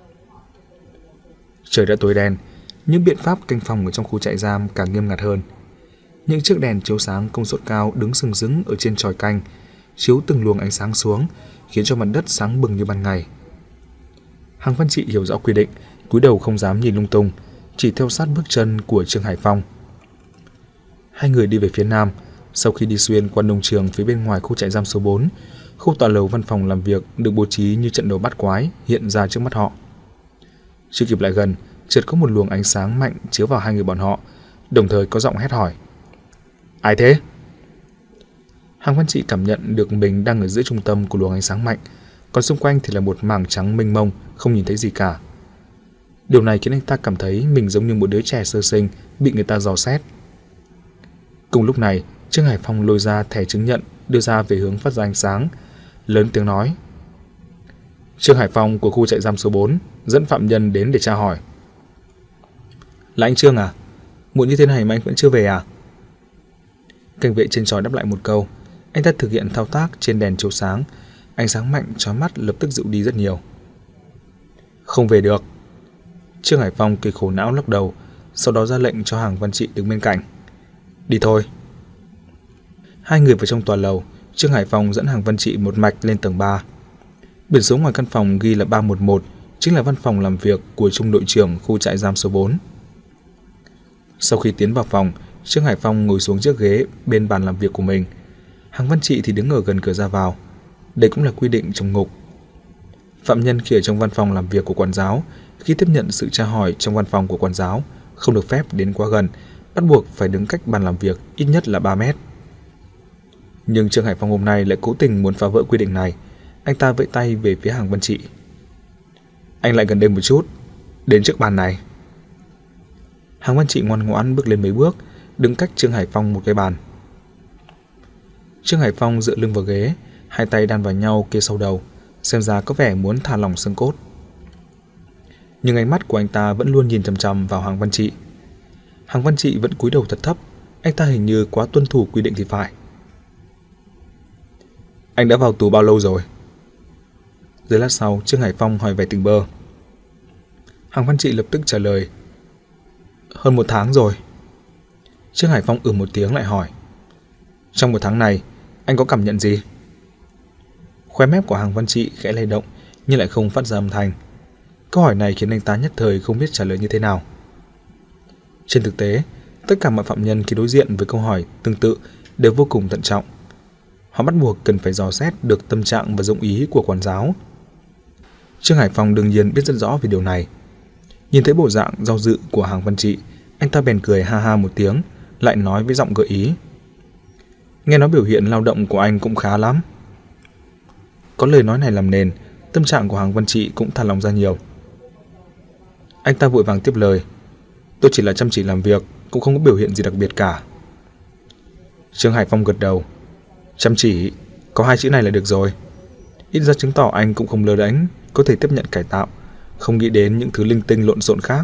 Trời đã tối đen, những biện pháp canh phòng ở trong khu trại giam càng nghiêm ngặt hơn. Những chiếc đèn chiếu sáng công suất cao đứng sừng sững ở trên chòi canh, chiếu từng luồng ánh sáng xuống, khiến cho mặt đất sáng bừng như ban ngày. Hàng Văn Trị hiểu rõ quy định, cúi đầu không dám nhìn lung tung, chỉ theo sát bước chân của Trương Hải Phong. Hai người đi về phía nam. Sau khi đi xuyên qua nông trường phía bên ngoài khu trại giam số bốn, khu tòa lầu văn phòng làm việc được bố trí như trận đấu bát quái hiện ra trước mắt họ. Chưa kịp lại gần, chợt có một luồng ánh sáng mạnh chiếu vào hai người bọn họ, đồng thời có giọng hét hỏi: ai thế? Hàng Văn Trị cảm nhận được mình đang ở giữa trung tâm của luồng ánh sáng mạnh, còn xung quanh thì là một mảng trắng mênh mông, không nhìn thấy gì cả. Điều này khiến anh ta cảm thấy mình giống như một đứa trẻ sơ sinh bị người ta dò xét. Cùng lúc này, Trương Hải Phong lôi ra thẻ chứng nhận đưa ra về hướng phát ra ánh sáng, lớn tiếng nói: Trương Hải Phong của khu trại giam số bốn dẫn phạm nhân đến để tra hỏi. Là anh Trương à? Muộn như thế này mà anh vẫn chưa về à? Cảnh vệ trên chói đáp lại một câu. Anh ta thực hiện thao tác trên đèn chiếu sáng, ánh sáng mạnh chói mắt lập tức dịu đi rất nhiều. Không về được. Trương Hải Phong cười khổ não lắc đầu, sau đó ra lệnh cho Hàng Văn Trị đứng bên cạnh. Đi thôi. Hai người vào trong tòa lầu, Trương Hải Phong dẫn Hàng Văn Trị một mạch lên tầng ba. Biển số ngoài căn phòng ghi là ba một một, chính là văn phòng làm việc của trung đội trưởng khu trại giam số bốn. Sau khi tiến vào phòng, Trương Hải Phong ngồi xuống chiếc ghế bên bàn làm việc của mình. Hàng Văn Trị thì đứng ở gần cửa ra vào. Đây cũng là quy định trong ngục. Phạm nhân khi ở trong văn phòng làm việc của quản giáo, khi tiếp nhận sự tra hỏi trong văn phòng của quản giáo, không được phép đến quá gần, bắt buộc phải đứng cách bàn làm việc ít nhất là ba mét. Nhưng Trương Hải Phong hôm nay lại cố tình muốn phá vỡ quy định này. Anh ta vẫy tay về phía Hàng Văn Trị. Anh lại gần đây một chút, đến trước bàn này. Hàng Văn Trị ngoan ngoãn bước lên mấy bước, đứng cách Trương Hải Phong một cái bàn. Trương Hải Phong dựa lưng vào ghế, hai tay đan vào nhau kia sau đầu, xem ra có vẻ muốn thả lỏng xương cốt. Nhưng ánh mắt của anh ta vẫn luôn nhìn chằm chằm vào Hàng Văn Trị. Hàng Văn Trị vẫn cúi đầu thật thấp, anh ta hình như quá tuân thủ quy định thì phải. Anh đã vào tù bao lâu rồi? Dưới lát sau, Trương Hải Phong hỏi vẻ tình bơ. Hàng Văn Trị lập tức trả lời: Hơn một tháng rồi. Trương Hải Phong ừ một tiếng lại hỏi: Trong một tháng này, anh có cảm nhận gì? Khóe mép của Hàng Văn Trị khẽ lay động nhưng lại không phát ra âm thanh. Câu hỏi này khiến anh ta nhất thời không biết trả lời như thế nào. Trên thực tế, tất cả mọi phạm nhân khi đối diện với câu hỏi tương tự đều vô cùng thận trọng. Họ bắt buộc cần phải dò xét được tâm trạng và dụng ý của quản giáo. Trương Hải Phong đương nhiên biết rất rõ về điều này. Nhìn thấy bộ dạng do dự của Hàng Văn Trị, anh ta bèn cười ha ha một tiếng, lại nói với giọng gợi ý: Nghe nói biểu hiện lao động của anh cũng khá lắm. Có lời nói này làm nền, tâm trạng của Hàng Văn Trị cũng thả lòng ra nhiều. Anh ta vội vàng tiếp lời: Tôi chỉ là chăm chỉ làm việc, cũng không có biểu hiện gì đặc biệt cả. Trương Hải Phong gật đầu. Chăm chỉ, có hai chữ này là được rồi. Ít ra chứng tỏ anh cũng không lơ đễnh, có thể tiếp nhận cải tạo, không nghĩ đến những thứ linh tinh lộn xộn khác.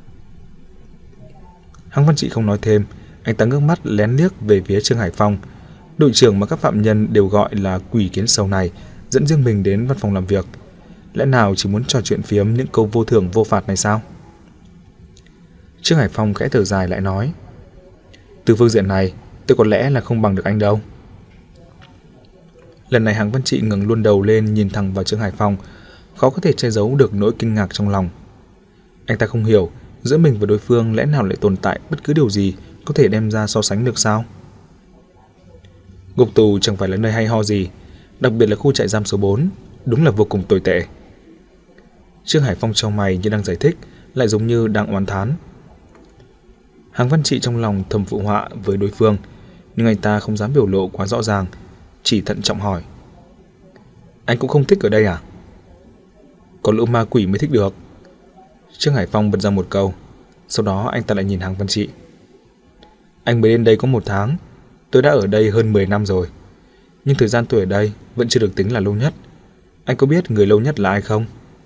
Hàng Văn Trị không nói thêm, anh ta ngước mắt lén liếc về phía Trương Hải Phong, đội trưởng mà các phạm nhân đều gọi là quỷ kiến sầu này, dẫn riêng mình đến văn phòng làm việc. Lẽ nào chỉ muốn trò chuyện phiếm những câu vô thưởng vô phạt này sao? Trương Hải Phong khẽ thở dài lại nói: Từ phương diện này, tôi có lẽ là không bằng được anh đâu. Lần này Hàng Văn Trị ngẩng luôn đầu lên nhìn thẳng vào Trương Hải Phong, khó có thể che giấu được nỗi kinh ngạc trong lòng. Anh ta không hiểu giữa mình và đối phương lẽ nào lại tồn tại bất cứ điều gì có thể đem ra so sánh được sao? Ngục tù chẳng phải là nơi hay ho gì, đặc biệt là khu trại giam số bốn, đúng là vô cùng tồi tệ. Trương Hải Phong chau mày như đang giải thích, lại giống như đang oán thán. Hàng Văn Trị trong lòng thầm phụ họa với đối phương, nhưng anh ta không dám biểu lộ quá rõ ràng, chỉ thận trọng hỏi: Anh cũng không thích ở đây à? Có lũ ma quỷ mới thích được. Trương Hải Phong bật ra một câu, sau đó anh ta lại nhìn Hàng Văn Trị. Anh mới đến đây có một tháng, tôi đã ở đây hơn mười năm rồi, nhưng thời gian tôi ở đây vẫn chưa được tính là lâu nhất. Anh có biết người lâu nhất là ai không?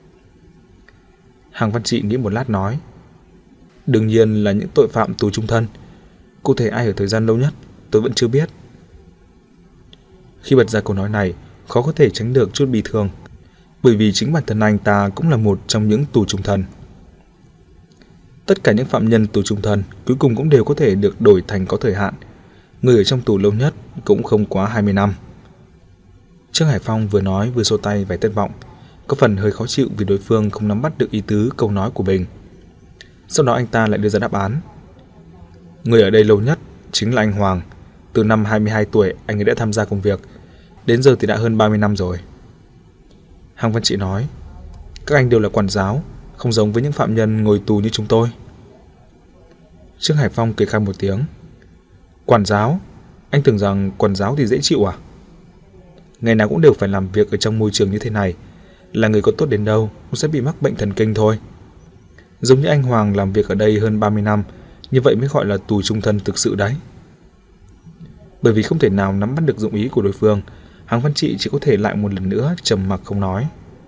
Hàng Văn Trị nghĩ một lát nói: Đương nhiên là những tội phạm tù chung thân. Cụ thể ai ở thời gian lâu nhất tôi vẫn chưa biết. Khi bật ra câu nói này, khó có thể tránh được chút bi thương, bởi vì chính bản thân anh ta cũng là một trong những tù chung thân. Tất cả những phạm nhân tù chung thân cuối cùng cũng đều có thể được đổi thành có thời hạn. Người ở trong tù lâu nhất cũng không quá hai mươi năm. Trương Hải Phong vừa nói vừa xô tay vẻ thất vọng, có phần hơi khó chịu vì đối phương không nắm bắt được ý tứ câu nói của mình. Sau đó anh ta lại đưa ra đáp án: Người ở đây lâu nhất chính là anh Hoàng. Từ năm hai mươi hai tuổi anh ấy đã tham gia công việc, đến giờ thì đã hơn ba mươi năm rồi. Hàng Văn Trị nói: Các anh đều là quản giáo, không giống với những phạm nhân ngồi tù như chúng tôi. Trương Hải Phong cười khan một tiếng: Quản giáo? Anh tưởng rằng quản giáo thì dễ chịu à? Ngày nào cũng đều phải làm việc ở trong môi trường như thế này, là người có tốt đến đâu cũng sẽ bị mắc bệnh thần kinh thôi. Giống như anh Hoàng làm việc ở đây hơn ba mươi năm, như vậy mới gọi là tù chung thân thực sự đấy. Bởi vì không thể nào nắm bắt được dụng ý của đối phương, Hàng Văn Trị chỉ có thể lại một lần nữa trầm mặc không nói.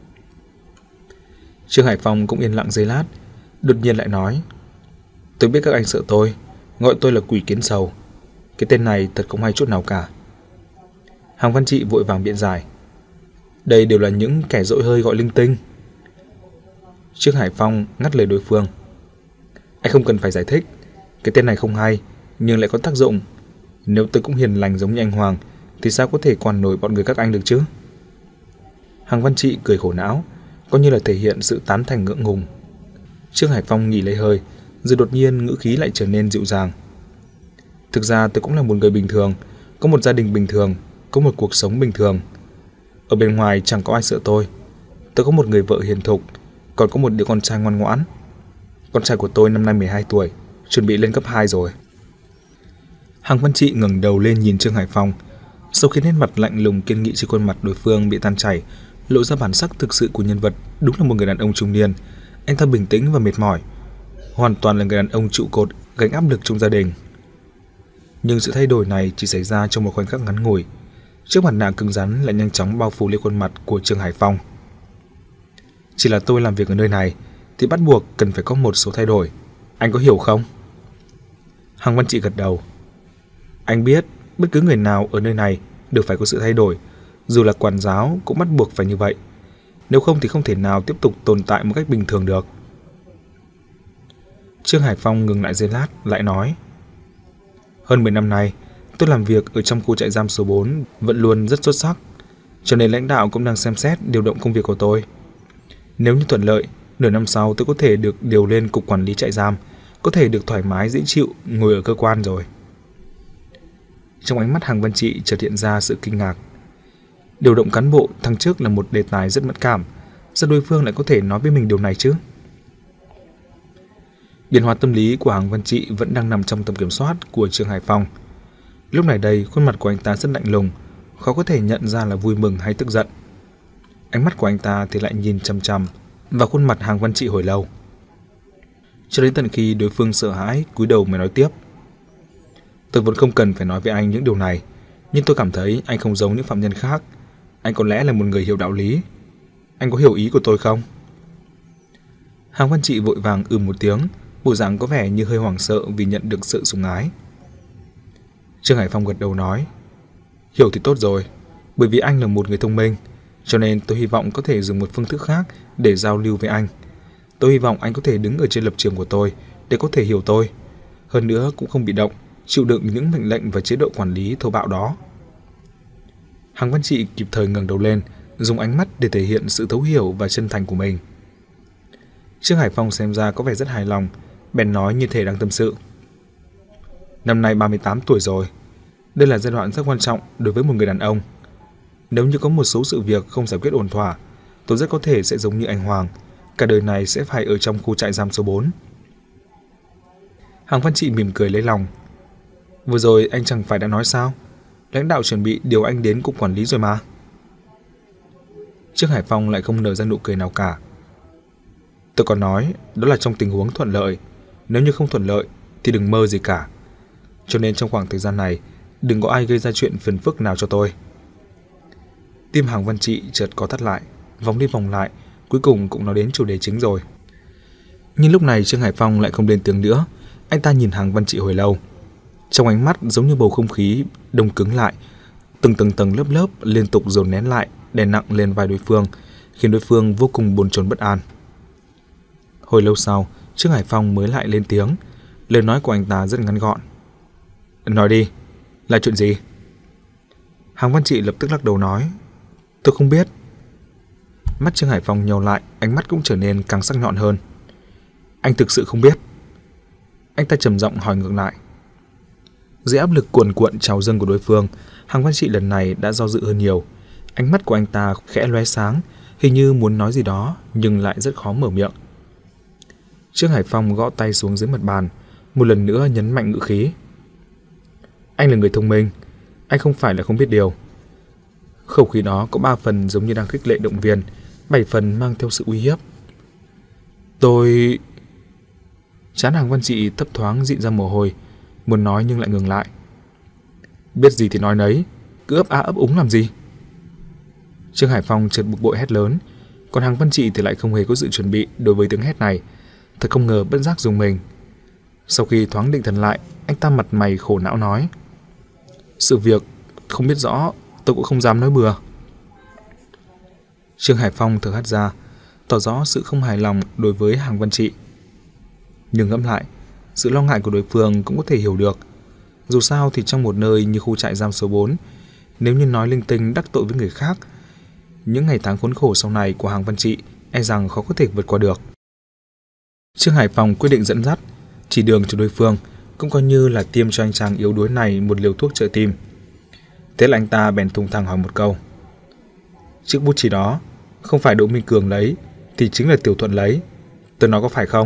Trương Hải Phong cũng yên lặng giây lát, đột nhiên lại nói: "Tôi biết các anh sợ tôi, gọi tôi là quỷ kiến sầu. Cái tên này thật không hay chút nào cả." Hàng Văn Trị vội vàng biện giải: "Đây đều là những kẻ dỗi hơi gọi linh tinh." Trương Hải Phong ngắt lời đối phương: "Anh không cần phải giải thích, cái tên này không hay nhưng lại có tác dụng. Nếu tôi cũng hiền lành giống như anh Hoàng thì sao có thể quản nổi bọn người các anh được chứ?" Hàng Văn Trị cười khổ não, coi như là thể hiện sự tán thành ngượng ngùng. Trương Hải Phong nghỉ lấy hơi, rồi đột nhiên ngữ khí lại trở nên dịu dàng: "Thực ra tôi cũng là một người bình thường, có một gia đình bình thường, có một cuộc sống bình thường. Ở bên ngoài chẳng có ai sợ tôi. Tôi có một người vợ hiền thục, còn có một đứa con trai ngoan ngoãn. Con trai của tôi năm nay mười hai tuổi, chuẩn bị lên cấp hai rồi." Hàng Văn Trị ngẩng đầu lên nhìn Trương Hải Phong, sau khi nét mặt lạnh lùng kiên nghị trên khuôn mặt đối phương bị tan chảy, lộ ra bản sắc thực sự của nhân vật, đúng là một người đàn ông trung niên. Anh ta bình tĩnh và mệt mỏi, hoàn toàn là người đàn ông trụ cột gánh áp lực trong gia đình. Nhưng sự thay đổi này chỉ xảy ra trong một khoảnh khắc ngắn ngủi. Chiếc mặt nạ cứng rắn lại nhanh chóng bao phủ lên khuôn mặt của Trương Hải Phong. "Chỉ là tôi làm việc ở nơi này thì bắt buộc cần phải có một số thay đổi. Anh có hiểu không?" Hàng Văn Trị gật đầu. Anh biết bất cứ người nào ở nơi này đều phải có sự thay đổi, dù là quản giáo cũng bắt buộc phải như vậy. Nếu không thì không thể nào tiếp tục tồn tại một cách bình thường được. Trương Hải Phong ngừng lại giây lát, lại nói: "Hơn mười năm nay, tôi làm việc ở trong khu trại giam số bốn vẫn luôn rất xuất sắc, cho nên lãnh đạo cũng đang xem xét điều động công việc của tôi. Nếu như thuận lợi, nửa năm sau tôi có thể được điều lên cục quản lý trại giam, có thể được thoải mái dễ chịu ngồi ở cơ quan rồi." Trong ánh mắt Hàng Văn Trị chợt hiện ra sự kinh ngạc. Điều động cán bộ thăng chức là một đề tài rất mẫn cảm, sao đối phương lại có thể nói với mình điều này chứ? Biến hóa tâm lý của Hàng Văn Trị vẫn đang nằm trong tầm kiểm soát của Trương Hải Phong. Lúc này đây, khuôn mặt của anh ta rất lạnh lùng, khó có thể nhận ra là vui mừng hay tức giận. Ánh mắt của anh ta thì lại nhìn chằm chằm vào khuôn mặt Hàng Văn Trị hồi lâu, cho đến tận khi đối phương sợ hãi cúi đầu mới nói tiếp: "Tôi vẫn không cần phải nói với anh những điều này, nhưng tôi cảm thấy anh không giống những phạm nhân khác. Anh có lẽ là một người hiểu đạo lý. Anh có hiểu ý của tôi không?" Hàng Văn Trị vội vàng ừm một tiếng, bộ dạng có vẻ như hơi hoảng sợ vì nhận được sự sủng ái. Trương Hải Phong gật đầu nói: "Hiểu thì tốt rồi, bởi vì anh là một người thông minh, cho nên tôi hy vọng có thể dùng một phương thức khác để giao lưu với anh. Tôi hy vọng anh có thể đứng ở trên lập trường của tôi để có thể hiểu tôi. Hơn nữa cũng không bị động, chịu đựng những mệnh lệnh và chế độ quản lý thô bạo đó." Hàng Văn Trị kịp thời ngẩng đầu lên, dùng ánh mắt để thể hiện sự thấu hiểu và chân thành của mình. Trương Hải Phong xem ra có vẻ rất hài lòng, bèn nói như thể đang tâm sự: "Năm nay ba mươi tám tuổi rồi. Đây là giai đoạn rất quan trọng đối với một người đàn ông. Nếu như có một số sự việc không giải quyết ổn thỏa, tôi rất có thể sẽ giống như anh Hoàng, cả đời này sẽ phải ở trong khu trại giam số bốn." Hàng Văn Trị mỉm cười lấy lòng: "Vừa rồi anh chẳng phải đã nói sao? Lãnh đạo chuẩn bị điều anh đến cục quản lý rồi mà." Trương Hải Phong lại không nở ra nụ cười nào cả. "Tôi còn nói đó là trong tình huống thuận lợi, nếu như không thuận lợi thì đừng mơ gì cả. Cho nên trong khoảng thời gian này đừng có ai gây ra chuyện phiền phức nào cho tôi." Tim Hàng Văn Trị chợt co thắt lại, vòng đi vòng lại, cuối cùng cũng nói đến chủ đề chính rồi. Nhưng lúc này Trương Hải Phong lại không lên tiếng nữa. Anh ta nhìn Hàng Văn Trị hồi lâu, trong ánh mắt giống như bầu không khí đông cứng lại, từng tầng tầng lớp lớp liên tục dồn nén lại, đè nặng lên vai đối phương, khiến đối phương vô cùng bồn chồn bất an. Hồi lâu sau, Trương Hải Phong mới lại lên tiếng. Lời nói của anh ta rất ngắn gọn: "Nói đi, là chuyện gì?" Hàng Văn Trị lập tức lắc đầu nói: "Tôi không biết." Mắt Trương Hải Phong nheo lại, ánh mắt cũng trở nên càng sắc nhọn hơn. "Anh thực sự không biết?" Anh ta trầm giọng hỏi ngược lại. Dưới áp lực cuồn cuộn trào dâng của đối phương, Hàng Văn Trị lần này đã do dự hơn nhiều. Ánh mắt của anh ta khẽ lóe sáng, hình như muốn nói gì đó nhưng lại rất khó mở miệng. Trương Hải Phong gõ tay xuống dưới mặt bàn, một lần nữa nhấn mạnh ngữ khí: "Anh là người thông minh, anh không phải là không biết điều." Khẩu khí đó có ba phần giống như đang khích lệ động viên, bảy phần mang theo sự uy hiếp. Tôi... Trán Hàng Văn Trị thấp thoáng dịn ra mồ hôi, muốn nói nhưng lại ngừng lại. Biết gì thì nói nấy, cứ ấp á ấp úng làm gì? Trương Hải Phong chợt bực bội hét lớn, còn Hàng Văn Trị thì lại không hề có sự chuẩn bị đối với tiếng hét này, thật không ngờ bất giác dùng mình. Sau khi thoáng định thần lại, anh ta mặt mày khổ não nói: sự việc không biết rõ, tôi cũng không dám nói bừa. Trương Hải Phong thở hắt ra, tỏ rõ sự không hài lòng đối với Hàng Văn Trị. Nhưng ngẫm lại, sự lo ngại của đối phương cũng có thể hiểu được. Dù sao thì trong một nơi như khu trại giam số bốn, nếu như nói linh tinh đắc tội với người khác, những ngày tháng khốn khổ sau này của Hàng Văn Trị e rằng khó có thể vượt qua được. Trương Hải Phong quyết định dẫn dắt, chỉ đường cho đối phương, cũng coi như là tiêm cho anh chàng yếu đuối này một liều thuốc trợ tim. Thế là anh ta bèn thùng thẳng hỏi một câu: chiếc bút chì đó không phải Đỗ Minh Cường lấy thì chính là Tiểu Thuận lấy, tôi nói có phải không?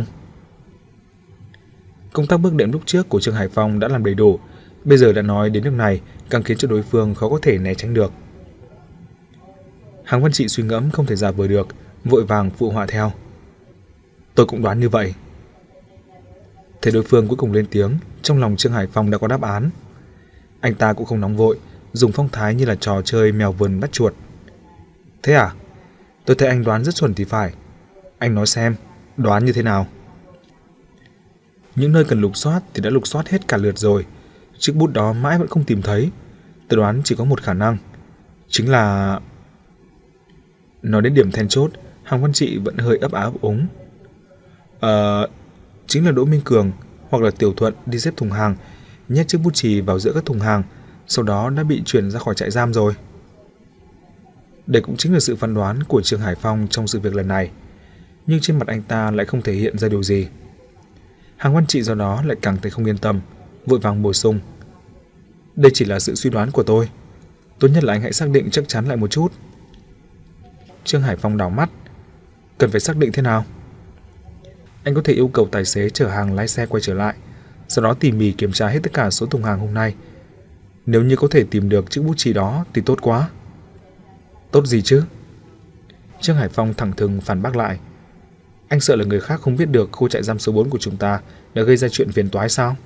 Công tác bước đệm lúc trước của Trương Hải Phong đã làm đầy đủ, bây giờ đã nói đến nước này càng khiến cho đối phương khó có thể né tránh được. Hàng Văn Trị suy ngẫm không thể giả vờ được, vội vàng phụ họa theo: tôi cũng đoán như vậy. Thế đối phương cuối cùng lên tiếng, trong lòng Trương Hải Phong đã có đáp án. Anh ta cũng không nóng vội, dùng phong thái như là trò chơi mèo vườn bắt chuột. Thế à? Tôi thấy anh đoán rất chuẩn thì phải. Anh nói xem, đoán như thế nào? Những nơi cần lục soát thì đã lục soát hết cả lượt rồi. Chiếc bút đó mãi vẫn không tìm thấy. Tôi đoán chỉ có một khả năng, chính là... Nói đến điểm then chốt, Hàng Văn Trị vẫn hơi ấp á ấp úng. Ờ... Chính là Đỗ Minh Cường hoặc là Tiểu Thuận đi xếp thùng hàng, nhét chiếc bút chì vào giữa các thùng hàng, sau đó đã bị chuyển ra khỏi trại giam rồi. Đây cũng chính là sự phán đoán của Trương Hải Phong trong sự việc lần này, nhưng trên mặt anh ta lại không thể hiện ra điều gì. Hàng Văn Trị do đó lại càng thấy không yên tâm, vội vàng bổ sung: đây chỉ là sự suy đoán của tôi, tốt nhất là anh hãy xác định chắc chắn lại một chút. Trương Hải Phong đảo mắt: cần phải xác định thế nào? Anh có thể yêu cầu tài xế chở hàng lái xe quay trở lại, sau đó tỉ mỉ kiểm tra hết tất cả số thùng hàng hôm nay. Nếu như có thể tìm được chiếc bút chì đó thì tốt quá. Tốt gì chứ? Trương Hải Phong thẳng thừng phản bác lại: anh sợ là người khác không biết được khu trại giam số bốn của chúng ta đã gây ra chuyện phiền toái sao?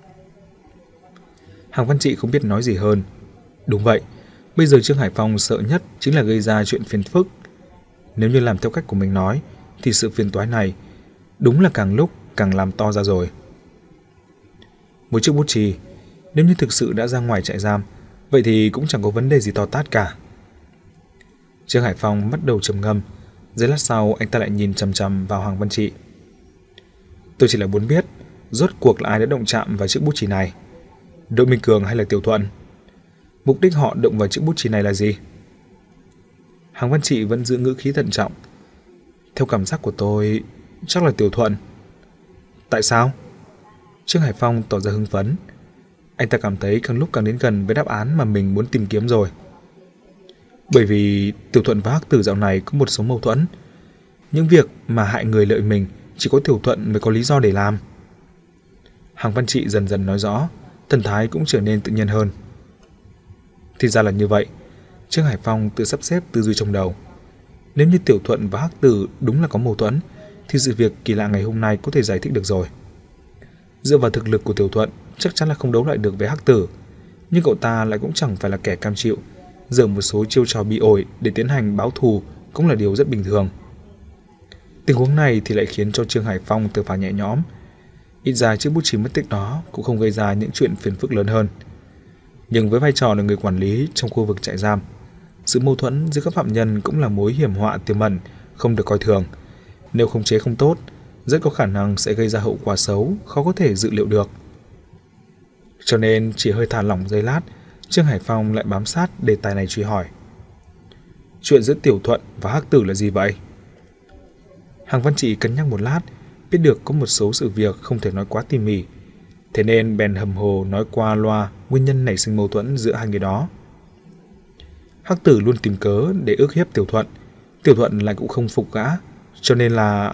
Hàng Văn Trị không biết nói gì hơn. Đúng vậy, bây giờ Trương Hải Phong sợ nhất chính là gây ra chuyện phiền phức. Nếu như làm theo cách của mình nói thì sự phiền toái này đúng là càng lúc càng làm to ra rồi. Một chiếc bút chì, nếu như thực sự đã ra ngoài trại giam, vậy thì cũng chẳng có vấn đề gì to tát cả. Trương Hải Phong bắt đầu trầm ngâm, giây lát sau anh ta lại nhìn chằm chằm vào Hàng Văn Trị. Tôi chỉ là muốn biết rốt cuộc là ai đã động chạm vào chiếc bút chì này, Đỗ Minh Cường hay là Tiểu Thuận? Mục đích họ động vào chiếc bút chì này là gì? Hàng Văn Trị vẫn giữ ngữ khí thận trọng. Theo cảm giác của tôi, chắc là Tiểu Thuận. Tại sao? Trương Hải Phong tỏ ra hưng phấn. Anh ta cảm thấy càng lúc càng đến gần với đáp án mà mình muốn tìm kiếm rồi. Bởi vì Tiểu Thuận và Hắc Tử dạo này có một số mâu thuẫn. Những việc mà hại người lợi mình chỉ có Tiểu Thuận mới có lý do để làm. Hàng Văn Trị dần dần nói rõ, thần thái cũng trở nên tự nhiên hơn. Thì ra là như vậy. Trương Hải Phong tự sắp xếp tư duy trong đầu. Nếu như Tiểu Thuận và Hắc Tử đúng là có mâu thuẫn, thì sự việc kỳ lạ ngày hôm nay có thể giải thích được rồi. Dựa vào thực lực của Tiểu Thuận, chắc chắn là không đấu lại được với Hắc Tử, nhưng cậu ta lại cũng chẳng phải là kẻ cam chịu, dở một số chiêu trò bị ổi để tiến hành báo thù cũng là điều rất bình thường. Tình huống này thì lại khiến cho Trương Hải Phong thở phào nhẹ nhõm. Ít ra chiếc bút chì mất tích đó cũng không gây ra những chuyện phiền phức lớn hơn. Nhưng với vai trò là người quản lý trong khu vực trại giam, sự mâu thuẫn giữa các phạm nhân cũng là mối hiểm họa tiềm ẩn không được coi thường. Nếu khống chế không tốt, rất có khả năng sẽ gây ra hậu quả xấu khó có thể dự liệu được. Cho nên chỉ hơi thả lỏng giây lát, Trương Hải Phong lại bám sát đề tài này truy hỏi: chuyện giữa Tiểu Thuận và Hắc Tử là gì vậy? Hàng Văn Trị cân nhắc một lát, biết được có một số sự việc không thể nói quá tỉ mỉ, thế nên bèn hầm hồ nói qua loa nguyên nhân nảy sinh mâu thuẫn giữa hai người đó. Hắc Tử luôn tìm cớ để ức hiếp Tiểu Thuận, Tiểu Thuận lại cũng không phục gã, cho nên là...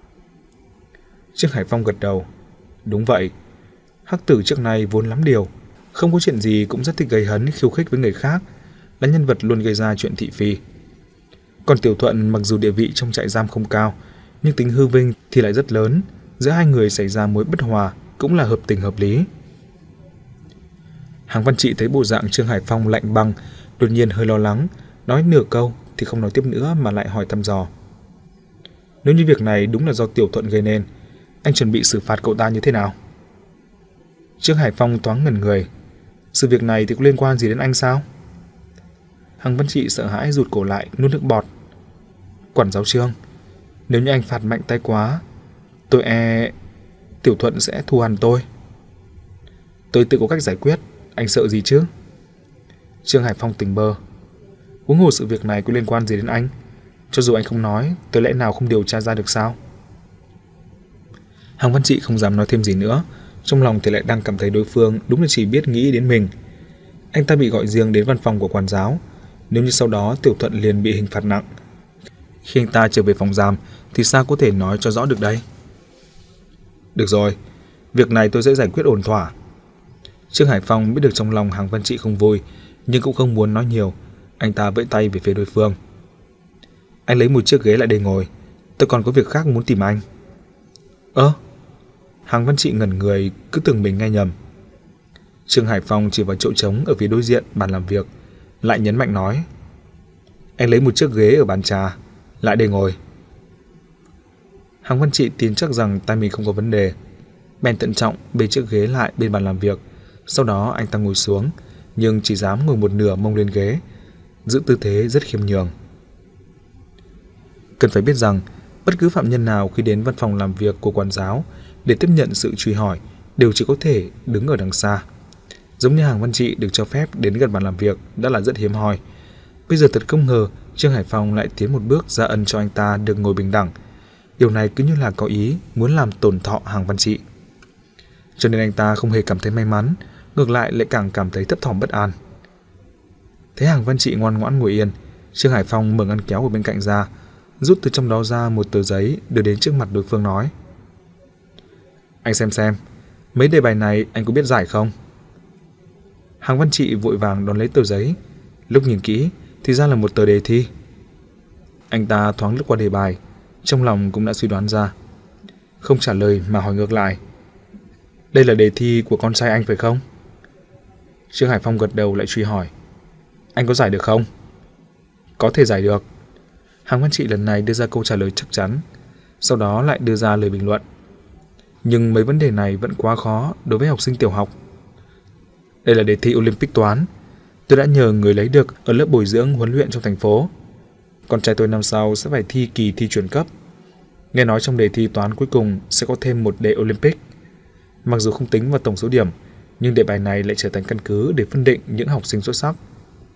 Trương Hải Phong gật đầu. Đúng vậy, Hắc Tử trước nay vốn lắm điều, không có chuyện gì cũng rất thích gây hấn khiêu khích với người khác, là nhân vật luôn gây ra chuyện thị phi. Còn Tiểu Thuận mặc dù địa vị trong trại giam không cao, nhưng tính hư vinh thì lại rất lớn, giữa hai người xảy ra mối bất hòa cũng là hợp tình hợp lý. Hàng Văn Trị thấy bộ dạng Trương Hải Phong lạnh băng, đột nhiên hơi lo lắng, nói nửa câu thì không nói tiếp nữa mà lại hỏi thăm dò. Nếu như việc này đúng là do Tiểu Thuận gây nên, anh chuẩn bị xử phạt cậu ta như thế nào? Trương Hải Phong thoáng ngẩn người. Sự việc này thì có liên quan gì đến anh sao? Hàng Văn Trị sợ hãi rụt cổ lại, nuốt nước bọt. Quản giáo Trương, nếu như anh phạt mạnh tay quá, tôi e Tiểu Thuận sẽ thù hằn tôi. Tôi tự có cách giải quyết, anh sợ gì chứ? Trương Hải Phong tỉnh bơ. Huống hồ sự việc này có liên quan gì đến anh? Cho dù anh không nói, tôi lẽ nào không điều tra ra được sao? Hàng Văn Trị không dám nói thêm gì nữa, trong lòng thì lại đang cảm thấy đối phương đúng là chỉ biết nghĩ đến mình. Anh ta bị gọi riêng đến văn phòng của quản giáo, nếu như sau đó Tiểu Thuận liền bị hình phạt nặng, khi anh ta trở về phòng giam thì sao có thể nói cho rõ được đây? Được rồi, việc này tôi sẽ giải quyết ổn thỏa. Trương Hải Phong biết được trong lòng Hàng Văn Trị không vui, nhưng cũng không muốn nói nhiều. Anh ta vẫy tay về phía đối phương. Anh lấy một chiếc ghế lại đây ngồi, tôi còn có việc khác muốn tìm anh. Ơ? Hàng Văn Trị ngẩn người, cứ tưởng mình nghe nhầm. Trương Hải Phong chỉ vào chỗ trống ở phía đối diện bàn làm việc, lại nhấn mạnh nói. Anh lấy một chiếc ghế ở bàn trà, lại đây ngồi. Hàng Văn Trị tin chắc rằng tay mình không có vấn đề, bèn thận trọng bê chiếc ghế lại bên bàn làm việc. Sau đó anh ta ngồi xuống, nhưng chỉ dám ngồi một nửa mông lên ghế, giữ tư thế rất khiêm nhường. Cần phải biết rằng bất cứ phạm nhân nào khi đến văn phòng làm việc của quản giáo để tiếp nhận sự truy hỏi đều chỉ có thể đứng ở đằng xa. Giống như Hàng Văn Trị được cho phép đến gần bàn làm việc đã là rất hiếm hoi. Bây giờ thật không ngờ Trương Hải Phong lại tiến một bước ra ân cho anh ta được ngồi bình đẳng. Điều này cứ như là có ý muốn làm tổn thọ Hàng Văn Trị. Cho nên anh ta không hề cảm thấy may mắn, ngược lại lại càng cảm thấy thấp thỏm bất an. Thấy Hàng Văn Trị ngoan ngoãn ngồi yên, Trương Hải Phong mở ngăn kéo ở bên cạnh ra, rút từ trong đó ra một tờ giấy đưa đến trước mặt đối phương nói. Anh xem xem, mấy đề bài này anh có biết giải không? Hàng Văn Trị vội vàng đón lấy tờ giấy, lúc nhìn kỹ thì ra là một tờ đề thi. Anh ta thoáng lướt qua đề bài, trong lòng cũng đã suy đoán ra. Không trả lời mà hỏi ngược lại. Đây là đề thi của con trai anh phải không? Trương Hải Phong gật đầu lại truy hỏi. Anh có giải được không? Có thể giải được. Hàng Văn Trị lần này đưa ra câu trả lời chắc chắn, sau đó lại đưa ra lời bình luận. Nhưng mấy vấn đề này vẫn quá khó đối với học sinh tiểu học. Đây là đề thi Olympic toán. Tôi đã nhờ người lấy được ở lớp bồi dưỡng huấn luyện trong thành phố. Con trai tôi năm sau sẽ phải thi kỳ thi chuyển cấp. Nghe nói trong đề thi toán cuối cùng sẽ có thêm một đề Olympic. Mặc dù không tính vào tổng số điểm, nhưng đề bài này lại trở thành căn cứ để phân định những học sinh xuất sắc.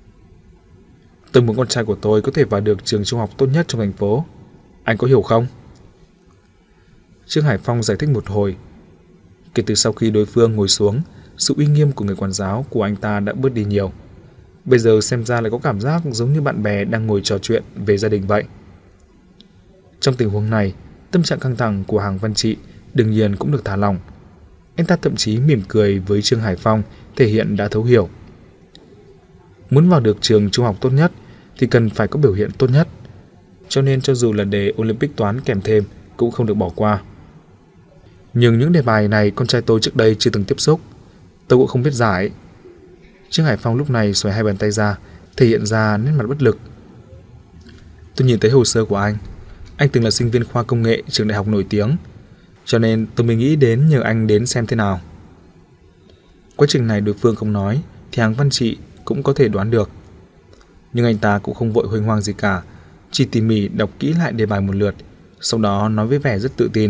Tôi muốn con trai của tôi có thể vào được trường trung học tốt nhất trong thành phố. Anh có hiểu không? Trương Hải Phong giải thích một hồi. Kể từ sau khi đối phương ngồi xuống, sự uy nghiêm của người quản giáo của anh ta đã bớt đi nhiều. Bây giờ xem ra lại có cảm giác giống như bạn bè đang ngồi trò chuyện về gia đình vậy. Trong tình huống này, tâm trạng căng thẳng của Hàng Văn Trị đương nhiên cũng được thả lỏng. Anh ta thậm chí mỉm cười với Trương Hải Phong, thể hiện đã thấu hiểu. Muốn vào được trường trung học tốt nhất thì cần phải có biểu hiện tốt nhất. Cho nên cho dù là đề Olympic toán kèm thêm cũng không được bỏ qua. Nhưng những đề bài này con trai tôi trước đây chưa từng tiếp xúc, tôi cũng không biết giải. Trương Hải Phong lúc này xoay hai bàn tay ra, thể hiện ra nét mặt bất lực. Tôi nhìn thấy hồ sơ của anh. Anh từng là sinh viên khoa công nghệ trường đại học nổi tiếng, cho nên tôi mới nghĩ đến nhờ anh đến xem thế nào. Quá trình này đối phương không nói thì Hàng Văn Trị cũng có thể đoán được. Nhưng anh ta cũng không vội huênh hoang gì cả, chỉ tỉ mỉ đọc kỹ lại đề bài một lượt, sau đó nói với vẻ rất tự tin.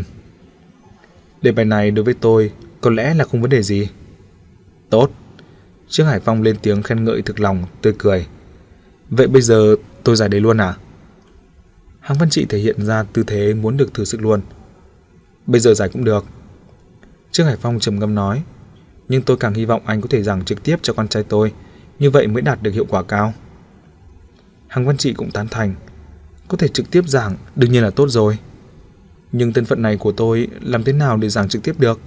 Đề bài này đối với tôi có lẽ là không vấn đề gì. Tốt. Trương Hải Phong lên tiếng khen ngợi thực lòng, tươi cười. Vậy bây giờ tôi giải đề luôn à? Hàng Văn Trị thể hiện ra tư thế muốn được thử sức luôn. Bây giờ giải cũng được. Trương Hải Phong trầm ngâm nói. Nhưng tôi càng hy vọng anh có thể giảng trực tiếp cho con trai tôi, như vậy mới đạt được hiệu quả cao. Hàng Văn Trị cũng tán thành. Có thể trực tiếp giảng đương nhiên là tốt rồi. Nhưng thân phận này của tôi làm thế nào để giảng trực tiếp được?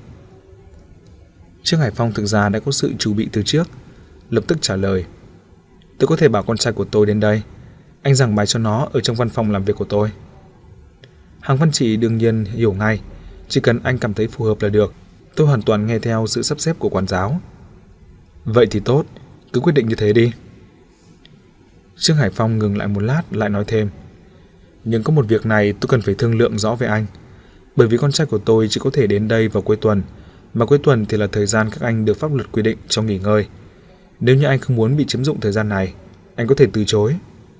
Trương Hải Phong thực ra đã có sự chuẩn bị từ trước, lập tức trả lời. Tôi có thể bảo con trai của tôi đến đây, anh giảng bài cho nó ở trong văn phòng làm việc của tôi. Hàng Văn Trị đương nhiên hiểu ngay, Chỉ cần anh cảm thấy phù hợp là được. Tôi hoàn toàn nghe theo sự sắp xếp của quản giáo. Vậy thì tốt, cứ quyết định như thế đi. Trương Hải Phong ngừng lại một lát lại nói thêm. Nhưng có một việc này tôi cần phải thương lượng rõ với anh. Bởi vì con trai của tôi chỉ có thể đến đây vào cuối tuần, mà cuối tuần thì là thời gian các anh được pháp luật quy định cho nghỉ ngơi. Nếu như anh không muốn bị chiếm dụng thời gian này, anh có thể từ chối.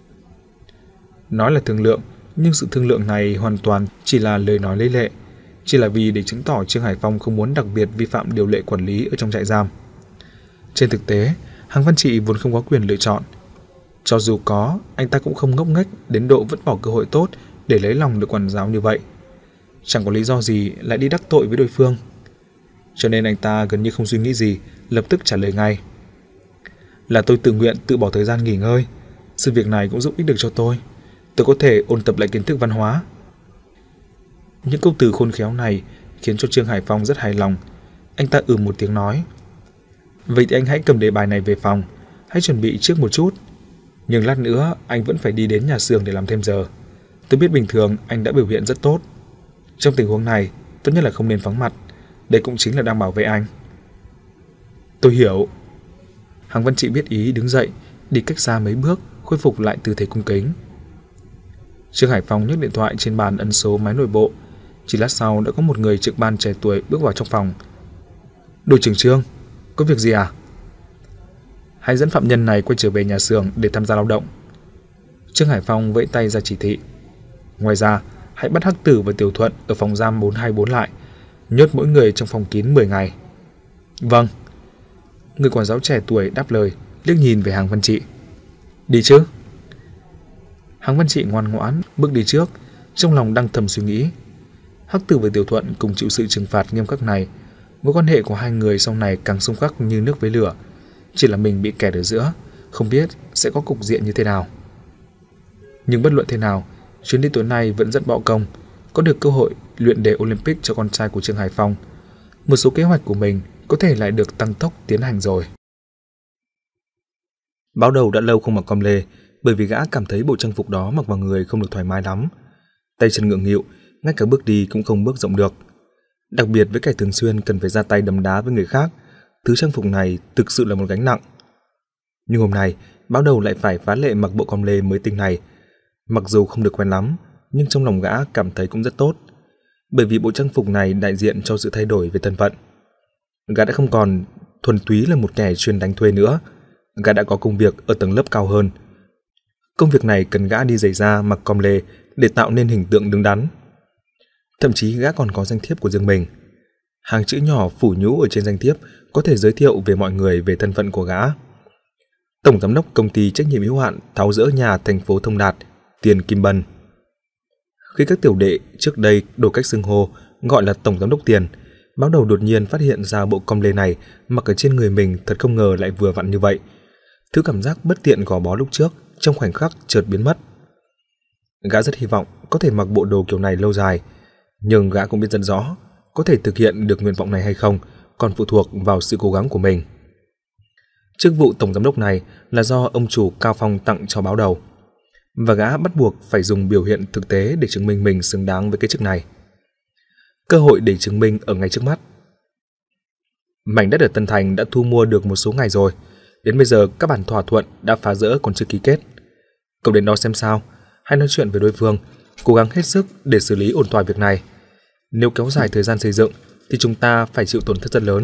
Nói là thương lượng, nhưng sự thương lượng này hoàn toàn chỉ là lời nói lấy lệ, chỉ là vì để chứng tỏ Trương Hải Phong không muốn đặc biệt vi phạm điều lệ quản lý ở trong trại giam. Trên thực tế, Hàng Văn Trị vốn không có quyền lựa chọn. Cho dù có, anh ta cũng không ngốc nghếch đến độ vứt bỏ cơ hội tốt để lấy lòng được quản giáo như vậy. Chẳng có lý do gì lại đi đắc tội với đối phương. Cho nên anh ta gần như không suy nghĩ gì, lập tức trả lời ngay. Là tôi tự nguyện tự bỏ thời gian nghỉ ngơi. Sự việc này cũng giúp ích được cho tôi. Tôi có thể ôn tập lại kiến thức văn hóa. Những câu từ khôn khéo này khiến cho Trương Hải Phong rất hài lòng. Anh ta ừ một tiếng nói. Vậy thì anh hãy cầm đề bài này về phòng, hãy chuẩn bị trước một chút. Nhưng lát nữa anh vẫn phải đi đến nhà xưởng để làm thêm giờ. Tôi biết bình thường anh đã biểu hiện rất tốt. Trong tình huống này, tốt nhất là không nên vắng mặt. Đây cũng chính là đang bảo vệ anh. Tôi hiểu. Hàng Văn Trị biết ý đứng dậy, đi cách xa mấy bước, khôi phục lại tư thế cung kính. Trương Hải Phong nhấc điện thoại trên bàn ấn số máy nội bộ. Chỉ lát sau đã có một người trực ban trẻ tuổi bước vào trong phòng. Đội trưởng Trương, có việc gì à? Hãy dẫn phạm nhân này quay trở về nhà xưởng để tham gia lao động. Trương Hải Phong vẫy tay ra chỉ thị. Ngoài ra, hãy bắt Hắc Tử và Tiểu Thuận ở phòng giam bốn hai bốn lại, nhốt mỗi người trong phòng kín mười ngày. Vâng. Người quản giáo trẻ tuổi đáp lời, liếc nhìn về Hàng Văn Trị. Đi chứ? Hàng Văn Trị ngoan ngoãn bước đi trước, trong lòng đang thầm suy nghĩ. Hắc Tử và Tiểu Thuận cùng chịu sự trừng phạt nghiêm khắc này, mối quan hệ của hai người sau này càng xung khắc như nước với lửa. Chỉ là mình bị kẹt ở giữa, không biết sẽ có cục diện như thế nào. Nhưng bất luận thế nào, chuyến đi tối nay vẫn rất bạo công, có được cơ hội luyện đề Olympic cho con trai của Trương Hải Phong. Một số kế hoạch của mình có thể lại được tăng tốc tiến hành rồi. Báo Đầu đã lâu không mặc com lê, bởi vì gã cảm thấy bộ trang phục đó mặc vào người không được thoải mái lắm. Tay chân ngượng nghịu, ngay cả bước đi cũng không bước rộng được. Đặc biệt với kẻ thường xuyên cần phải ra tay đấm đá với người khác, thứ trang phục này thực sự là một gánh nặng. Nhưng hôm nay, Báo Đầu lại phải phá lệ mặc bộ com lê mới tinh này. Mặc dù không được quen lắm, nhưng trong lòng gã cảm thấy cũng rất tốt, bởi vì bộ trang phục này đại diện cho sự thay đổi về thân phận. Gã đã không còn thuần túy là một kẻ chuyên đánh thuê nữa, gã đã có công việc ở tầng lớp cao hơn. Công việc này cần gã đi giày da mặc com lê để tạo nên hình tượng đứng đắn. Thậm chí gã còn có danh thiếp của riêng mình. Hàng chữ nhỏ phủ nhũ ở trên danh thiếp có thể giới thiệu về mọi người về thân phận của gã. Tổng giám đốc công ty trách nhiệm hữu hạn tháo dỡ nhà thành phố Thông Đạt, Tiền Kim Bân. Khi các tiểu đệ trước đây đổi cách xưng hô gọi là tổng giám đốc Tiền, Báo Đầu đột nhiên phát hiện ra bộ com lê này mặc ở trên người mình thật không ngờ lại vừa vặn như vậy. Thứ cảm giác bất tiện gò bó lúc trước trong khoảnh khắc chợt biến mất. Gã rất hy vọng có thể mặc bộ đồ kiểu này lâu dài, nhưng gã cũng biết rất rõ có thể thực hiện được nguyện vọng này hay không còn phụ thuộc vào sự cố gắng của mình. Chức vụ tổng giám đốc này là do ông chủ Cao Phong tặng cho Báo Đầu, và gã bắt buộc phải dùng biểu hiện thực tế để chứng minh mình xứng đáng với cái chức này. Cơ hội để chứng minh ở ngay trước mắt. Mảnh đất ở Tân Thành đã thu mua được một số ngày rồi, đến bây giờ các bản thỏa thuận đã phá rỡ còn chưa ký kết. Cậu đến đó xem sao, hãy nói chuyện với đối phương, cố gắng hết sức để xử lý ổn thỏa việc này. Nếu kéo dài thời gian xây dựng thì chúng ta phải chịu tổn thất rất lớn.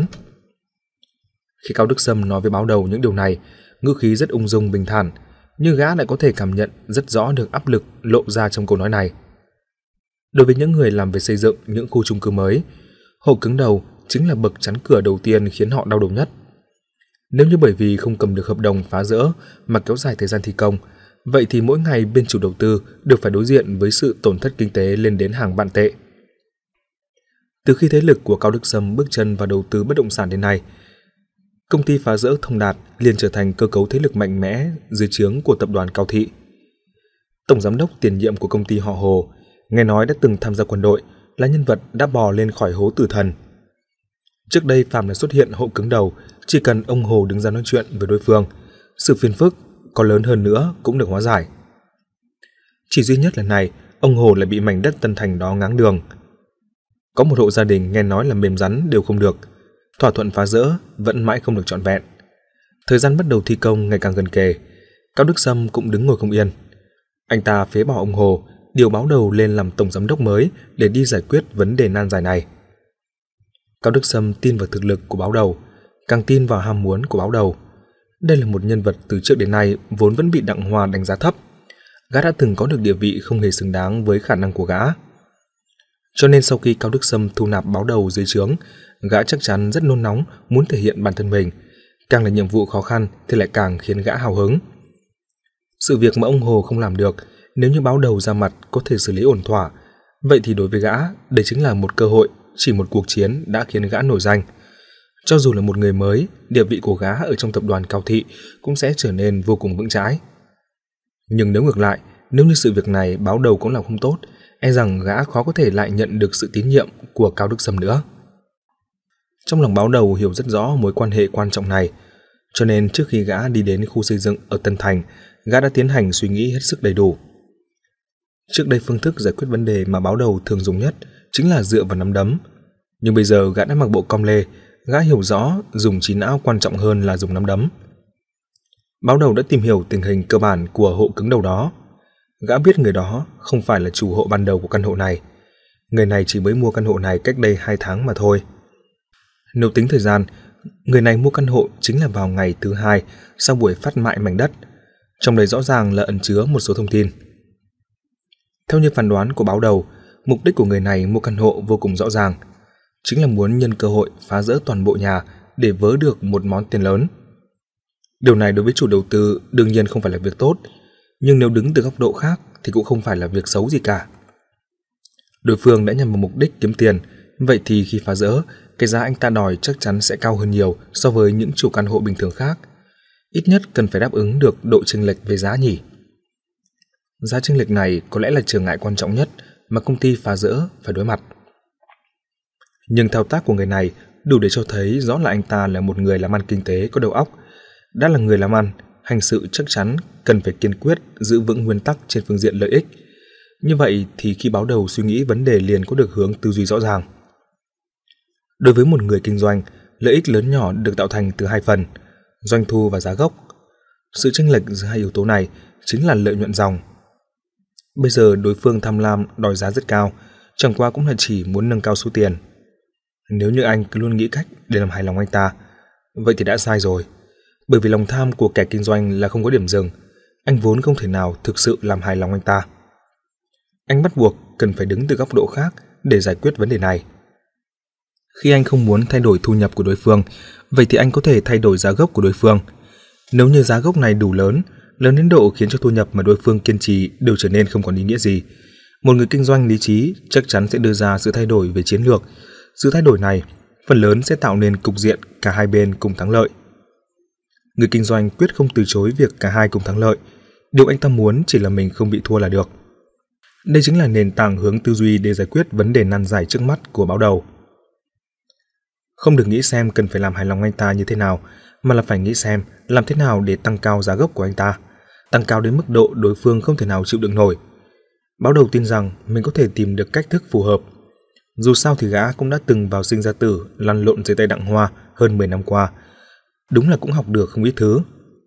Khi Cao Đức Sâm nói với Báo Đầu những điều này, ngữ khí rất ung dung bình thản, nhưng gã lại có thể cảm nhận rất rõ được áp lực lộ ra trong câu nói này. Đối với những người làm về xây dựng những khu chung cư mới, hộ cứng đầu chính là bậc chắn cửa đầu tiên khiến họ đau đầu nhất. Nếu như bởi vì không cầm được hợp đồng phá rỡ mà kéo dài thời gian thi công, vậy thì mỗi ngày bên chủ đầu tư đều phải đối diện với sự tổn thất kinh tế lên đến hàng vạn tệ. Từ khi thế lực của Cao Đức Sâm bước chân vào đầu tư bất động sản đến nay, công ty phá rỡ Thông Đạt liền trở thành cơ cấu thế lực mạnh mẽ dưới trướng của tập đoàn Cao Thị. Tổng giám đốc tiền nhiệm của công ty họ Hồ, nghe nói đã từng tham gia quân đội, là nhân vật đã bò lên khỏi hố tử thần. Trước đây phàm là xuất hiện hộ cứng đầu, chỉ cần ông Hồ đứng ra nói chuyện với đối phương, sự phiền phức có lớn hơn nữa cũng được hóa giải. Chỉ duy nhất lần này, ông Hồ lại bị mảnh đất Tân Thành đó ngáng đường. Có một hộ gia đình nghe nói là mềm rắn đều không được, thỏa thuận phá rỡ vẫn mãi không được trọn vẹn. Thời gian bắt đầu thi công ngày càng gần kề, Cao Đức Sâm cũng đứng ngồi không yên. Anh ta phế bỏ ông Hồ, điều Báo Đầu lên làm tổng giám đốc mới để đi giải quyết vấn đề nan giải này. Cao Đức Sâm tin vào thực lực của Báo Đầu, càng tin vào ham muốn của Báo Đầu. Đây là một nhân vật từ trước đến nay vốn vẫn bị Đặng Hoa đánh giá thấp. Gã đã từng có được địa vị không hề xứng đáng với khả năng của gã. Cho nên sau khi Cao Đức Sâm thu nạp Báo Đầu dưới trướng, gã chắc chắn rất nôn nóng muốn thể hiện bản thân mình. Càng là nhiệm vụ khó khăn thì lại càng khiến gã hào hứng. Sự việc mà ông Hồ không làm được, nếu như Báo Đầu ra mặt có thể xử lý ổn thỏa, vậy thì đối với gã, đây chính là một cơ hội, chỉ một cuộc chiến đã khiến gã nổi danh. Cho dù là một người mới, địa vị của gã ở trong tập đoàn Cao Thị cũng sẽ trở nên vô cùng vững chãi. Nhưng nếu ngược lại, nếu như sự việc này Báo Đầu cũng làm không tốt, e rằng gã khó có thể lại nhận được sự tín nhiệm của Cao Đức Sâm nữa. Trong lòng Báo Đầu hiểu rất rõ mối quan hệ quan trọng này, cho nên trước khi gã đi đến khu xây dựng ở Tân Thành, gã đã tiến hành suy nghĩ hết sức đầy đủ. Trước đây phương thức giải quyết vấn đề mà Báo Đầu thường dùng nhất chính là dựa vào nắm đấm, nhưng bây giờ gã đã mặc bộ com lê, gã hiểu rõ dùng trí não quan trọng hơn là dùng nắm đấm. Báo Đầu đã tìm hiểu tình hình cơ bản của hộ cứng đầu đó. Gã biết người đó không phải là chủ hộ ban đầu của căn hộ này. Người này chỉ mới mua căn hộ này cách đây hai tháng mà thôi. Nếu tính thời gian, người này mua căn hộ chính là vào ngày thứ hai sau buổi phát mại mảnh đất. Trong đây rõ ràng là ẩn chứa một số thông tin. Theo như phán đoán của Báo Đầu, mục đích của người này mua căn hộ vô cùng rõ ràng, chính là muốn nhân cơ hội phá rỡ toàn bộ nhà để vớ được một món tiền lớn. Điều này đối với chủ đầu tư đương nhiên không phải là việc tốt, nhưng nếu đứng từ góc độ khác thì cũng không phải là việc xấu gì cả. Đối phương đã nhằm vào mục đích kiếm tiền, vậy thì khi phá rỡ, cái giá anh ta đòi chắc chắn sẽ cao hơn nhiều so với những chủ căn hộ bình thường khác. Ít nhất cần phải đáp ứng được độ chênh lệch về giá nhỉ. Giá chênh lệch này có lẽ là trở ngại quan trọng nhất mà công ty phá rỡ phải đối mặt. Nhưng thao tác của người này đủ để cho thấy rõ là anh ta là một người làm ăn kinh tế có đầu óc. Đã là người làm ăn, hành sự chắc chắn cần phải kiên quyết giữ vững nguyên tắc trên phương diện lợi ích. Như vậy thì khi Báo Đầu suy nghĩ vấn đề liền có được hướng tư duy rõ ràng. Đối với một người kinh doanh, lợi ích lớn nhỏ được tạo thành từ hai phần, doanh thu và giá gốc. Sự chênh lệch giữa hai yếu tố này chính là lợi nhuận dòng. Bây giờ đối phương tham lam đòi giá rất cao, chẳng qua cũng là chỉ muốn nâng cao số tiền. Nếu như anh cứ luôn nghĩ cách để làm hài lòng anh ta, vậy thì đã sai rồi. Bởi vì lòng tham của kẻ kinh doanh là không có điểm dừng, anh vốn không thể nào thực sự làm hài lòng anh ta. Anh bắt buộc cần phải đứng từ góc độ khác để giải quyết vấn đề này. Khi anh không muốn thay đổi thu nhập của đối phương, vậy thì anh có thể thay đổi giá gốc của đối phương. Nếu như giá gốc này đủ lớn, lớn đến độ khiến cho thu nhập mà đối phương kiên trì đều trở nên không còn ý nghĩa gì, một người kinh doanh lý trí chắc chắn sẽ đưa ra sự thay đổi về chiến lược. Sự thay đổi này phần lớn sẽ tạo nên cục diện cả hai bên cùng thắng lợi. Người kinh doanh quyết không từ chối việc cả hai cùng thắng lợi. Điều anh ta muốn chỉ là mình không bị thua là được. Đây chính là nền tảng hướng tư duy để giải quyết vấn đề nan giải trước mắt của Báo Đầu. Không được nghĩ xem cần phải làm hài lòng anh ta như thế nào, mà là phải nghĩ xem làm thế nào để tăng cao giá gốc của anh ta, tăng cao đến mức độ đối phương không thể nào chịu đựng nổi. Báo Đầu tin rằng mình có thể tìm được cách thức phù hợp. Dù sao thì gã cũng đã từng vào sinh ra tử lăn lộn dưới tay Đặng Hoa hơn mười năm qua. Đúng là cũng học được không ít thứ.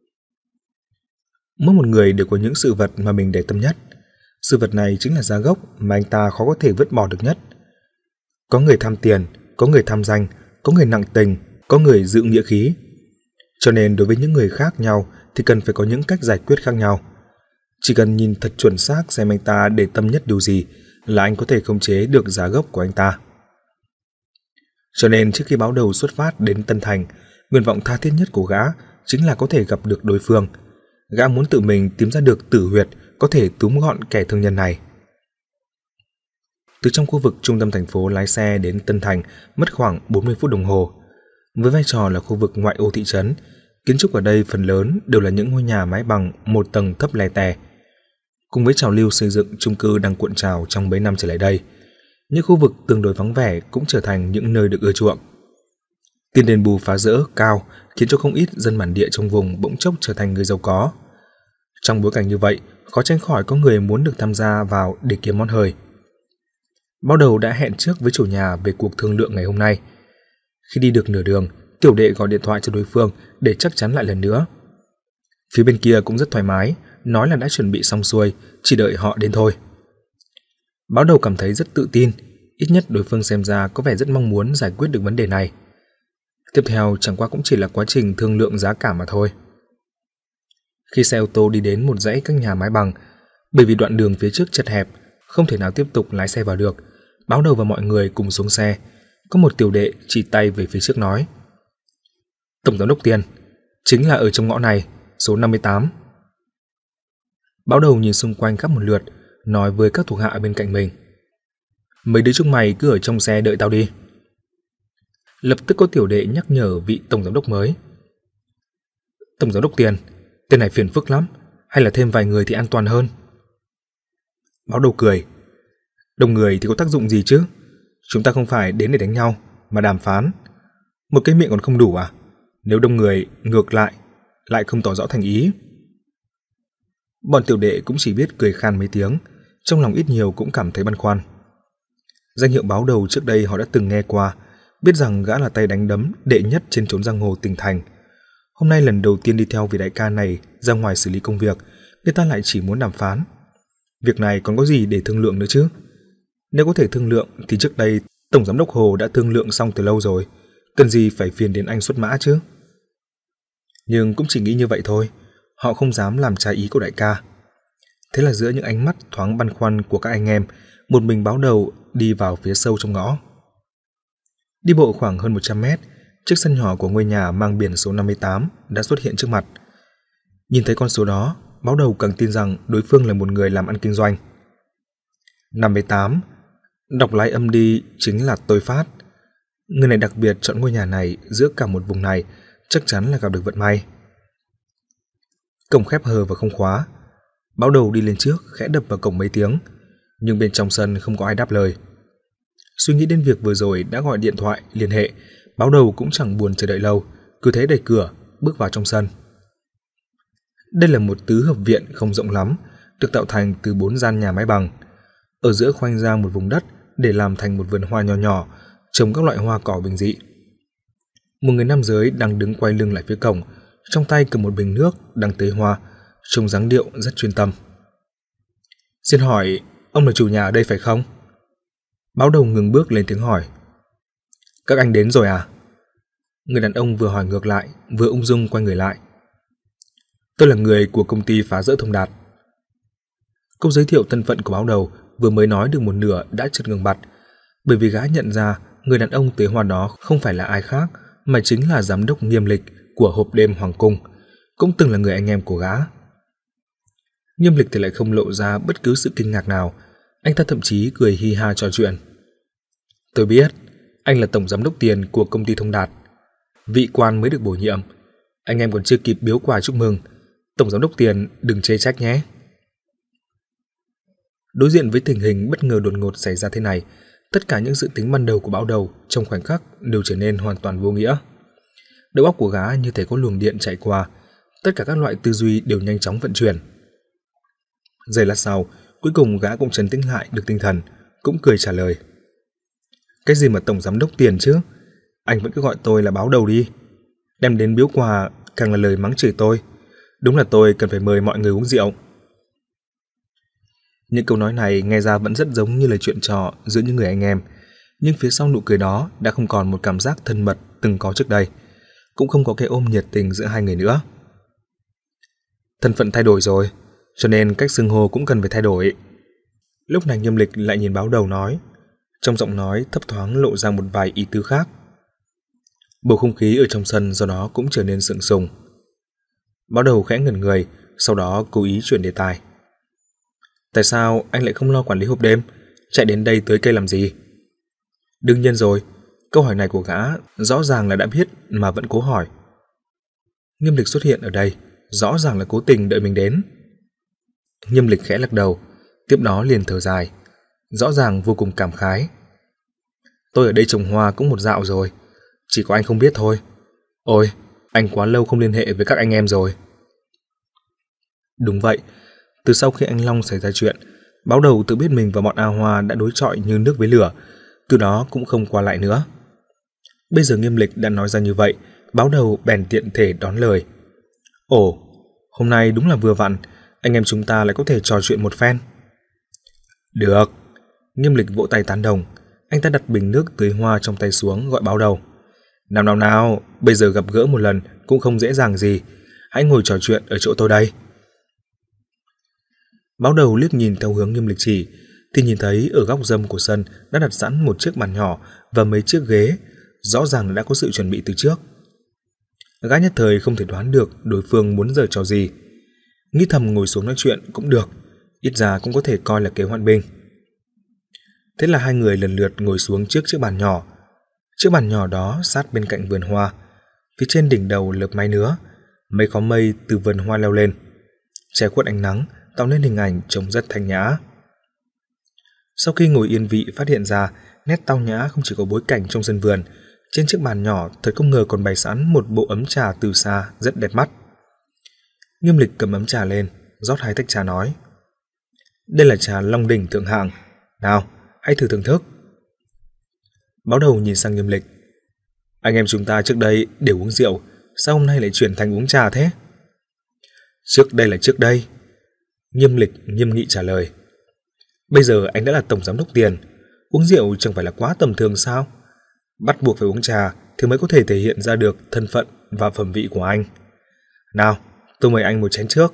Mỗi một người đều có những sự vật mà mình để tâm nhất. Sự vật này chính là giá gốc mà anh ta khó có thể vứt bỏ được nhất. Có người tham tiền, có người tham danh, có người nặng tình, có người giữ nghĩa khí. Cho nên đối với những người khác nhau thì cần phải có những cách giải quyết khác nhau. Chỉ cần nhìn thật chuẩn xác xem anh ta để tâm nhất điều gì là anh có thể khống chế được giá gốc của anh ta. Cho nên trước khi Báo Đầu xuất phát đến Tân Thành, nguyện vọng tha thiết nhất của gã chính là có thể gặp được đối phương. Gã muốn tự mình tìm ra được tử huyệt có thể túm gọn kẻ thương nhân này. Từ trong khu vực trung tâm thành phố lái xe đến Tân Thành mất khoảng bốn mươi phút đồng hồ. Với vai trò là khu vực ngoại ô thị trấn, kiến trúc ở đây phần lớn đều là những ngôi nhà mái bằng một tầng thấp lè tè. Cùng với trào lưu xây dựng chung cư đang cuộn trào trong mấy năm trở lại đây, những khu vực tương đối vắng vẻ cũng trở thành những nơi được ưa chuộng. Tiền đền bù phá rỡ cao khiến cho không ít dân bản địa trong vùng bỗng chốc trở thành người giàu có. Trong bối cảnh như vậy, khó tránh khỏi có người muốn được tham gia vào để kiếm món hời. Báo Đầu đã hẹn trước với chủ nhà về cuộc thương lượng ngày hôm nay. Khi đi được nửa đường, tiểu đệ gọi điện thoại cho đối phương để chắc chắn lại lần nữa. Phía bên kia cũng rất thoải mái, nói là đã chuẩn bị xong xuôi, chỉ đợi họ đến thôi. Báo Đầu cảm thấy rất tự tin, ít nhất đối phương xem ra có vẻ rất mong muốn giải quyết được vấn đề này. Tiếp theo chẳng qua cũng chỉ là quá trình thương lượng giá cả mà thôi. Khi xe ô tô đi đến một dãy các nhà mái bằng, bởi vì đoạn đường phía trước chật hẹp, không thể nào tiếp tục lái xe vào được, Báo Đầu và mọi người cùng xuống xe. Có một tiểu đệ chỉ tay về phía trước nói: "Tổng giám đốc Tiền, chính là ở trong ngõ này, số năm mươi tám." Báo Đầu nhìn xung quanh khắp một lượt, nói với các thuộc hạ ở bên cạnh mình: "Mấy đứa chúng mày cứ ở trong xe đợi tao đi." Lập tức có tiểu đệ nhắc nhở vị tổng giám đốc mới: "Tổng giám đốc Tiền, tên này phiền phức lắm, hay là thêm vài người thì an toàn hơn." Báo Đầu cười: "Đông người thì có tác dụng gì chứ? Chúng ta không phải đến để đánh nhau, mà đàm phán. Một cái miệng còn không đủ à? Nếu đông người, ngược lại, lại không tỏ rõ thành ý." Bọn tiểu đệ cũng chỉ biết cười khan mấy tiếng, trong lòng ít nhiều cũng cảm thấy băn khoăn. Danh hiệu Báo Đầu trước đây họ đã từng nghe qua, biết rằng gã là tay đánh đấm đệ nhất trên chốn giang hồ tỉnh thành. Hôm nay lần đầu tiên đi theo vị đại ca này ra ngoài xử lý công việc, người ta lại chỉ muốn đàm phán. Việc này còn có gì để thương lượng nữa chứ? Nếu có thể thương lượng thì trước đây Tổng Giám đốc Hồ đã thương lượng xong từ lâu rồi, cần gì phải phiền đến anh xuất mã chứ? Nhưng cũng chỉ nghĩ như vậy thôi, họ không dám làm trái ý của đại ca. Thế là giữa những ánh mắt thoáng băn khoăn của các anh em, một mình Báo Đầu đi vào phía sâu trong ngõ. Đi bộ khoảng hơn một trăm mét, chiếc sân nhỏ của ngôi nhà mang biển số năm mươi tám đã xuất hiện trước mặt. Nhìn thấy con số đó, Báo Đầu càng tin rằng đối phương là một người làm ăn kinh doanh. năm mươi tám, đọc lái âm đi chính là Tôi Phát. Người này đặc biệt chọn ngôi nhà này giữa cả một vùng này, chắc chắn là gặp được vận may. Cổng khép hờ và không khóa. Báo Đầu đi lên trước, khẽ đập vào cổng mấy tiếng, nhưng bên trong sân không có ai đáp lời. Suy nghĩ đến việc vừa rồi đã gọi điện thoại liên hệ, Báo Đầu cũng chẳng buồn chờ đợi lâu, cứ thế đẩy cửa, bước vào trong sân. Đây là một tứ hợp viện không rộng lắm, được tạo thành từ bốn gian nhà mái bằng. Ở giữa khoanh ra một vùng đất để làm thành một vườn hoa nhỏ nhỏ, trồng các loại hoa cỏ bình dị. Một người nam giới đang đứng quay lưng lại phía cổng, trong tay cầm một bình nước đang tưới hoa, trông dáng điệu rất chuyên tâm. "Xin hỏi, ông là chủ nhà ở đây phải không?" Báo Đầu ngừng bước lên tiếng hỏi. "Các anh đến rồi à?" Người đàn ông vừa hỏi ngược lại, vừa ung dung quay người lại. "Tôi là người của công ty phá rỡ Thông Đạt." Câu giới thiệu thân phận của Báo Đầu vừa mới nói được một nửa đã chợt ngừng bặt, bởi vì gã nhận ra người đàn ông tưới hoa đó không phải là ai khác mà chính là giám đốc Nghiêm Lịch của hộp đêm Hoàng Cung, cũng từng là người anh em của gã. Nghiêm Lịch thì lại không lộ ra bất cứ sự kinh ngạc nào, anh ta thậm chí cười hi ha trò chuyện. "Tôi biết, anh là tổng giám đốc Tiền của công ty Thông Đạt. Vị quan mới được bổ nhiệm, anh em còn chưa kịp biếu quà chúc mừng, tổng giám đốc Tiền đừng chê trách nhé." Đối diện với tình hình bất ngờ đột ngột xảy ra thế này, tất cả những dự tính ban đầu của Báo Đầu trong khoảnh khắc đều trở nên hoàn toàn vô nghĩa. Đầu óc của gã như thể có luồng điện chạy qua, tất cả các loại tư duy đều nhanh chóng vận chuyển. Giây lát sau, cuối cùng gã cũng trấn tĩnh lại được tinh thần, cũng cười trả lời. "Cái gì mà tổng giám đốc Tiền chứ? Anh vẫn cứ gọi tôi là Báo Đầu đi. Đem đến biếu quà càng là lời mắng chửi tôi. Đúng là tôi cần phải mời mọi người uống rượu." Những câu nói này nghe ra vẫn rất giống như lời chuyện trò giữa những người anh em, nhưng phía sau nụ cười đó đã không còn một cảm giác thân mật từng có trước đây, cũng không có cái ôm nhiệt tình giữa hai người nữa. Thân phận thay đổi rồi, cho nên cách xưng hô cũng cần phải thay đổi. Lúc này Nghiêm Lịch lại nhìn Báo Đầu nói, trong giọng nói thấp thoáng lộ ra một vài ý tứ khác. Bầu không khí ở trong sân do đó cũng trở nên sượng sùng. Báo Đầu khẽ ngẩn người, sau đó cố ý chuyển đề tài. Tại sao anh lại không lo quản lý hộp đêm, chạy đến đây tới cây làm gì? Đương nhiên rồi, câu hỏi này của gã rõ ràng là đã biết mà vẫn cố hỏi. Nghiêm Lịch xuất hiện ở đây, rõ ràng là cố tình đợi mình đến. Nghiêm Lịch khẽ lắc đầu, tiếp đó liền thở dài, rõ ràng vô cùng cảm khái. Tôi ở đây trồng hoa cũng một dạo rồi, chỉ có anh không biết thôi. Ôi, anh quá lâu không liên hệ với các anh em rồi. Đúng vậy, từ sau khi anh Long xảy ra chuyện, Báo Đầu tự biết mình và bọn A Hoa đã đối chọi như nước với lửa, từ đó cũng không qua lại nữa. Bây giờ Nghiêm Lịch đã nói ra như vậy, Báo Đầu bèn tiện thể đón lời. Ồ, hôm nay đúng là vừa vặn, anh em chúng ta lại có thể trò chuyện một phen. Được. Nghiêm Lịch vỗ tay tán đồng. Anh ta đặt bình nước tưới hoa trong tay xuống, gọi Báo Đầu. Nào nào nào, bây giờ gặp gỡ một lần cũng không dễ dàng gì, hãy ngồi trò chuyện ở chỗ tôi đây. Báo Đầu liếc nhìn theo hướng Nghiêm Lịch chỉ, thì nhìn thấy ở góc râm của sân đã đặt sẵn một chiếc bàn nhỏ và mấy chiếc ghế, rõ ràng là đã có sự chuẩn bị từ trước. Gã nhất thời không thể đoán được đối phương muốn giở trò gì, nghĩ thầm ngồi xuống nói chuyện cũng được, ít ra cũng có thể coi là kế hoan binh. Thế là hai người lần lượt ngồi xuống trước chiếc bàn nhỏ. Chiếc bàn nhỏ đó sát bên cạnh vườn hoa, phía trên đỉnh đầu lợp mái nứa, mấy khóm mây từ vườn hoa leo lên, che khuất ánh nắng, tạo nên hình ảnh trông rất thanh nhã. Sau khi ngồi yên vị phát hiện ra nét tao nhã không chỉ có bối cảnh trong sân vườn, trên chiếc bàn nhỏ thật không ngờ còn bày sẵn một bộ ấm trà từ xa rất đẹp mắt. Nghiêm Lịch cầm ấm trà lên, rót hai tách trà nói: Đây là trà Long Đỉnh thượng hạng, nào, hãy thử thưởng thức. Báo Đầu nhìn sang Nghiêm Lịch. Anh em chúng ta trước đây đều uống rượu, sao hôm nay lại chuyển thành uống trà thế? Trước đây là trước đây. Nghiêm Lịch nghiêm nghị trả lời. Bây giờ anh đã là tổng giám đốc Tiền, uống rượu chẳng phải là quá tầm thường sao? Bắt buộc phải uống trà thì mới có thể thể hiện ra được thân phận và phẩm vị của anh. Nào, tôi mời anh một chén trước.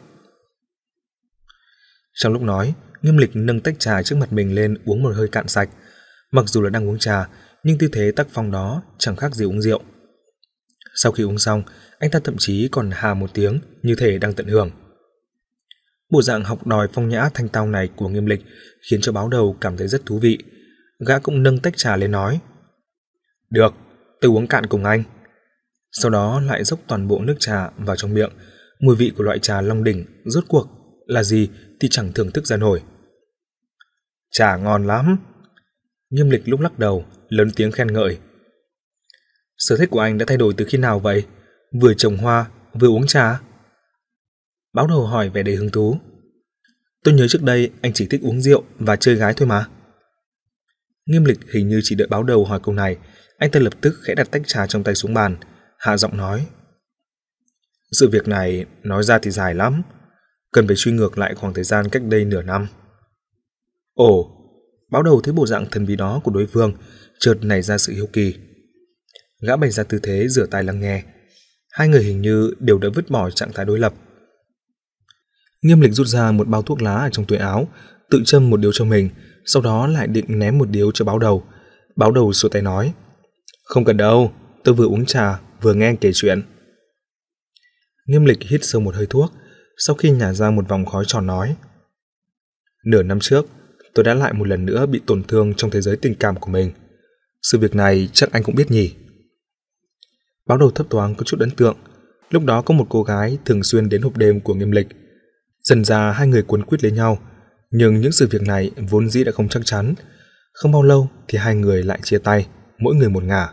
Trong lúc nói, Nghiêm Lịch nâng tách trà trước mặt mình lên uống một hơi cạn sạch. Mặc dù là đang uống trà, nhưng tư thế tác phong đó chẳng khác gì uống rượu. Sau khi uống xong, anh ta thậm chí còn hà một tiếng như thể đang tận hưởng. Bộ dạng học đòi phong nhã thanh tao này của Nghiêm Lịch khiến cho Báo Đầu cảm thấy rất thú vị. Gã cũng nâng tách trà lên nói: Được, tôi uống cạn cùng anh. Sau đó lại dốc toàn bộ nước trà vào trong miệng. Mùi vị của loại trà Long Đỉnh rốt cuộc là gì thì chẳng thưởng thức ra nổi. Trà ngon lắm. Nghiêm Lịch lúc lắc đầu, lớn tiếng khen ngợi. Sở thích của anh đã thay đổi từ khi nào vậy? Vừa trồng hoa, vừa uống trà? Báo Đầu hỏi vẻ đầy hứng thú. Tôi nhớ trước đây anh chỉ thích uống rượu và chơi gái thôi mà. Nghiêm Lịch hình như chỉ đợi Báo Đầu hỏi câu này, anh ta lập tức khẽ đặt tách trà trong tay xuống bàn, hạ giọng nói: Sự việc này nói ra thì dài lắm, cần phải truy ngược lại khoảng thời gian cách đây nửa năm. Ồ, Báo Đầu thấy bộ dạng thần bí đó của đối phương, chợt nảy ra sự hiếu kỳ. Gã bày ra tư thế rửa tai lắng nghe. Hai người hình như đều đã vứt bỏ trạng thái đối lập. Nghiêm Lịch rút ra một bao thuốc lá ở trong túi áo, tự châm một điếu cho mình, sau đó lại định ném một điếu cho Báo Đầu. Báo Đầu xua tay nói: Không cần đâu, tôi vừa uống trà vừa nghe anh kể chuyện. Nghiêm Lịch hít sâu một hơi thuốc, sau khi nhả ra một vòng khói tròn nói: Nửa năm trước, tôi đã lại một lần nữa bị tổn thương trong thế giới tình cảm của mình. Sự việc này chắc anh cũng biết nhỉ? Báo Đầu thấp thoáng có chút ấn tượng. Lúc đó có một cô gái thường xuyên đến hộp đêm của Nghiêm Lịch. Dần ra hai người cuốn quýt lấy nhau, nhưng những sự việc này vốn dĩ đã không chắc chắn. Không bao lâu thì hai người lại chia tay, mỗi người một ngả.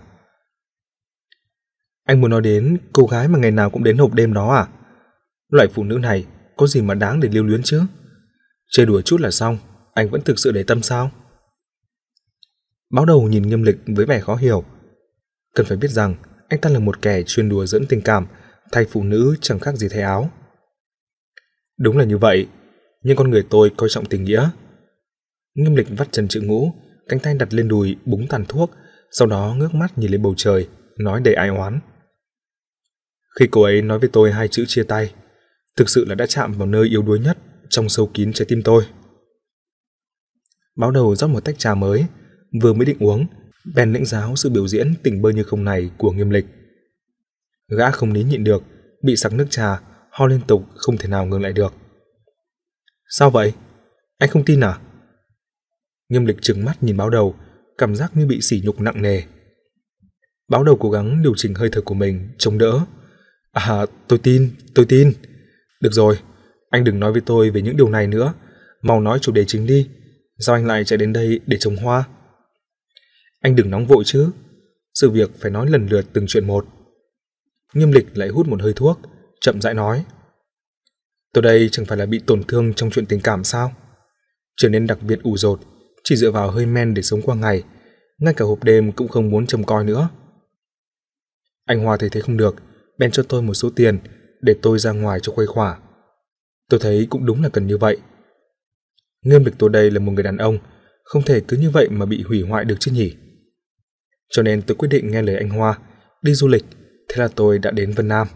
Anh muốn nói đến cô gái mà ngày nào cũng đến hộp đêm đó à? Loại phụ nữ này có gì mà đáng để lưu luyến chứ? Chơi đùa chút là xong, anh vẫn thực sự để tâm sao? Báo Đầu nhìn Nghiêm Lịch với vẻ khó hiểu. Cần phải biết rằng anh ta là một kẻ chuyên đùa giỡn tình cảm, thay phụ nữ chẳng khác gì thay áo. Đúng là như vậy, nhưng con người tôi coi trọng tình nghĩa. Nghiêm Lịch vắt chân chữ ngũ, cánh tay đặt lên đùi búng tàn thuốc, sau đó ngước mắt nhìn lên bầu trời, nói đầy ai oán. Khi cô ấy nói với tôi hai chữ chia tay, thực sự là đã chạm vào nơi yếu đuối nhất trong sâu kín trái tim tôi. Báo Đầu rót một tách trà mới, vừa mới định uống, bèn lĩnh giáo sự biểu diễn tỉnh bơ như không này của Nghiêm Lịch. Gã không nín nhịn được, bị sặc nước trà, ho liên tục không thể nào ngừng lại được. Sao vậy? Anh không tin à? Nghiêm Lịch trừng mắt nhìn Báo Đầu, cảm giác như bị sỉ nhục nặng nề. Báo Đầu cố gắng điều chỉnh hơi thở của mình, chống đỡ. À, tôi tin, tôi tin. Được rồi, anh đừng nói với tôi về những điều này nữa, mau nói chủ đề chính đi. Sao anh lại chạy đến đây để trồng hoa? Anh đừng nóng vội chứ, sự việc phải nói lần lượt từng chuyện một. Nghiêm Lịch lại hút một hơi thuốc, chậm rãi nói. Tôi đây chẳng phải là bị tổn thương trong chuyện tình cảm sao? trở nên đặc biệt ủ dột, chỉ dựa vào hơi men để sống qua ngày, ngay cả hộp đêm cũng không muốn trông coi nữa. Anh Hoa thấy thế không được, bèn cho tôi một số tiền để tôi ra ngoài cho khuây khỏa. Tôi thấy cũng đúng là cần như vậy. Nghiêm Lịch tôi đây là một người đàn ông, không thể cứ như vậy mà bị hủy hoại được chứ nhỉ. Cho nên tôi quyết định nghe lời anh Hoa, đi du lịch, thế là tôi đã đến Vân Nam.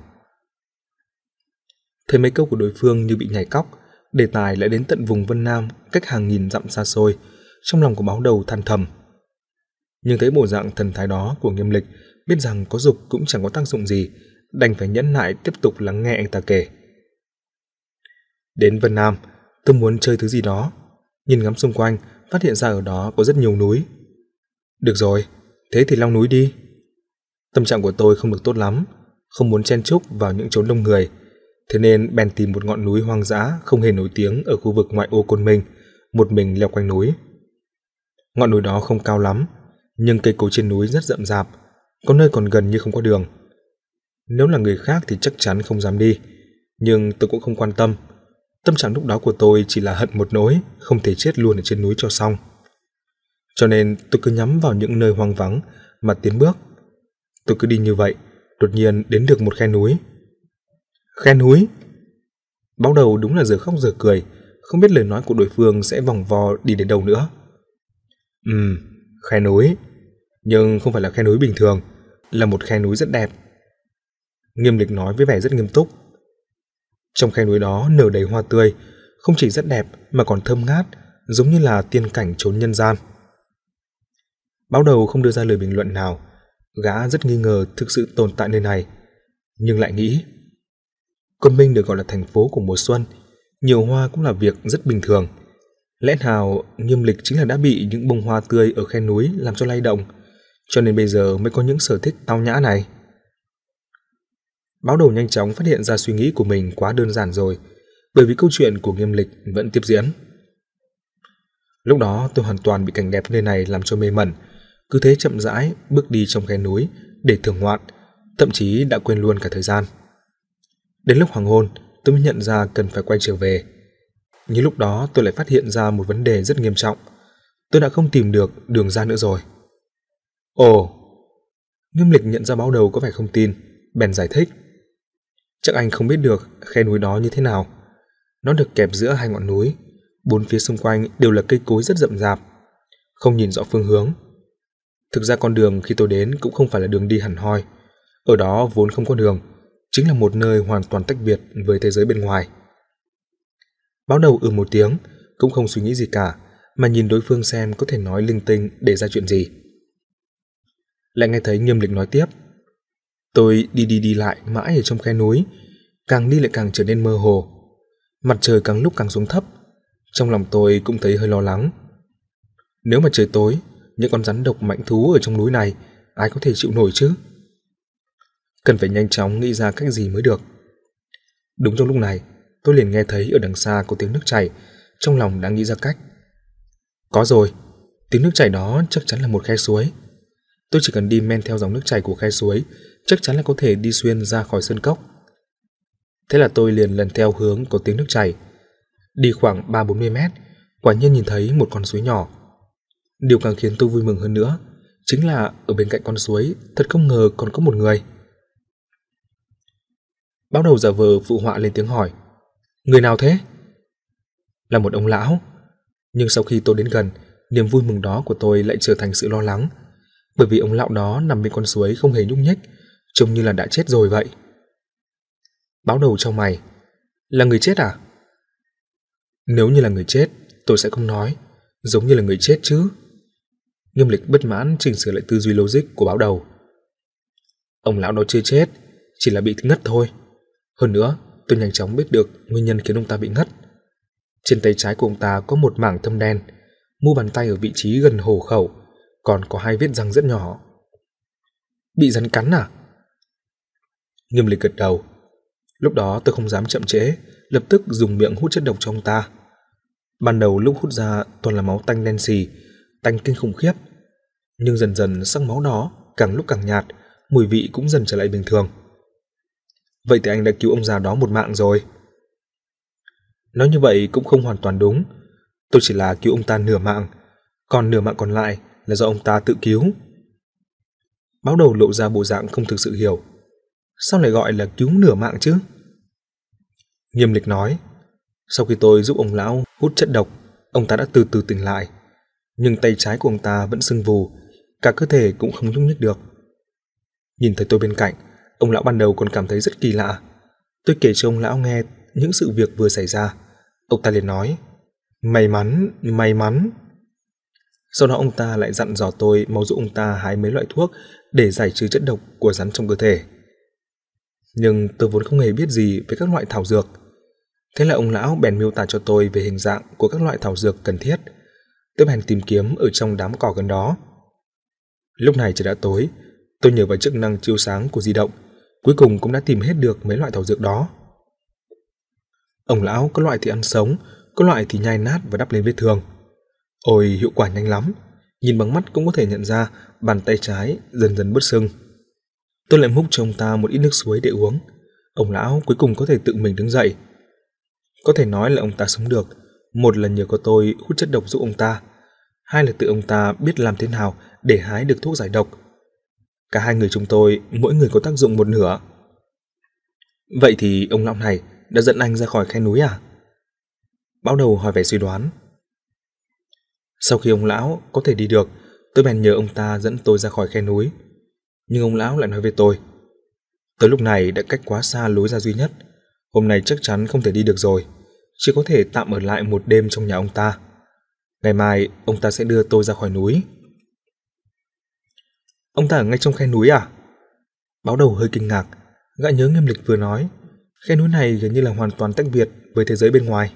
Thấy mấy câu của đối phương như bị nhảy cóc, đề tài lại đến tận vùng Vân Nam cách hàng nghìn dặm xa xôi, trong lòng của Báo Đầu than thầm. Nhưng thấy bộ dạng thần thái đó của Nghiêm Lịch, biết rằng có dục cũng chẳng có tác dụng gì, đành phải nhẫn nại tiếp tục lắng nghe anh ta kể. Đến Vân Nam, tôi muốn chơi thứ gì đó, nhìn ngắm xung quanh, phát hiện ra ở đó có rất nhiều núi. Được rồi, thế thì leo núi đi. Tâm trạng của tôi không được tốt lắm, không muốn chen chúc vào những chốn đông người, thế nên bèn tìm một ngọn núi hoang dã không hề nổi tiếng ở khu vực ngoại ô Côn Minh, một mình leo quanh núi. Ngọn núi đó không cao lắm, nhưng cây cối trên núi rất rậm rạp, có nơi còn gần như không có đường. Nếu là người khác thì chắc chắn không dám đi, nhưng tôi cũng không quan tâm. Tâm trạng lúc đó của tôi chỉ là hận một nỗi, không thể chết luôn ở trên núi cho xong. Cho nên tôi cứ nhắm vào những nơi hoang vắng mà tiến bước. Tôi cứ đi như vậy, đột nhiên đến được một khe núi. Khe núi? Báo Đầu đúng là giờ khóc giờ cười, không biết lời nói của đối phương sẽ vòng vo đi đến đâu nữa. Ừm, khe núi, nhưng không phải là khe núi bình thường, là một khe núi rất đẹp. Nghiêm Lịch nói với vẻ rất nghiêm túc. Trong khe núi đó nở đầy hoa tươi, không chỉ rất đẹp mà còn thơm ngát, giống như là tiên cảnh chốn nhân gian. Báo Đầu không đưa ra lời bình luận nào, gã rất nghi ngờ thực sự tồn tại nơi này, nhưng lại nghĩ Côn Minh được gọi là thành phố của mùa xuân, nhiều hoa cũng là việc rất bình thường. Lẽ nào Nghiêm Lịch chính là đã bị những bông hoa tươi ở khe núi làm cho lay động, cho nên bây giờ mới có những sở thích tao nhã này? Báo Đầu nhanh chóng phát hiện ra suy nghĩ của mình quá đơn giản rồi, bởi vì câu chuyện của Nghiêm Lịch vẫn tiếp diễn. Lúc đó tôi hoàn toàn bị cảnh đẹp nơi này làm cho mê mẩn, cứ thế chậm rãi bước đi trong khe núi để thưởng ngoạn, thậm chí đã quên luôn cả thời gian. Đến lúc hoàng hôn, tôi mới nhận ra cần phải quay trở về. Nhưng lúc đó tôi lại phát hiện ra một vấn đề rất nghiêm trọng. Tôi đã không tìm được đường ra nữa rồi. Ồ! Nghiêm Lịch nhận ra Báo Đầu có vẻ không tin, bèn giải thích. Chắc anh không biết được khe núi đó như thế nào. Nó được kẹp giữa hai ngọn núi, bốn phía xung quanh đều là cây cối rất rậm rạp, không nhìn rõ phương hướng. Thực ra con đường khi tôi đến cũng không phải là đường đi hẳn hoi. Ở đó vốn không có đường, chính là một nơi hoàn toàn tách biệt với thế giới bên ngoài. Báo Đầu ừ một tiếng, cũng không suy nghĩ gì cả, mà nhìn đối phương xem có thể nói linh tinh để ra chuyện gì. Lại nghe thấy Nghiêm Lịch nói tiếp. Tôi đi đi đi lại mãi ở trong khe núi, càng đi lại càng trở nên mơ hồ. Mặt trời càng lúc càng xuống thấp, trong lòng tôi cũng thấy hơi lo lắng. Nếu mà trời tối, những con rắn độc mãnh thú ở trong núi này, ai có thể chịu nổi chứ? Cần phải nhanh chóng nghĩ ra cách gì mới được. Đúng trong lúc này, tôi liền nghe thấy ở đằng xa có tiếng nước chảy, trong lòng đã nghĩ ra cách. Có rồi, tiếng nước chảy đó chắc chắn là một khe suối. Tôi chỉ cần đi men theo dòng nước chảy của khe suối, chắc chắn là có thể đi xuyên ra khỏi sơn cốc. Thế là tôi liền lần theo hướng có tiếng nước chảy. Đi khoảng ba bốn mươi mét, quả nhiên nhìn thấy một con suối nhỏ. Điều càng khiến tôi vui mừng hơn nữa, chính là ở bên cạnh con suối, thật không ngờ còn có một người. Báo Đầu giả vờ phụ họa lên tiếng hỏi. Người nào thế? Là một ông lão. Nhưng sau khi tôi đến gần, niềm vui mừng đó của tôi lại trở thành sự lo lắng, bởi vì ông lão đó nằm bên con suối không hề nhúc nhích, trông như là đã chết rồi vậy. Báo Đầu chau mày. Là người chết à? Nếu như là người chết, tôi sẽ không nói, giống như là người chết chứ. Nghiêm Lịch bất mãn chỉnh sửa lại tư duy logic của Báo Đầu. Ông lão đó chưa chết, chỉ là bị ngất thôi. Hơn nữa, tôi nhanh chóng biết được nguyên nhân khiến ông ta bị ngất. Trên tay trái của ông ta có một mảng thâm đen, mu bàn tay ở vị trí gần hổ khẩu, còn có hai vết răng rất nhỏ. Bị rắn cắn à? Nghiêm Lịch gật đầu. Lúc đó tôi không dám chậm trễ, lập tức dùng miệng hút chất độc cho ông ta. Ban đầu lúc hút ra toàn là máu tanh đen xì, tanh kinh khủng khiếp. Nhưng dần dần sắc máu đó càng lúc càng nhạt, mùi vị cũng dần trở lại bình thường. Vậy thì anh đã cứu ông già đó một mạng rồi. Nói như vậy cũng không hoàn toàn đúng. Tôi chỉ là cứu ông ta nửa mạng, còn nửa mạng còn lại là do ông ta tự cứu. Báo Đầu lộ ra bộ dạng không thực sự hiểu. Sao lại gọi là cứu nửa mạng chứ? Nghiêm Lịch nói, sau khi tôi giúp ông lão hút chất độc, ông ta đã từ từ tỉnh lại, nhưng tay trái của ông ta vẫn sưng vù, cả cơ thể cũng không nhúc nhích được. Nhìn thấy tôi bên cạnh, ông lão ban đầu còn cảm thấy rất kỳ lạ. Tôi kể cho ông lão nghe những sự việc vừa xảy ra. Ông ta liền nói, may mắn, may mắn. Sau đó ông ta lại dặn dò tôi mau giúp ông ta hái mấy loại thuốc để giải trừ chất độc của rắn trong cơ thể. Nhưng tôi vốn không hề biết gì về các loại thảo dược. Thế là ông lão bèn miêu tả cho tôi về hình dạng của các loại thảo dược cần thiết. Tôi bèn tìm kiếm ở trong đám cỏ gần đó. Lúc này trời đã tối, tôi nhờ vào chức năng chiếu sáng của di động, cuối cùng cũng đã tìm hết được mấy loại thảo dược đó. Ông lão có loại thì ăn sống, có loại thì nhai nát và đắp lên vết thương. Ôi, hiệu quả nhanh lắm, nhìn bằng mắt cũng có thể nhận ra bàn tay trái dần dần bớt sưng. Tôi lại múc cho ông ta một ít nước suối để uống. Ông lão cuối cùng có thể tự mình đứng dậy. Có thể nói là ông ta sống được, một là nhờ có tôi hút chất độc giúp ông ta, hai là tự ông ta biết làm thế nào để hái được thuốc giải độc. Cả hai người chúng tôi, mỗi người có tác dụng một nửa. Vậy thì ông lão này đã dẫn anh ra khỏi khe núi à? Báo Đầu hỏi vẻ suy đoán. Sau khi ông lão có thể đi được, tôi bèn nhờ ông ta dẫn tôi ra khỏi khe núi. Nhưng ông lão lại nói với tôi, tới lúc này đã cách quá xa lối ra duy nhất, hôm nay chắc chắn không thể đi được rồi, chỉ có thể tạm ở lại một đêm trong nhà ông ta. Ngày mai ông ta sẽ đưa tôi ra khỏi núi. Ông ta ở ngay trong khe núi à? Báo Đầu hơi kinh ngạc, gã nhớ Nghiêm Lịch vừa nói, khe núi này gần như là hoàn toàn tách biệt với thế giới bên ngoài.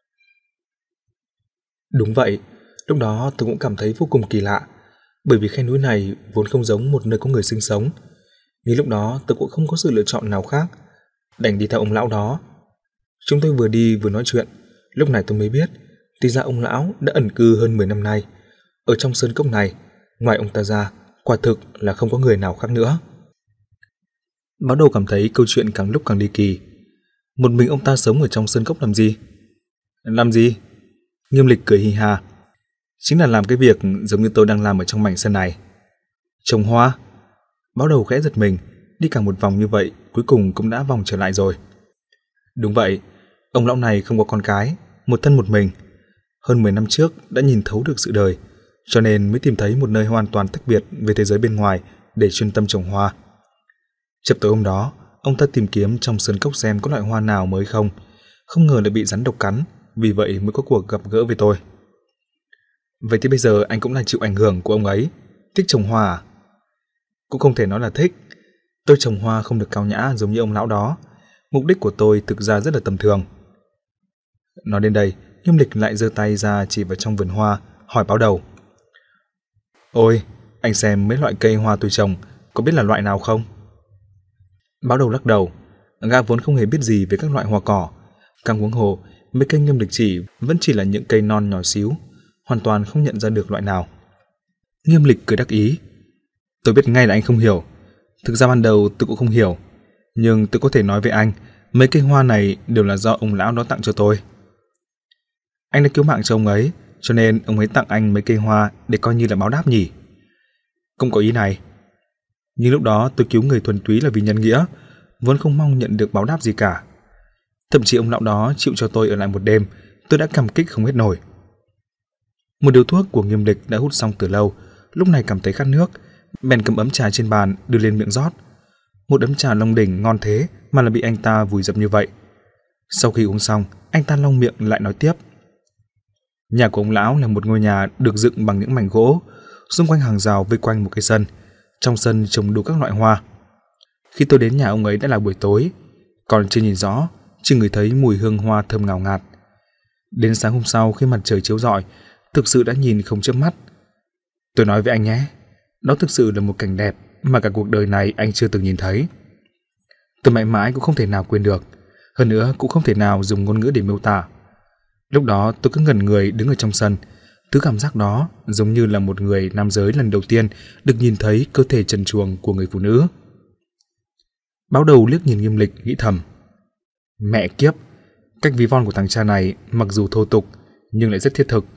Đúng vậy, lúc đó tôi cũng cảm thấy vô cùng kỳ lạ, bởi vì khe núi này vốn không giống một nơi có người sinh sống. Nhưng lúc đó tôi cũng không có sự lựa chọn nào khác, đành đi theo ông lão đó. Chúng tôi vừa đi vừa nói chuyện, lúc này tôi mới biết, thì ra ông lão đã ẩn cư hơn mười năm nay. Ở trong sơn cốc này, ngoài ông ta ra, quả thực là không có người nào khác nữa. Báo Đầu cảm thấy câu chuyện càng lúc càng ly kỳ. Một mình ông ta sống ở trong sơn cốc làm gì? Làm gì? Nghiêm Lịch cười hì hà. Chính là làm cái việc giống như tôi đang làm ở trong mảnh sân này. Trồng hoa. Báo Đầu khẽ giật mình, đi cả một vòng như vậy, cuối cùng cũng đã vòng trở lại rồi. Đúng vậy, ông lão này không có con cái, một thân một mình. Hơn mười năm trước đã nhìn thấu được sự đời, cho nên mới tìm thấy một nơi hoàn toàn tách biệt về thế giới bên ngoài để chuyên tâm trồng hoa. Chập tối hôm đó, ông ta tìm kiếm trong sơn cốc xem có loại hoa nào mới không, không ngờ lại bị rắn độc cắn, vì vậy mới có cuộc gặp gỡ với tôi. Vậy thì bây giờ anh cũng là chịu ảnh hưởng của ông ấy, thích trồng hoa à? Cũng không thể nói là thích, tôi trồng hoa không được cao nhã giống như ông lão đó, mục đích của tôi thực ra rất là tầm thường. Nói đến đây, Nghiêm Lịch lại giơ tay ra chỉ vào trong vườn hoa, hỏi Báo Đầu. Ôi, anh xem mấy loại cây hoa tôi trồng, có biết là loại nào không? Báo Đầu lắc đầu, gã vốn không hề biết gì về các loại hoa cỏ, càng huống hồ mấy cây Nghiêm Lịch chỉ vẫn chỉ là những cây non nhỏ xíu, hoàn toàn không nhận ra được loại nào. Nghiêm Lịch cười đắc ý, tôi biết ngay là anh không hiểu. Thực ra ban đầu tôi cũng không hiểu, nhưng tôi có thể nói với anh, mấy cây hoa này đều là do ông lão đó tặng cho tôi. Anh đã cứu mạng cho ông ấy, cho nên ông ấy tặng anh mấy cây hoa để coi như là báo đáp nhỉ? Không có ý này. Nhưng lúc đó tôi cứu người thuần túy là vì nhân nghĩa, vốn không mong nhận được báo đáp gì cả. Thậm chí ông lão đó chịu cho tôi ở lại một đêm, tôi đã cảm kích không hết nổi. Một điếu thuốc của Nghiêm Lịch đã hút xong từ lâu, lúc này cảm thấy khát nước, bèn cầm ấm trà trên bàn đưa lên miệng rót. Một ấm trà Long Đỉnh ngon thế mà là bị anh ta vùi dập như vậy. Sau khi uống xong, anh ta long miệng lại nói tiếp. Nhà của ông lão là một ngôi nhà được dựng bằng những mảnh gỗ, xung quanh hàng rào vây quanh một cái sân. Trong sân trồng đủ các loại hoa. Khi tôi đến nhà ông ấy đã là buổi tối, còn chưa nhìn rõ, chỉ ngửi thấy mùi hương hoa thơm ngào ngạt. Đến sáng hôm sau khi mặt trời chiếu rọi, thực sự đã nhìn không chớp mắt. Tôi nói với anh nhé, đó thực sự là một cảnh đẹp mà cả cuộc đời này anh chưa từng nhìn thấy. Tôi mãi mãi cũng không thể nào quên được, hơn nữa cũng không thể nào dùng ngôn ngữ để miêu tả. Lúc đó tôi cứ ngẩn người đứng ở trong sân, thứ cảm giác đó giống như là một người nam giới lần đầu tiên được nhìn thấy cơ thể trần truồng của người phụ nữ. Báo Đầu liếc nhìn Nghiêm Lịch nghĩ thầm, mẹ kiếp, cách ví von của thằng cha này mặc dù thô tục nhưng lại rất thiết thực.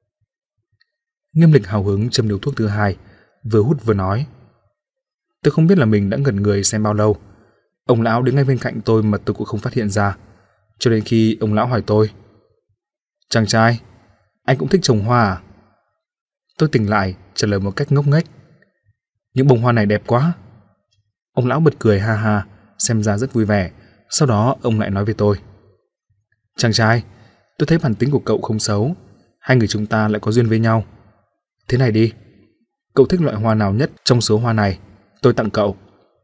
Nghiêm Lịch hào hứng châm điếu thuốc thứ hai, vừa hút vừa nói. Tôi không biết là mình đã ngẩn người xem bao lâu. Ông lão đứng ngay bên cạnh tôi mà tôi cũng không phát hiện ra, cho đến khi ông lão hỏi tôi: Chàng trai, anh cũng thích trồng hoa à? Tôi tỉnh lại trả lời một cách ngốc nghếch: Những bông hoa này đẹp quá. Ông lão bật cười ha ha, xem ra rất vui vẻ. Sau đó ông lại nói với tôi: Chàng trai, tôi thấy bản tính của cậu không xấu, hai người chúng ta lại có duyên với nhau. Thế này đi, cậu thích loại hoa nào nhất trong số hoa này, tôi tặng cậu.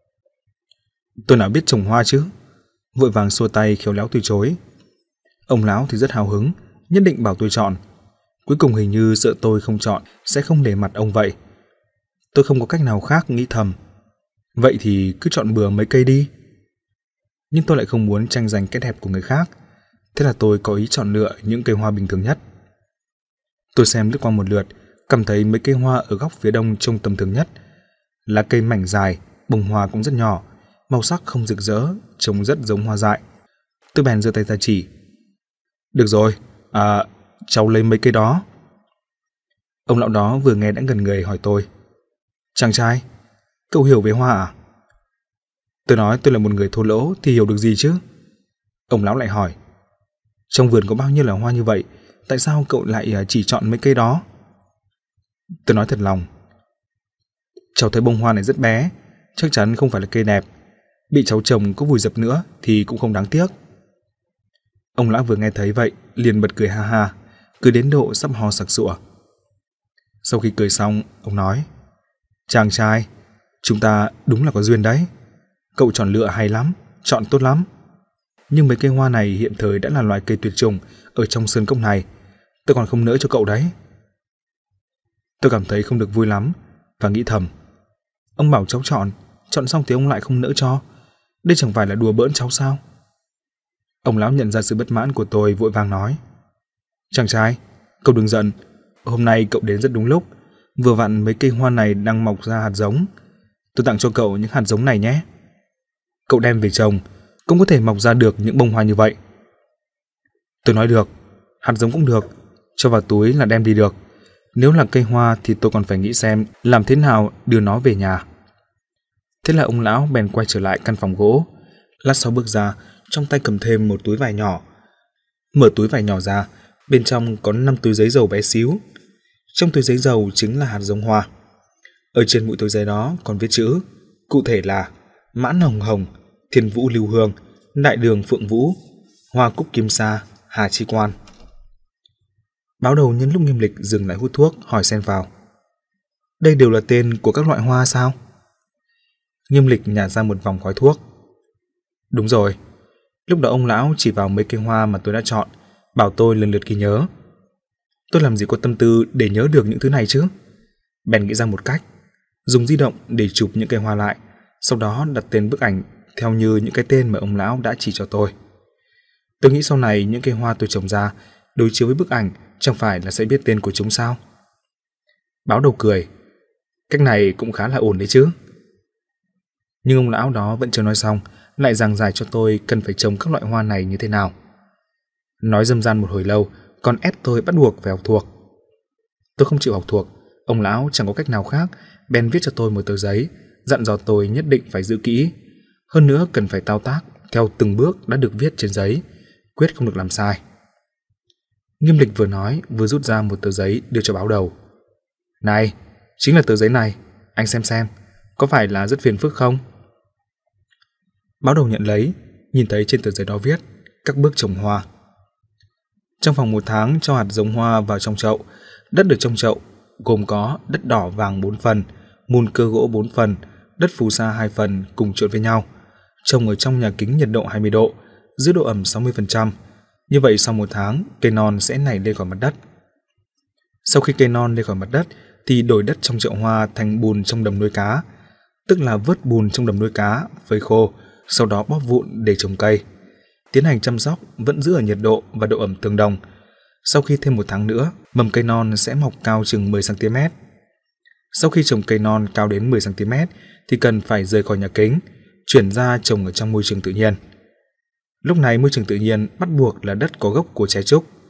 Tôi nào biết trồng hoa chứ, vội vàng xua tay khéo léo từ chối. Ông lão thì rất hào hứng, nhất định bảo tôi chọn. Cuối cùng hình như sợ tôi không chọn sẽ không để mặt ông vậy. Tôi không có cách nào khác, nghĩ thầm, vậy thì cứ chọn bừa mấy cây đi. Nhưng tôi lại không muốn tranh giành cái đẹp của người khác, thế là tôi có ý chọn lựa những cây hoa bình thường nhất. Tôi xem lướt qua một lượt, cảm thấy mấy cây hoa ở góc phía đông trông tầm thường nhất. Lá cây mảnh dài, bông hoa cũng rất nhỏ, màu sắc không rực rỡ, trông rất giống hoa dại. Tôi bèn giơ tay ra chỉ. Được rồi, à, cháu lấy mấy cây đó. Ông lão đó vừa nghe đã ngần người hỏi tôi: Chàng trai, cậu hiểu về hoa à? Tôi nói tôi là một người thô lỗ thì hiểu được gì chứ. Ông lão lại hỏi: Trong vườn có bao nhiêu là hoa như vậy, tại sao cậu lại chỉ chọn mấy cây đó? Tôi nói thật lòng: Cháu thấy bông hoa này rất bé, chắc chắn không phải là cây đẹp. Bị cháu trồng có vùi dập nữa thì cũng không đáng tiếc. Ông lão vừa nghe thấy vậy liền bật cười ha ha, cười đến độ sắp ho sặc sụa. Sau khi cười xong, ông nói: Chàng trai, chúng ta đúng là có duyên đấy. Cậu chọn lựa hay lắm, chọn tốt lắm. Nhưng mấy cây hoa này hiện thời đã là loài cây tuyệt chủng ở trong sơn cốc này, tôi còn không nỡ cho cậu đấy. Tôi cảm thấy không được vui lắm và nghĩ thầm: Ông bảo cháu chọn, chọn xong thì ông lại không nỡ cho. Đây chẳng phải là đùa bỡn cháu sao? Ông lão nhận ra sự bất mãn của tôi, vội vàng nói: Chàng trai, cậu đừng giận. Hôm nay cậu đến rất đúng lúc. Vừa vặn mấy cây hoa này đang mọc ra hạt giống. Tôi tặng cho cậu những hạt giống này nhé. Cậu đem về trồng cũng có thể mọc ra được những bông hoa như vậy. Tôi nói được, hạt giống cũng được, cho vào túi là đem đi được. Nếu là cây hoa thì tôi còn phải nghĩ xem làm thế nào đưa nó về nhà. Thế là ông lão bèn quay trở lại căn phòng gỗ. Lát sau bước ra, trong tay cầm thêm một túi vải nhỏ. Mở túi vải nhỏ ra, bên trong có năm túi giấy dầu bé xíu. Trong túi giấy dầu chính là hạt giống hoa. Ở trên mũi túi giấy đó còn viết chữ, cụ thể là Mãn Hồng Hồng, Thiên Vũ Lưu Hương, Đại Đường Phượng Vũ, Hoa Cúc Kim Sa, Hà Chi Quan. Báo đầu nhân lúc Nghiêm Lịch dừng lại hút thuốc hỏi xen vào: Đây đều là tên của các loại hoa sao? Nghiêm Lịch nhả ra một vòng khói thuốc. Đúng rồi, lúc đó ông lão chỉ vào mấy cây hoa mà tôi đã chọn, bảo tôi lần lượt ghi nhớ. Tôi làm gì có tâm tư để nhớ được những thứ này chứ? Bèn nghĩ ra một cách, dùng di động để chụp những cây hoa lại, sau đó đặt tên bức ảnh theo như những cái tên mà ông lão đã chỉ cho tôi. Tôi nghĩ sau này những cây hoa tôi trồng ra đối chiếu với bức ảnh chẳng phải là sẽ biết tên của chúng sao? Báo đầu cười: Cách này cũng khá là ổn đấy chứ. Nhưng ông lão đó vẫn chưa nói xong, lại giảng giải cho tôi cần phải trồng các loại hoa này như thế nào. Nói râm ran một hồi lâu, còn ép tôi bắt buộc phải học thuộc. Tôi không chịu học thuộc, ông lão chẳng có cách nào khác, bèn viết cho tôi một tờ giấy, dặn dò tôi nhất định phải giữ kỹ. Hơn nữa cần phải thao tác theo từng bước đã được viết trên giấy, quyết không được làm sai. Nghiêm Lịch vừa nói vừa rút ra một tờ giấy đưa cho báo đầu. Này, chính là tờ giấy này, anh xem xem, có phải là rất phiền phức không? Báo đầu nhận lấy, nhìn thấy trên tờ giấy đó viết các bước trồng hoa. Trong vòng một tháng cho hạt giống hoa vào trong chậu. Đất được trong chậu gồm có đất đỏ vàng bốn phần, mùn cơ gỗ bốn phần, đất phù sa hai phần cùng trộn với nhau. Trồng ở trong nhà kính nhiệt độ hai mươi độ, giữ độ ẩm sáu mươi phần trăm. Như vậy sau một tháng, cây non sẽ nảy lên khỏi mặt đất. Sau khi cây non lên khỏi mặt đất thì đổi đất trong chậu hoa thành bùn trong đầm nuôi cá, tức là vớt bùn trong đầm nuôi cá, phơi khô, sau đó bóp vụn để trồng cây. Tiến hành chăm sóc vẫn giữ ở nhiệt độ và độ ẩm tương đồng. Sau khi thêm một tháng nữa, mầm cây non sẽ mọc cao chừng mười xăng ti mét. Sau khi trồng cây non cao đến mười xăng ti mét thì cần phải rời khỏi nhà kính, chuyển ra trồng ở trong môi trường tự nhiên. Lúc này môi trường tự nhiên bắt buộc là đất có gốc của trái trúc.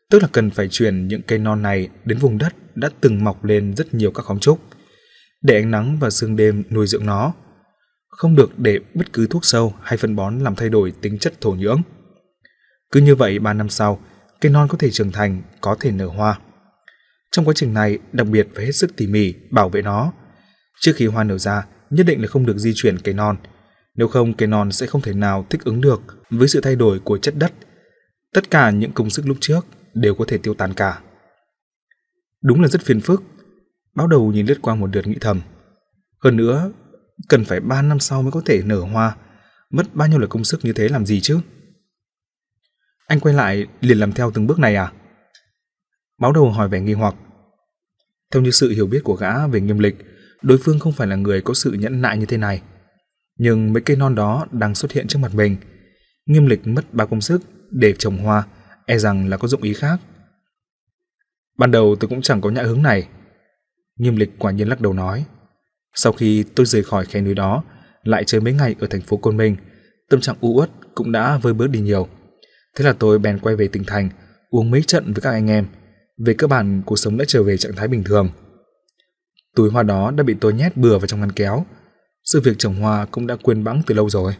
Tức là cần phải chuyển những cây non này đến vùng đất đã từng mọc lên rất nhiều các khóm trúc, để ánh nắng và sương đêm nuôi dưỡng nó, không được để bất cứ thuốc sâu hay phân bón làm thay đổi tính chất thổ nhưỡng. Cứ như vậy ba năm sau, cây non có thể trưởng thành, có thể nở hoa. Trong quá trình này, đặc biệt phải hết sức tỉ mỉ bảo vệ nó. Trước khi hoa nở ra, nhất định là không được di chuyển cây non, nếu không cây non sẽ không thể nào thích ứng được với sự thay đổi của chất đất. Tất cả những công sức lúc trước đều có thể tiêu tan cả. Đúng là rất phiền phức. Báo Đầu nhìn lướt qua một lượt nghĩ thầm. Hơn nữa, cần phải ba năm sau mới có thể nở hoa, mất bao nhiêu là công sức như thế làm gì chứ? Anh quay lại liền làm theo từng bước này à? Báo Đầu hỏi vẻ nghi hoặc. Theo như sự hiểu biết của gã về Nghiêm Lịch, đối phương không phải là người có sự nhẫn nại như thế này. Nhưng mấy cây non đó đang xuất hiện trước mặt mình, Nghiêm Lịch mất bao công sức để trồng hoa, e rằng là có dụng ý khác. Ban đầu tôi cũng chẳng có nhã hứng này. Nghiêm Lịch quả nhiên lắc đầu nói. Sau khi tôi rời khỏi khe núi đó, lại chơi mấy ngày ở thành phố Côn Minh, tâm trạng u uất cũng đã vơi bớt đi nhiều. Thế là tôi bèn quay về tỉnh thành, uống mấy trận với các anh em. Về cơ bản, cuộc sống đã trở về trạng thái bình thường. Túi hoa đó đã bị tôi nhét bừa vào trong ngăn kéo. Sự việc trồng hoa cũng đã quên bẵng từ lâu rồi.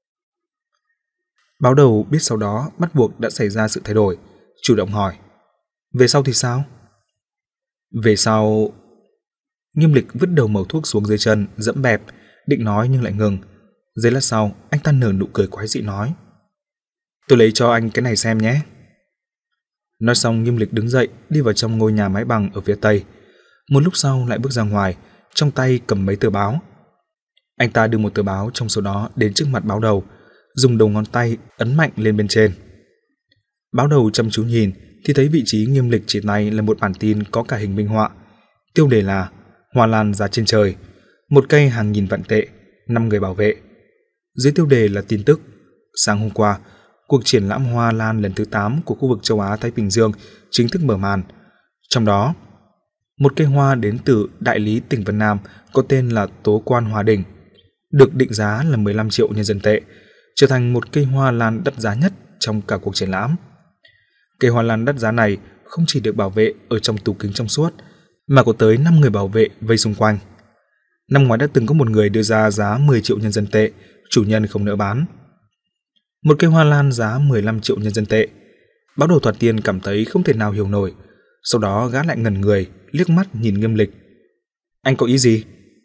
Báo Đầu biết sau đó bắt buộc đã xảy ra sự thay đổi, chủ động hỏi. Về sau thì sao? Về sau... Nghiêm Lịch vứt đầu mẩu thuốc xuống dưới chân, dẫm bẹp, định nói nhưng lại ngừng. Giây lát sau, anh ta nở nụ cười quái dị nói. Tôi lấy cho anh cái này xem nhé. Nói xong, Nghiêm Lịch đứng dậy, đi vào trong ngôi nhà mái bằng ở phía tây. Một lúc sau lại bước ra ngoài, trong tay cầm mấy tờ báo. Anh ta đưa một tờ báo trong số đó đến trước mặt Báo Đầu, dùng đầu ngón tay ấn mạnh lên bên trên. Báo Đầu chăm chú nhìn thì thấy vị trí Nghiêm Lịch chỉ tay là một bản tin có cả hình minh họa. Tiêu đề là Hoa lan giá trên trời, một cây hàng nghìn vạn tệ, năm người bảo vệ. Dưới tiêu đề là tin tức. Sáng hôm qua, cuộc triển lãm hoa lan lần thứ tám của khu vực châu Á Thái Bình Dương chính thức mở màn. Trong đó, một cây hoa đến từ đại lý tỉnh Vân Nam có tên là Tố Quan Hoa Đình, được định giá là mười lăm triệu nhân dân tệ, trở thành một cây hoa lan đắt giá nhất trong cả cuộc triển lãm. Cây hoa lan đắt giá này không chỉ được bảo vệ ở trong tủ kính trong suốt, mà có tới năm người bảo vệ vây xung quanh. Năm ngoái đã từng có một người đưa ra giá mười triệu nhân dân tệ, chủ nhân không nỡ bán. Một cây hoa lan giá mười lăm triệu nhân dân tệ. Báo Đầu thoạt tiên cảm thấy không thể nào hiểu nổi, sau đó gã lại ngẩn người, liếc mắt nhìn Nghiêm Lịch. Anh có ý gì?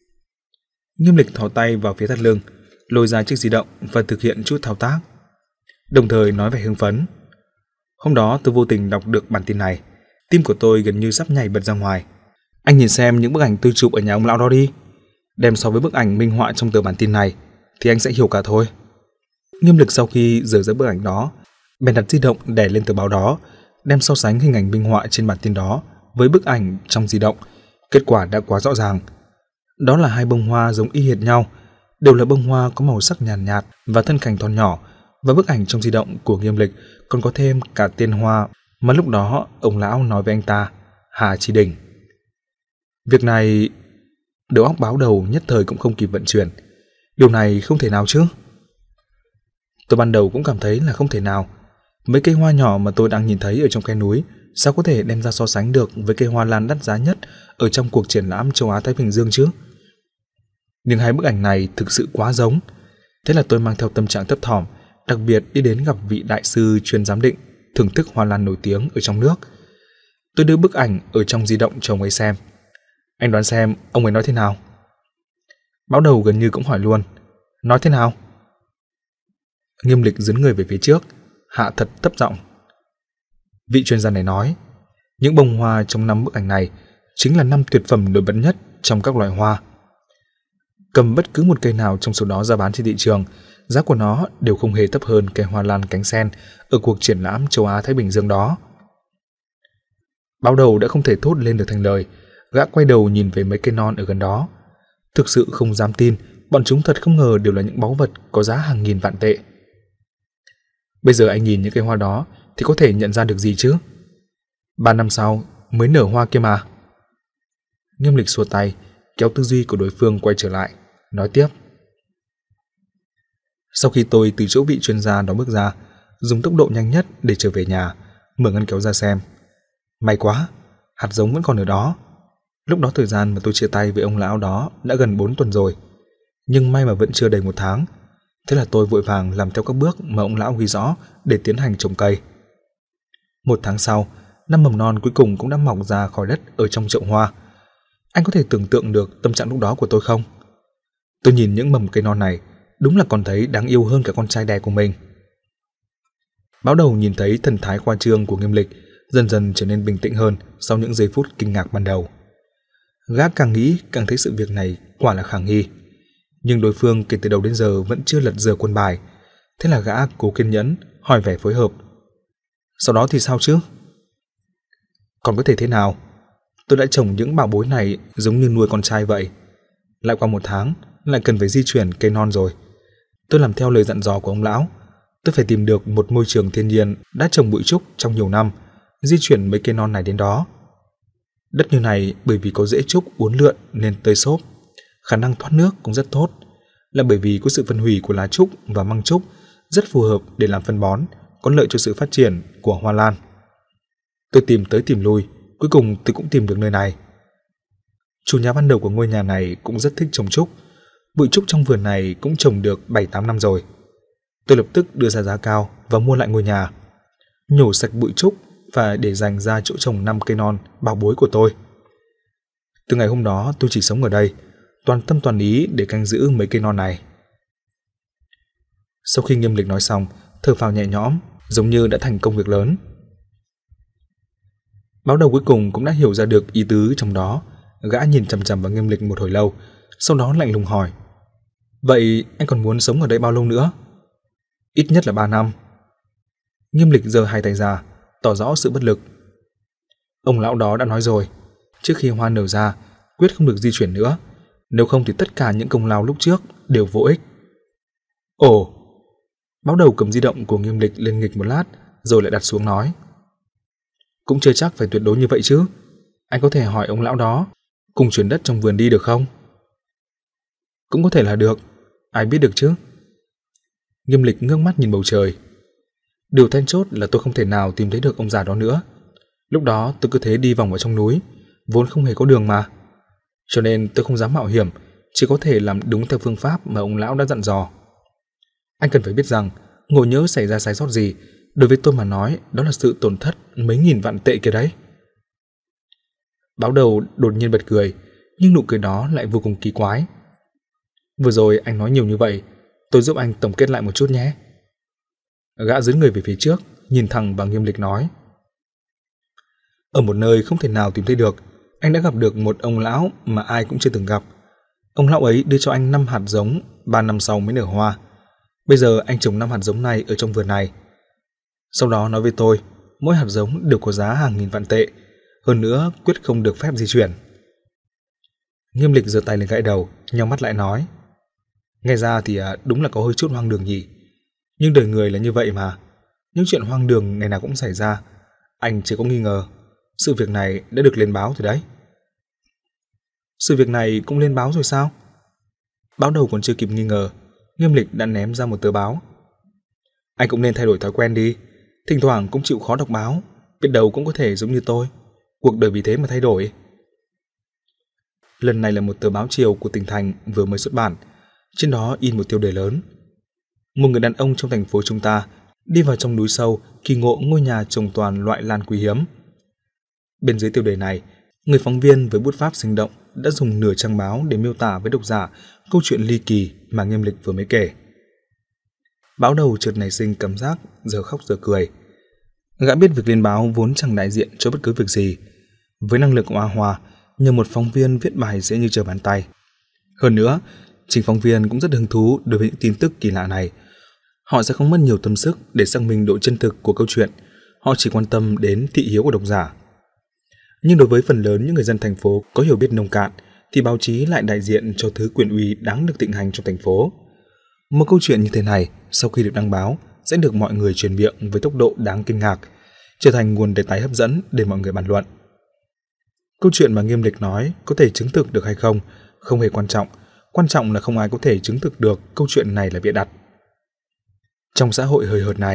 Nghiêm Lịch thò tay vào phía thắt lưng, lôi ra chiếc di động và thực hiện chút thao tác, đồng thời nói vẻ hưng phấn. Hôm đó tôi vô tình đọc được bản tin này, tim của tôi gần như sắp nhảy bật ra ngoài. Anh nhìn xem những bức ảnh tôi chụp ở nhà ông lão đó đi, đem so với bức ảnh minh họa trong tờ bản tin này thì anh sẽ hiểu cả thôi. Nghiêm Lịch sau khi rời ra bức ảnh đó, bèn đặt di động đè lên tờ báo đó, đem so sánh hình ảnh minh họa trên bản tin đó với bức ảnh trong di động. Kết quả đã quá rõ ràng. Đó là hai bông hoa giống y hệt nhau, đều là bông hoa có màu sắc nhàn nhạt, nhạt và thân cành thon nhỏ, và bức ảnh trong di động của Nghiêm Lịch còn có thêm cả tên hoa mà lúc đó ông lão nói với anh ta, Hà Chi Đình. Việc này, đầu óc Báo Đầu nhất thời cũng không kịp vận chuyển. Điều này không thể nào chứ? Tôi ban đầu cũng cảm thấy là không thể nào. Mấy cây hoa nhỏ mà tôi đang nhìn thấy ở trong khe núi sao có thể đem ra so sánh được với cây hoa lan đắt giá nhất ở trong cuộc triển lãm châu Á Thái Bình Dương chứ? Nhưng hai bức ảnh này thực sự quá giống. Thế là tôi mang theo tâm trạng thấp thỏm, đặc biệt đi đến gặp vị đại sư chuyên giám định thưởng thức hoa lan nổi tiếng ở trong nước. Tôi đưa bức ảnh ở trong di động cho ông ấy xem. Anh đoán xem ông ấy nói thế nào? Báo Đầu gần như cũng hỏi luôn. Nói thế nào? Nghiêm Lịch dướn người về phía trước, hạ thật thấp giọng. Vị chuyên gia này nói, những bông hoa trong năm bức ảnh này chính là năm tuyệt phẩm nổi bật nhất trong các loài hoa. Cầm bất cứ một cây nào trong số đó ra bán trên thị trường, giá của nó đều không hề thấp hơn cây hoa lan cánh sen ở cuộc triển lãm châu Á Thái Bình Dương đó. Báo Đầu đã không thể thốt lên được thành lời, gã quay đầu nhìn về mấy cây non ở gần đó. Thực sự không dám tin, bọn chúng thật không ngờ đều là những báu vật có giá hàng nghìn vạn tệ. Bây giờ anh nhìn những cây hoa đó thì có thể nhận ra được gì chứ? Ba năm sau mới nở hoa kia mà. Nghiêm Lịch xua tay, kéo tư duy của đối phương quay trở lại, nói tiếp. Sau khi tôi từ chỗ vị chuyên gia đó bước ra, dùng tốc độ nhanh nhất để trở về nhà, mở ngăn kéo ra xem. May quá, hạt giống vẫn còn ở đó. Lúc đó thời gian mà tôi chia tay với ông lão đó đã gần bốn tuần rồi, nhưng may mà vẫn chưa đầy một tháng. Thế là tôi vội vàng làm theo các bước mà ông lão ghi rõ để tiến hành trồng cây. Một tháng sau, năm mầm non cuối cùng cũng đã mọc ra khỏi đất ở trong chậu hoa. Anh có thể tưởng tượng được tâm trạng lúc đó của tôi không? Tôi nhìn những mầm cây non này, đúng là còn thấy đáng yêu hơn cả con trai đẻ của mình. Báo Đầu nhìn thấy thần thái khoa trương của Nghiêm Lịch dần dần trở nên bình tĩnh hơn sau những giây phút kinh ngạc ban đầu. Gã càng nghĩ càng thấy sự việc này quả là khả nghi, nhưng đối phương kể từ đầu đến giờ vẫn chưa lật dừa quân bài. Thế là gã cố kiên nhẫn hỏi vẻ phối hợp. Sau đó thì sao chứ? Còn có thể thế nào? Tôi đã trồng những bảo bối này giống như nuôi con trai vậy. Lại qua một tháng, lại cần phải di chuyển cây non rồi. Tôi làm theo lời dặn dò của ông lão. Tôi phải tìm được một môi trường thiên nhiên đã trồng bụi trúc trong nhiều năm, di chuyển mấy cây non này đến đó. Đất như này bởi vì có rễ trúc uốn lượn nên tơi xốp, khả năng thoát nước cũng rất tốt, là bởi vì có sự phân hủy của lá trúc và măng trúc rất phù hợp để làm phân bón, có lợi cho sự phát triển của hoa lan. Tôi tìm tới tìm lui, cuối cùng tôi cũng tìm được nơi này. Chủ nhà ban đầu của ngôi nhà này cũng rất thích trồng trúc, bụi trúc trong vườn này cũng trồng được bảy tám năm rồi. Tôi lập tức đưa ra giá cao và mua lại ngôi nhà, nhổ sạch bụi trúc và để dành ra chỗ trồng năm cây non bảo bối của tôi. Từ ngày hôm đó tôi chỉ sống ở đây, toàn tâm toàn ý để canh giữ mấy cây non này. Sau khi Nghiêm Lịch nói xong, thở phào nhẹ nhõm, giống như đã thành công việc lớn. Báo Đầu cuối cùng cũng đã hiểu ra được ý tứ trong đó. Gã nhìn chằm chằm vào Nghiêm Lịch một hồi lâu, sau đó lạnh lùng hỏi: Vậy anh còn muốn sống ở đây bao lâu nữa? Ít nhất là ba năm. Nghiêm Lịch giơ hai tay ra, tỏ rõ sự bất lực. Ông lão đó đã nói rồi, trước khi hoa nở ra, quyết không được di chuyển nữa, nếu không thì tất cả những công lao lúc trước đều vô ích. Ồ! Báo Đầu cầm di động của Nghiêm Lịch lên nghịch một lát, rồi lại đặt xuống nói: Cũng chưa chắc phải tuyệt đối như vậy chứ. Anh có thể hỏi ông lão đó cùng chuyển đất trong vườn đi được không? Cũng có thể là được, ai biết được chứ. Nghiêm Lịch ngước mắt nhìn bầu trời. Điều then chốt là tôi không thể nào tìm thấy được ông già đó nữa. Lúc đó tôi cứ thế đi vòng vào trong núi, vốn không hề có đường mà. Cho nên tôi không dám mạo hiểm, chỉ có thể làm đúng theo phương pháp mà ông lão đã dặn dò. Anh cần phải biết rằng, ngộ nhỡ xảy ra sai sót gì, đối với tôi mà nói đó là sự tổn thất mấy nghìn vạn tệ kia đấy. Báo Đầu đột nhiên bật cười, nhưng nụ cười đó lại vô cùng kỳ quái. Vừa rồi anh nói nhiều như vậy, tôi giúp anh tổng kết lại một chút nhé. Gã dướn người về phía trước, nhìn thẳng vào Nghiêm Lịch nói: Ở một nơi không thể nào tìm thấy được, anh đã gặp được một ông lão mà ai cũng chưa từng gặp. Ông lão ấy đưa cho anh năm hạt giống, ba năm sau mới nở hoa. Bây giờ anh trồng năm hạt giống này ở trong vườn này. Sau đó nói với tôi, mỗi hạt giống đều có giá hàng nghìn vạn tệ, hơn nữa quyết không được phép di chuyển. Nghiêm Lịch giơ tay lên gãi đầu, nhắm mắt lại nói: Nghe ra thì đúng là có hơi chút hoang đường nhỉ. Nhưng đời người là như vậy mà, những chuyện hoang đường ngày nào cũng xảy ra. Anh chỉ có nghi ngờ, sự việc này đã được lên báo rồi đấy. Sự việc này cũng lên báo rồi sao? Báo Đầu còn chưa kịp nghi ngờ, Nghiêm Lịch đã ném ra một tờ báo. Anh cũng nên thay đổi thói quen đi, thỉnh thoảng cũng chịu khó đọc báo, biết đâu cũng có thể giống như tôi, cuộc đời vì thế mà thay đổi. Lần này là một tờ báo chiều của tỉnh thành vừa mới xuất bản, trên đó in một tiêu đề lớn: Một người đàn ông trong thành phố chúng ta đi vào trong núi sâu kỳ ngộ ngôi nhà trồng toàn loại lan quý hiếm. Bên dưới tiêu đề này, người phóng viên với bút pháp sinh động đã dùng nửa trang báo để miêu tả với độc giả câu chuyện ly kỳ mà Nghiêm Lịch vừa mới kể. Báo Đầu chợt nảy sinh cảm giác giờ khóc giờ cười. Gã biết việc lên báo vốn chẳng đại diện cho bất cứ việc gì. Với năng lực của A Hoa, nhờ một phóng viên viết bài dễ như trở bàn tay. Hơn nữa, chính phóng viên cũng rất hứng thú đối với những tin tức kỳ lạ này. Họ sẽ không mất nhiều tâm sức để xác minh độ chân thực của câu chuyện, họ chỉ quan tâm đến thị hiếu của độc giả. Nhưng đối với phần lớn những người dân thành phố có hiểu biết nông cạn, thì báo chí lại đại diện cho thứ quyền uy đáng được thịnh hành trong thành phố. Một câu chuyện như thế này, sau khi được đăng báo, sẽ được mọi người truyền miệng với tốc độ đáng kinh ngạc, trở thành nguồn đề tài hấp dẫn để mọi người bàn luận. Câu chuyện mà Nghiêm Lịch nói có thể chứng thực được hay không, không hề quan trọng, quan trọng là không ai có thể chứng thực được câu chuyện này là bịa đặt. Trong xã hội hời hợt này,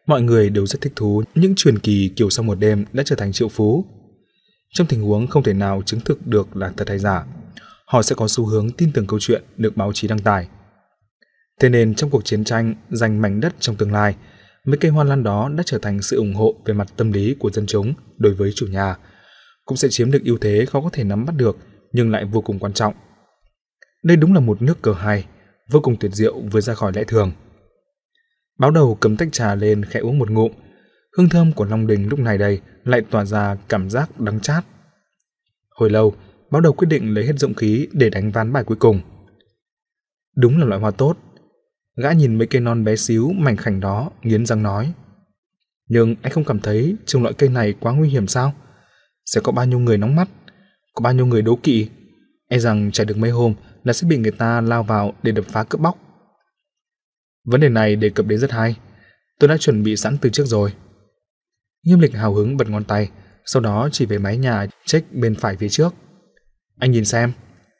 Mọi người đều rất thích thú những truyền kỳ kiểu sau một đêm đã trở thành triệu phú. Trong tình huống không thể nào chứng thực được là thật hay giả, họ sẽ có xu hướng tin tưởng câu chuyện được báo chí đăng tải. Thế nên trong cuộc chiến tranh giành mảnh đất trong tương lai, mấy cây hoa lan đó đã trở thành sự ủng hộ về mặt tâm lý của dân chúng đối với chủ nhà, cũng sẽ chiếm được ưu thế khó có thể nắm bắt được nhưng lại vô cùng quan trọng. Đây đúng là một nước cờ hay, vô cùng tuyệt diệu vượt ra khỏi lẽ thường. Báo Đầu cầm tách trà lên khẽ uống một ngụm, hương thơm của Long Đình lúc này đây lại tỏa ra cảm giác đắng chát. Hồi lâu, Báo Đầu quyết định lấy hết dũng khí để đánh ván bài cuối cùng. Đúng là loại hoa tốt. Gã nhìn mấy cây non bé xíu mảnh khảnh đó, nghiến răng nói. Nhưng anh không cảm thấy trồng loại cây này quá nguy hiểm sao? Sẽ có bao nhiêu người nóng mắt, có bao nhiêu người đố kỵ, e rằng chạy được mấy hôm là sẽ bị người ta lao vào để đập phá cướp bóc. Vấn đề này đề cập đến rất hay, tôi đã chuẩn bị sẵn từ trước rồi. Nghiêm Lịch hào hứng bật ngón tay, sau đó chỉ về mái nhà check bên phải phía trước. Anh nhìn xem.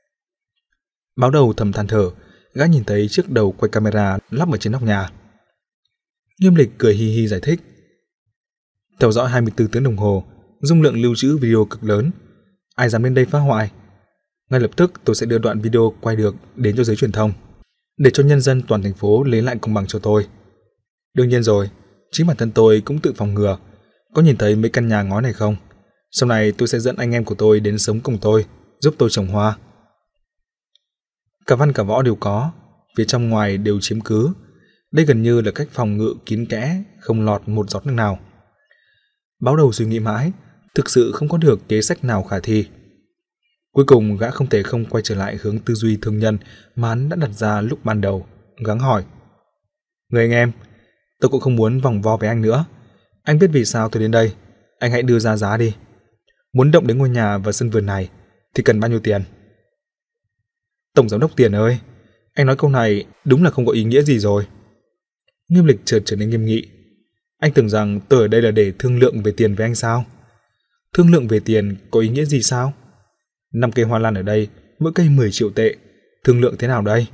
Báo Đầu thầm than thở, gã nhìn thấy chiếc đầu quay camera lắp ở trên nóc nhà. Nghiêm Lịch cười hi hi giải thích. Theo dõi hai mươi tư tiếng đồng hồ, dung lượng lưu trữ video cực lớn. Ai dám lên đây phá hoại? Ngay lập tức tôi sẽ đưa đoạn video quay được đến cho giới truyền thông, để cho nhân dân toàn thành phố lấy lại công bằng cho tôi. Đương nhiên rồi, chính bản thân tôi cũng tự phòng ngừa. Có nhìn thấy mấy căn nhà ngói này không? Sau này tôi sẽ dẫn anh em của tôi đến sống cùng tôi, giúp tôi trồng hoa. Cả văn cả võ đều có, phía trong ngoài đều chiếm cứ. Đây gần như là cách phòng ngự kín kẽ, không lọt một giọt nước nào. Báo Đầu suy nghĩ mãi, thực sự không có được kế sách nào khả thi. Cuối cùng gã không thể không quay trở lại hướng tư duy thương nhân mà hắn đã đặt ra lúc ban đầu, gắng hỏi. Người anh em, tôi cũng không muốn vòng vo với anh nữa. Anh biết vì sao tôi đến đây, anh hãy đưa ra giá đi. Muốn động đến ngôi nhà và sân vườn này thì cần bao nhiêu tiền? Tổng giám đốc Tiền ơi, anh nói câu này đúng là không có ý nghĩa gì rồi. Nghiêm Lịch chợt trở nên nghiêm nghị. Anh tưởng rằng tôi ở đây là để thương lượng về tiền với anh sao? Thương lượng về tiền có ý nghĩa gì sao? Năm cây hoa lan ở đây, mỗi cây mười triệu tệ, thương lượng thế nào đây?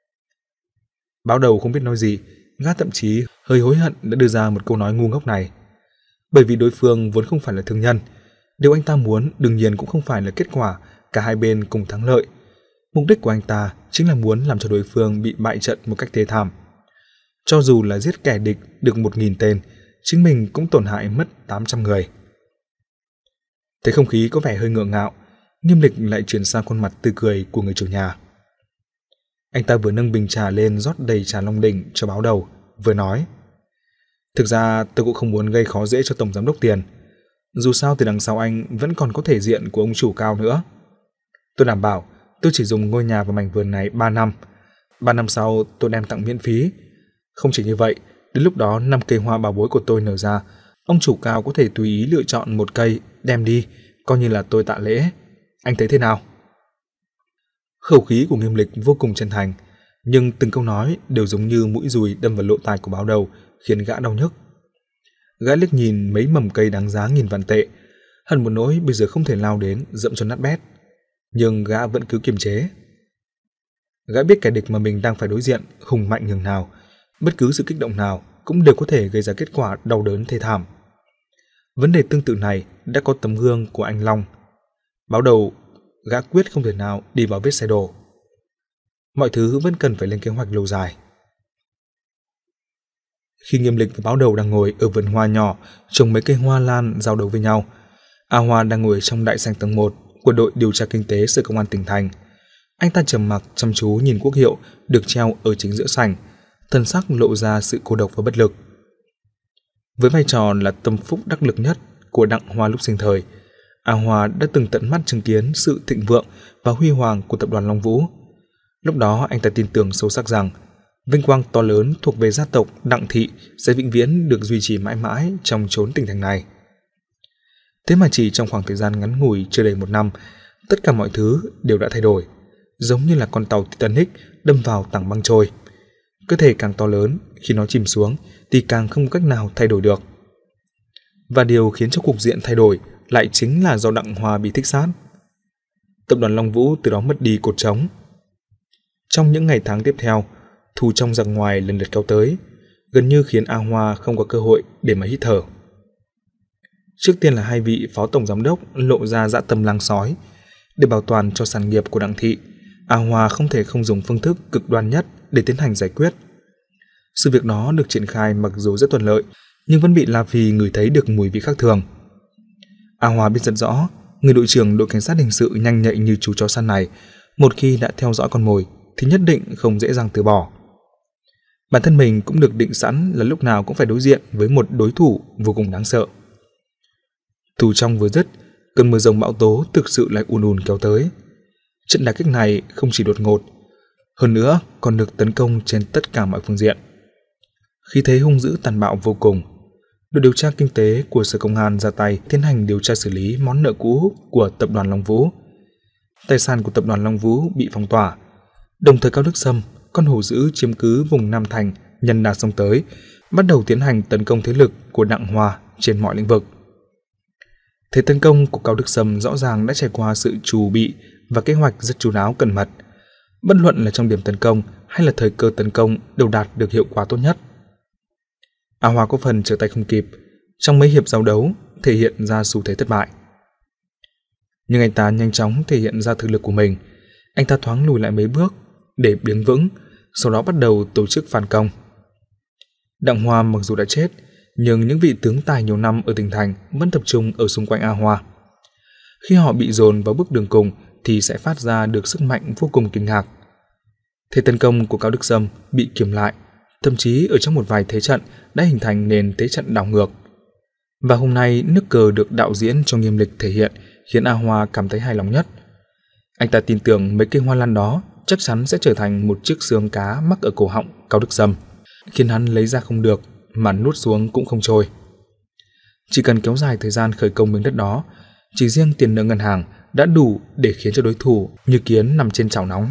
Báo Đầu không biết nói gì, gã thậm chí hơi hối hận đã đưa ra một câu nói ngu ngốc này. Bởi vì đối phương vốn không phải là thương nhân, điều anh ta muốn đương nhiên cũng không phải là kết quả cả hai bên cùng thắng lợi. Mục đích của anh ta chính là muốn làm cho đối phương bị bại trận một cách thê thảm. Cho dù là giết kẻ địch được một nghìn tên, chính mình cũng tổn hại mất tám trăm người. Thấy không khí có vẻ hơi ngượng ngạo, Nghiêm Lịch lại chuyển sang khuôn mặt tươi cười của người chủ nhà. Anh ta vừa nâng bình trà lên rót đầy trà Long Đình cho Báo Đầu, vừa nói. Thực ra tôi cũng không muốn gây khó dễ cho Tổng Giám đốc Tiền. Dù sao thì đằng sau anh vẫn còn có thể diện của ông chủ Cao nữa. Tôi đảm bảo tôi chỉ dùng ngôi nhà và mảnh vườn này ba năm. ba năm sau tôi đem tặng miễn phí. Không chỉ như vậy, đến lúc đó năm cây hoa bảo bối của tôi nở ra, ông chủ Cao có thể tùy ý lựa chọn một cây đem đi, coi như là tôi tạ lễ. Anh thấy thế nào? Khẩu khí của Nghiêm Lịch vô cùng chân thành, nhưng từng câu nói đều giống như mũi dùi đâm vào lỗ tai của Báo Đầu, khiến gã đau nhức. Gã liếc nhìn mấy mầm cây đáng giá nghìn vạn tệ, hận một nỗi bây giờ không thể lao đến dẫm cho nát bét, nhưng gã vẫn cứ kiềm chế. Gã biết kẻ địch mà mình đang phải đối diện hùng mạnh nhường nào, bất cứ sự kích động nào cũng đều có thể gây ra kết quả đau đớn thê thảm. Vấn đề tương tự này đã có tấm gương của anh Long. Báo Đầu gã quyết không thể nào đi vào vết xe đổ. Mọi thứ vẫn cần phải lên kế hoạch lâu dài. Khi Nghiêm Lịch và Báo Đầu đang ngồi ở vườn hoa nhỏ trồng mấy cây hoa lan giao đấu với nhau, A Hoa đang ngồi trong đại sảnh tầng một của đội điều tra kinh tế Sở Công an tỉnh thành. Anh ta trầm mặc chăm chú nhìn quốc hiệu được treo ở chính giữa sảnh, thân sắc lộ ra sự cô độc và bất lực. Với vai trò là tâm phúc đắc lực nhất của Đặng Hoa lúc sinh thời, A Hoa đã từng tận mắt chứng kiến sự thịnh vượng và huy hoàng của tập đoàn Long Vũ. Lúc đó anh ta tin tưởng sâu sắc rằng vinh quang to lớn thuộc về gia tộc Đặng Thị sẽ vĩnh viễn được duy trì mãi mãi trong chốn tỉnh thành này. Thế mà chỉ trong khoảng thời gian ngắn ngủi chưa đầy một năm, tất cả mọi thứ đều đã thay đổi, giống như là con tàu Titanic đâm vào tảng băng trôi. Cơ thể càng to lớn, khi nó chìm xuống thì càng không có cách nào thay đổi được. Và điều khiến cho cục diện thay đổi lại chính là do Đặng Hoa bị thích sát. Tập đoàn Long Vũ từ đó mất đi cột trống. Trong những ngày tháng tiếp theo, thù trong giặc ngoài lần lượt kéo tới. gần như khiến A Hoa không có cơ hội để mà hít thở. Trước tiên là hai vị phó tổng giám đốc lộ ra dã tâm lang sói. Để bảo toàn cho sản nghiệp của Đặng thị, A Hoa không thể không dùng phương thức cực đoan nhất để tiến hành giải quyết. Sự việc đó được triển khai mặc dù rất thuận lợi, nhưng vẫn bị La Phi ngửi thấy được mùi vị khác thường. A Hoa biết rất rõ, người đội trưởng đội cảnh sát hình sự nhanh nhạy như chú chó săn này, một khi đã theo dõi con mồi thì nhất định không dễ dàng từ bỏ. Bản thân mình cũng được định sẵn là lúc nào cũng phải đối diện với một đối thủ vô cùng đáng sợ. Thủ trong vừa dứt, cơn mưa rông bão tố thực sự lại ùn ùn kéo tới. Trận đả kích này không chỉ đột ngột, hơn nữa còn được tấn công trên tất cả mọi phương diện. Khí thế hung dữ tàn bạo vô cùng. Đội điều tra kinh tế của Sở Công an ra tay tiến hành điều tra xử lý món nợ cũ của tập đoàn Long Vũ. Tài sản của tập đoàn Long Vũ bị phong tỏa, đồng thời Cao Đức Sâm, con hổ dữ chiếm cứ vùng Nam Thành, nhân đà xông tới, bắt đầu tiến hành tấn công thế lực của Đặng Hoa trên mọi lĩnh vực. Thế tấn công của Cao Đức Sâm rõ ràng đã trải qua sự chuẩn bị và kế hoạch rất chu đáo cẩn mật. Bất luận là trong điểm tấn công hay là thời cơ tấn công đều đạt được hiệu quả tốt nhất. A Hoa có phần trở tay không kịp, trong mấy hiệp giao đấu thể hiện ra xu thế thất bại. Nhưng anh ta nhanh chóng thể hiện ra thực lực của mình. Anh ta thoáng lùi lại mấy bước để đứng vững, sau đó bắt đầu tổ chức phản công. Đặng Hoa mặc dù đã chết, nhưng những vị tướng tài nhiều năm ở tỉnh thành vẫn tập trung ở xung quanh A Hoa. Khi họ bị dồn vào bước đường cùng thì sẽ phát ra được sức mạnh vô cùng kinh ngạc. Thế tấn công của Cao Đức Sâm bị kiềm lại, thậm chí ở trong một vài thế trận đã hình thành nền thế trận đảo ngược. Và hôm nay nước cờ được đạo diễn cho nghiêm lịch thể hiện khiến A Hoa cảm thấy hài lòng nhất. Anh ta tin tưởng mấy cây hoa lan đó chắc chắn sẽ trở thành một chiếc xương cá mắc ở cổ họng Cao Đức Sâm, khiến hắn lấy ra không được mà nuốt xuống cũng không trôi. Chỉ cần kéo dài thời gian khởi công miếng đất đó, chỉ riêng tiền nợ ngân hàng đã đủ để khiến cho đối thủ như kiến nằm trên chảo nóng.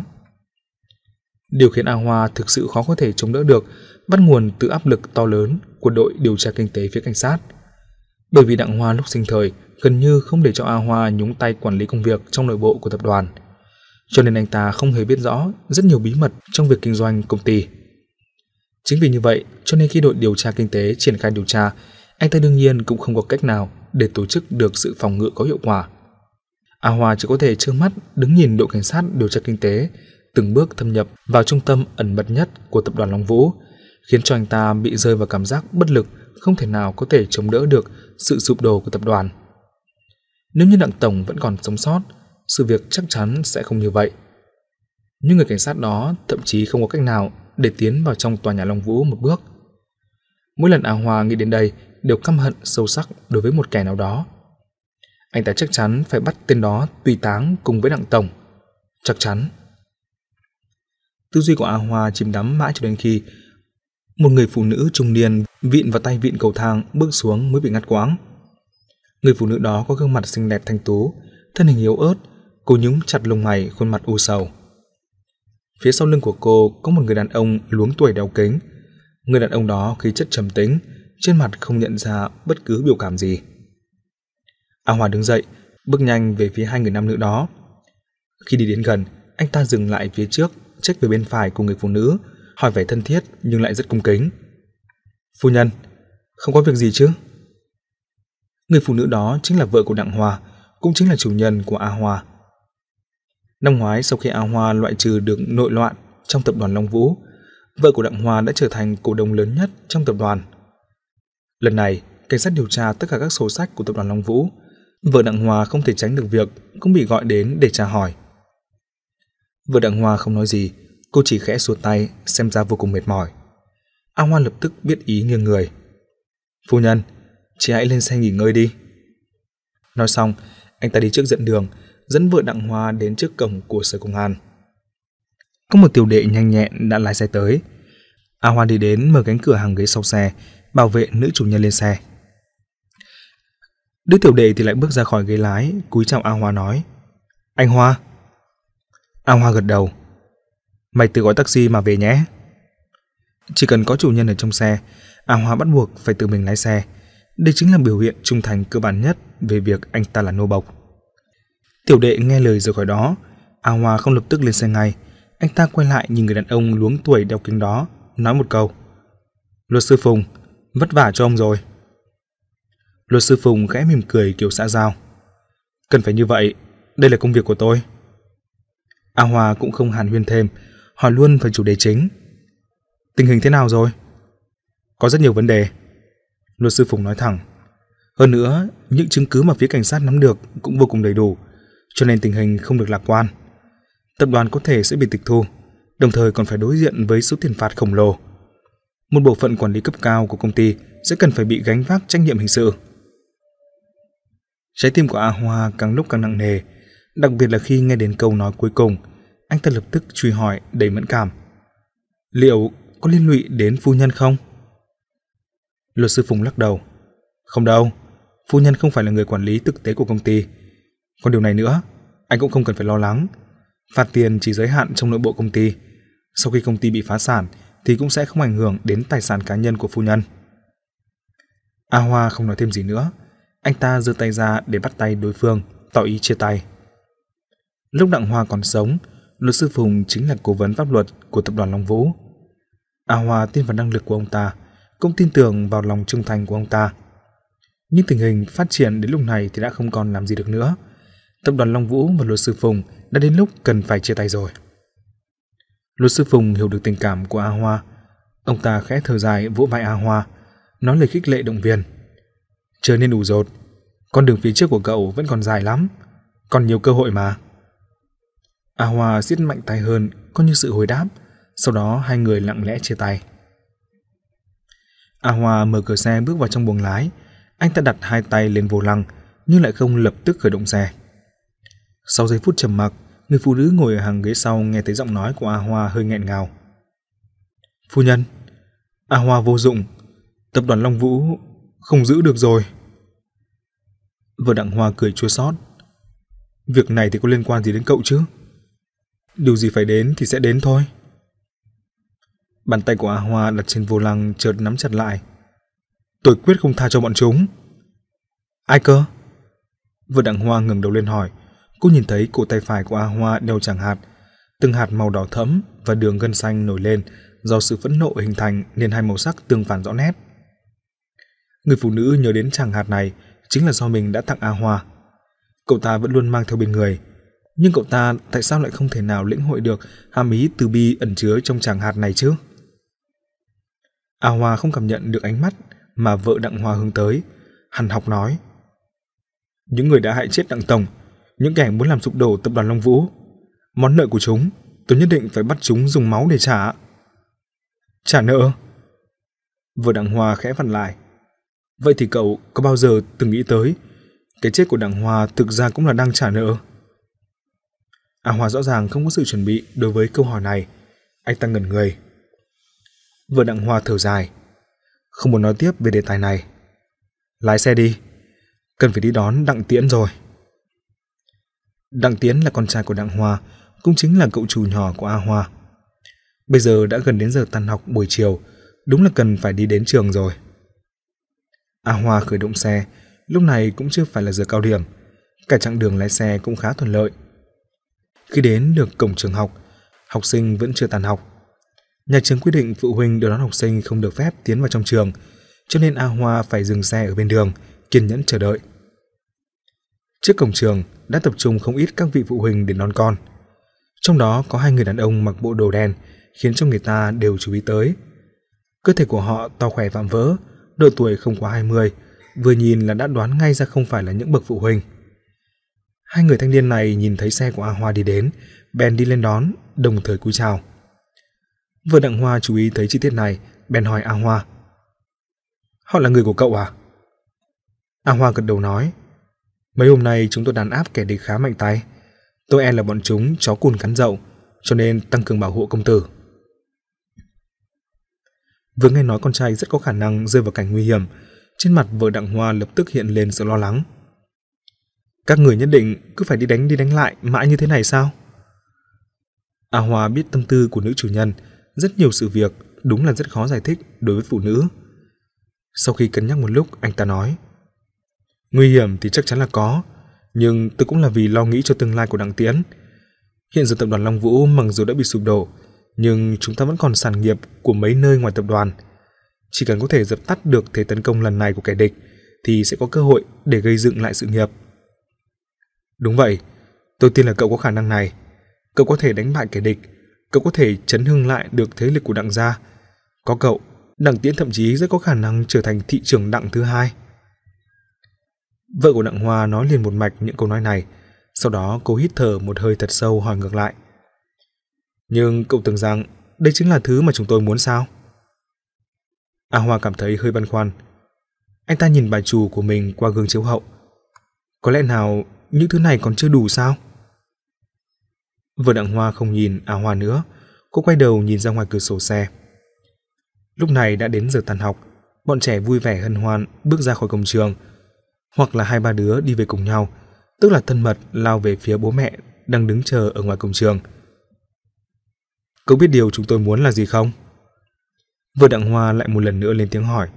Điều khiến A Hoa thực sự khó có thể chống đỡ được bắt nguồn từ áp lực to lớn của đội điều tra kinh tế phía cảnh sát. Bởi vì Đặng Hoa lúc sinh thời gần như không để cho A Hoa nhúng tay quản lý công việc trong nội bộ của tập đoàn, cho nên anh ta không hề biết rõ rất nhiều bí mật trong việc kinh doanh công ty. Chính vì như vậy, cho nên khi đội điều tra kinh tế triển khai điều tra, anh ta đương nhiên cũng không có cách nào để tổ chức được sự phòng ngự có hiệu quả. A Hoa chỉ có thể trơ mắt đứng nhìn đội cảnh sát điều tra kinh tế từng bước thâm nhập vào trung tâm ẩn mật nhất của tập đoàn Long Vũ, khiến cho anh ta bị rơi vào cảm giác bất lực, không thể nào có thể chống đỡ được sự sụp đổ của tập đoàn. Nếu như Đặng tổng vẫn còn sống sót, sự việc chắc chắn sẽ không như vậy. Nhưng người cảnh sát đó thậm chí không có cách nào để tiến vào trong tòa nhà Long Vũ một bước. Mỗi lần A Hoa nghĩ đến đây đều căm hận sâu sắc đối với một kẻ nào đó. Anh ta chắc chắn phải bắt tên đó tùy táng cùng với Đặng tổng. Chắc chắn. Tư duy của A Hoa chìm đắm mãi cho đến khi một người phụ nữ trung niên vịn vào tay vịn cầu thang bước xuống mới bị ngắt quãng. Người phụ nữ đó có gương mặt xinh đẹp thanh tú, thân hình yếu ớt, cô nhúng chặt lông mày, khuôn mặt u sầu. Phía sau lưng của cô có một người đàn ông luống tuổi đeo kính. Người đàn ông đó khí chất trầm tĩnh, trên mặt không nhận ra bất cứ biểu cảm gì. A Hoa đứng dậy, bước nhanh về phía hai người nam nữ đó. Khi đi đến gần, anh ta dừng lại phía trước, trách về bên phải của người phụ nữ, hỏi vẻ thân thiết nhưng lại rất cung kính. Phu nhân, không có việc gì chứ? Người phụ nữ đó chính là vợ của Đặng Hoa, cũng chính là chủ nhân của A Hoa. Năm ngoái sau khi A Hoa loại trừ được nội loạn trong tập đoàn Long Vũ, vợ của Đặng Hoa đã trở thành cổ đông lớn nhất trong tập đoàn. Lần này, cảnh sát điều tra tất cả các sổ sách của tập đoàn Long Vũ. Vợ Đặng Hoa không thể tránh được việc cũng bị gọi đến để tra hỏi. Vợ Đặng Hoa không nói gì, cô chỉ khẽ xua tay, xem ra vô cùng mệt mỏi. A Hoa lập tức biết ý nghiêng người. Phu nhân, chị hãy lên xe nghỉ ngơi đi. Nói xong, anh ta đi trước dẫn đường, dẫn vợ Đặng Hoa đến trước cổng của Sở Công an. Có một tiểu đệ nhanh nhẹn đã lái xe tới. A Hoa đi đến mở cánh cửa hàng ghế sau xe, bảo vệ nữ chủ nhân lên xe. Đứa tiểu đệ thì lại bước ra khỏi ghế lái, cúi chào A Hoa nói: Anh Hoa. A Hoa gật đầu. Mày tự gọi taxi mà về nhé. Chỉ cần có chủ nhân ở trong xe, A Hoa bắt buộc phải tự mình lái xe. Đây chính là biểu hiện trung thành cơ bản nhất về việc anh ta là nô bộc. Tiểu đệ nghe lời rời khỏi đó. A Hoa không lập tức lên xe ngay. Anh ta quay lại nhìn người đàn ông luống tuổi đeo kính đó, nói một câu: Luật sư Phùng, vất vả cho ông rồi. Luật sư Phùng khẽ mỉm cười kiểu xã giao. Cần phải như vậy, đây là công việc của tôi. A Hoa cũng không hàn huyên thêm, hỏi luôn về chủ đề chính. Tình hình thế nào rồi? Có rất nhiều vấn đề. Luật sư Phùng nói thẳng. Hơn nữa, những chứng cứ mà phía cảnh sát nắm được cũng vô cùng đầy đủ, cho nên tình hình không được lạc quan. Tập đoàn có thể sẽ bị tịch thu, đồng thời còn phải đối diện với số tiền phạt khổng lồ. Một bộ phận quản lý cấp cao của công ty sẽ cần phải bị gánh vác trách nhiệm hình sự. Trái tim của A Hoa càng lúc càng nặng nề, đặc biệt là khi nghe đến câu nói cuối cùng, anh ta lập tức truy hỏi đầy mẫn cảm. Liệu có liên lụy đến phu nhân không? Luật sư Phùng lắc đầu. Không đâu, phu nhân không phải là người quản lý thực tế của công ty. Còn điều này nữa, anh cũng không cần phải lo lắng. Phạt tiền chỉ giới hạn trong nội bộ công ty. Sau khi công ty bị phá sản thì cũng sẽ không ảnh hưởng đến tài sản cá nhân của phu nhân. A Hoa không nói thêm gì nữa. Anh ta giơ tay ra để bắt tay đối phương, tỏ ý chia tay. Lúc Đặng Hoa còn sống, luật sư Phùng chính là cố vấn pháp luật của tập đoàn Long Vũ. A Hoa tin vào năng lực của ông ta, cũng tin tưởng vào lòng trung thành của ông ta. Nhưng tình hình phát triển đến lúc này thì đã không còn làm gì được nữa. Tập đoàn Long Vũ và luật sư Phùng đã đến lúc cần phải chia tay rồi. Luật sư Phùng hiểu được tình cảm của A Hoa. Ông ta khẽ thở dài vỗ vai A Hoa, nói lời khích lệ động viên. Trở nên ủ dột, con đường phía trước của cậu vẫn còn dài lắm, còn nhiều cơ hội mà. A Hoa siết mạnh tay hơn, có như sự hồi đáp. Sau đó hai người lặng lẽ chia tay. A Hoa mở cửa xe bước vào trong buồng lái. Anh ta đặt hai tay lên vô lăng nhưng lại không lập tức khởi động xe. Sau giây phút trầm mặc, người phụ nữ ngồi ở hàng ghế sau nghe thấy giọng nói của A Hoa hơi nghẹn ngào. Phu nhân, A Hoa vô dụng, tập đoàn Long Vũ không giữ được rồi. Vợ Đặng Hoa cười chua xót. Việc này thì có liên quan gì đến cậu chứ? Điều gì phải đến thì sẽ đến thôi. Bàn tay của A Hoa đặt trên vô lăng chợt nắm chặt lại. Tôi quyết không tha cho bọn chúng. Ai cơ? Vợ Đặng Hoa ngẩng đầu lên hỏi. Cô nhìn thấy cổ tay phải của A Hoa đeo tràng hạt, từng hạt màu đỏ thẫm và đường gân xanh nổi lên do sự phẫn nộ hình thành nên hai màu sắc tương phản rõ nét. Người phụ nữ nhớ đến tràng hạt này chính là do mình đã tặng A Hoa. Cậu ta vẫn luôn mang theo bên người, nhưng cậu ta tại sao lại không thể nào lĩnh hội được hàm ý từ bi ẩn chứa trong tràng hạt này chứ? A Hoa không cảm nhận được ánh mắt mà vợ Đặng Hoa hướng tới, hằn học nói: những người đã hại chết Đặng tổng, những kẻ muốn làm sụp đổ tập đoàn Long Vũ, món nợ của chúng, tôi nhất định phải bắt chúng dùng máu để trả. Trả nợ? Vợ Đặng Hoa khẽ vặn lại. Vậy thì cậu có bao giờ từng nghĩ tới cái chết của Đặng Hoa thực ra cũng là đang trả nợ? A Hoa rõ ràng không có sự chuẩn bị đối với câu hỏi này. Anh ta ngẩn người. Vợ Đặng Hoa thở dài, không muốn nói tiếp về đề tài này. Lái xe đi, cần phải đi đón Đặng Tiễn rồi. Đặng Tiễn là con trai của Đặng Hoa, cũng chính là cậu chủ nhỏ của A Hoa. Bây giờ đã gần đến giờ tan học buổi chiều, đúng là cần phải đi đến trường rồi. A Hoa khởi động xe, lúc này cũng chưa phải là giờ cao điểm, cả chặng đường lái xe cũng khá thuận lợi. Khi đến được cổng trường học, học sinh vẫn chưa tan học. Nhà trường quy định phụ huynh đưa đón học sinh không được phép tiến vào trong trường, cho nên A Hoa phải dừng xe ở bên đường, kiên nhẫn chờ đợi. Trước cổng trường đã tập trung không ít các vị phụ huynh đến đón con. Trong đó có hai người đàn ông mặc bộ đồ đen khiến cho người ta đều chú ý tới. Cơ thể của họ to khỏe vạm vỡ, độ tuổi không quá hai mươi, vừa nhìn là đã đoán ngay ra không phải là những bậc phụ huynh. Hai người thanh niên này nhìn thấy xe của A Hoa đi đến, bèn đi lên đón, đồng thời cúi chào. Vợ Đặng Hoa chú ý thấy chi tiết này, bèn hỏi A Hoa: Họ là người của cậu à? A Hoa gật đầu nói: Mấy hôm nay chúng tôi đàn áp kẻ địch khá mạnh tay. Tôi e là bọn chúng chó cùn cắn dậu, cho nên tăng cường bảo hộ công tử. Vừa nghe nói con trai rất có khả năng rơi vào cảnh nguy hiểm, trên mặt vợ Đặng Hoa lập tức hiện lên sự lo lắng. Các người nhất định cứ phải đi đánh đi đánh lại mãi như thế này sao? A Hoa biết tâm tư của nữ chủ nhân, rất nhiều sự việc đúng là rất khó giải thích đối với phụ nữ. Sau khi cân nhắc một lúc, anh ta nói: Nguy hiểm thì chắc chắn là có, nhưng tôi cũng là vì lo nghĩ cho tương lai của Đặng Tiễn. Hiện giờ tập đoàn Long Vũ mặc dù đã bị sụp đổ, nhưng chúng ta vẫn còn sản nghiệp của mấy nơi ngoài tập đoàn. Chỉ cần có thể dập tắt được thế tấn công lần này của kẻ địch thì sẽ có cơ hội để gây dựng lại sự nghiệp. Đúng vậy, tôi tin là cậu có khả năng này. Cậu có thể đánh bại kẻ địch, cậu có thể chấn hưng lại được thế lực của Đặng gia. Có cậu, Đặng Tiễn thậm chí rất có khả năng trở thành thị trưởng Đặng thứ hai. Vợ của Đặng Hoa nói liền một mạch những câu nói này, sau đó cô hít thở một hơi thật sâu hỏi ngược lại. Nhưng cậu tưởng rằng đây chính là thứ mà chúng tôi muốn sao? A Hoa cảm thấy hơi băn khoăn. Anh ta nhìn bà chủ của mình qua gương chiếu hậu. Có lẽ nào những thứ này còn chưa đủ sao? Vợ Đặng Hoa không nhìn A Hoa nữa, cô quay đầu nhìn ra ngoài cửa sổ xe. Lúc này đã đến giờ tan học, bọn trẻ vui vẻ hân hoan bước ra khỏi cổng trường, hoặc là hai ba đứa đi về cùng nhau, tức là thân mật lao về phía bố mẹ đang đứng chờ ở ngoài cổng trường. Cậu biết điều chúng tôi muốn là gì không? Vợ Đặng Hoa lại một lần nữa lên tiếng hỏi.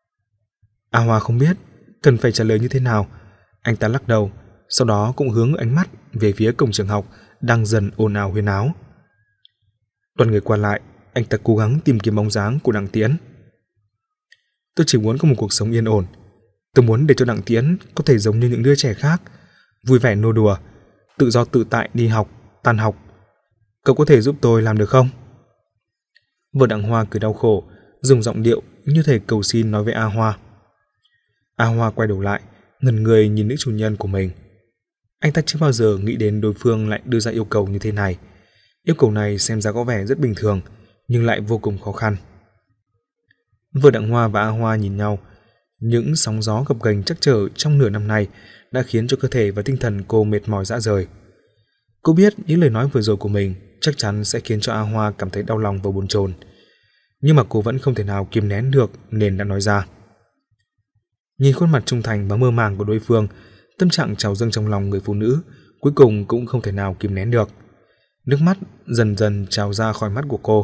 A Hoa không biết cần phải trả lời như thế nào, anh ta lắc đầu, sau đó cũng hướng ánh mắt về phía cổng trường học đang dần ồn ào huyên náo. Đoàn người qua lại, anh ta cố gắng tìm kiếm bóng dáng của Đặng Tiễn. Tôi chỉ muốn có một cuộc sống yên ổn. Tôi muốn để cho Đặng Tiễn có thể giống như những đứa trẻ khác, vui vẻ nô đùa, tự do tự tại đi học, tan học. Cậu có thể giúp tôi làm được không? Vợ Đặng Hoa cười đau khổ, dùng giọng điệu như thể cầu xin nói với A Hoa. A Hoa quay đầu lại, ngẩn người nhìn nữ chủ nhân của mình. Anh ta chưa bao giờ nghĩ đến đối phương lại đưa ra yêu cầu như thế này. Yêu cầu này xem ra có vẻ rất bình thường, nhưng lại vô cùng khó khăn. Vợ Đặng Hoa và A Hoa nhìn nhau. Những sóng gió gập ghềnh trắc trở trong nửa năm nay đã khiến cho cơ thể và tinh thần cô mệt mỏi rã rời. Cô biết những lời nói vừa rồi của mình chắc chắn sẽ khiến cho A Hoa cảm thấy đau lòng và buồn chồn, nhưng mà cô vẫn không thể nào kìm nén được nên đã nói ra. Nhìn khuôn mặt trung thành và mơ màng của đối phương, tâm trạng trào dâng trong lòng người phụ nữ cuối cùng cũng không thể nào kìm nén được. Nước mắt dần dần trào ra khỏi mắt của cô.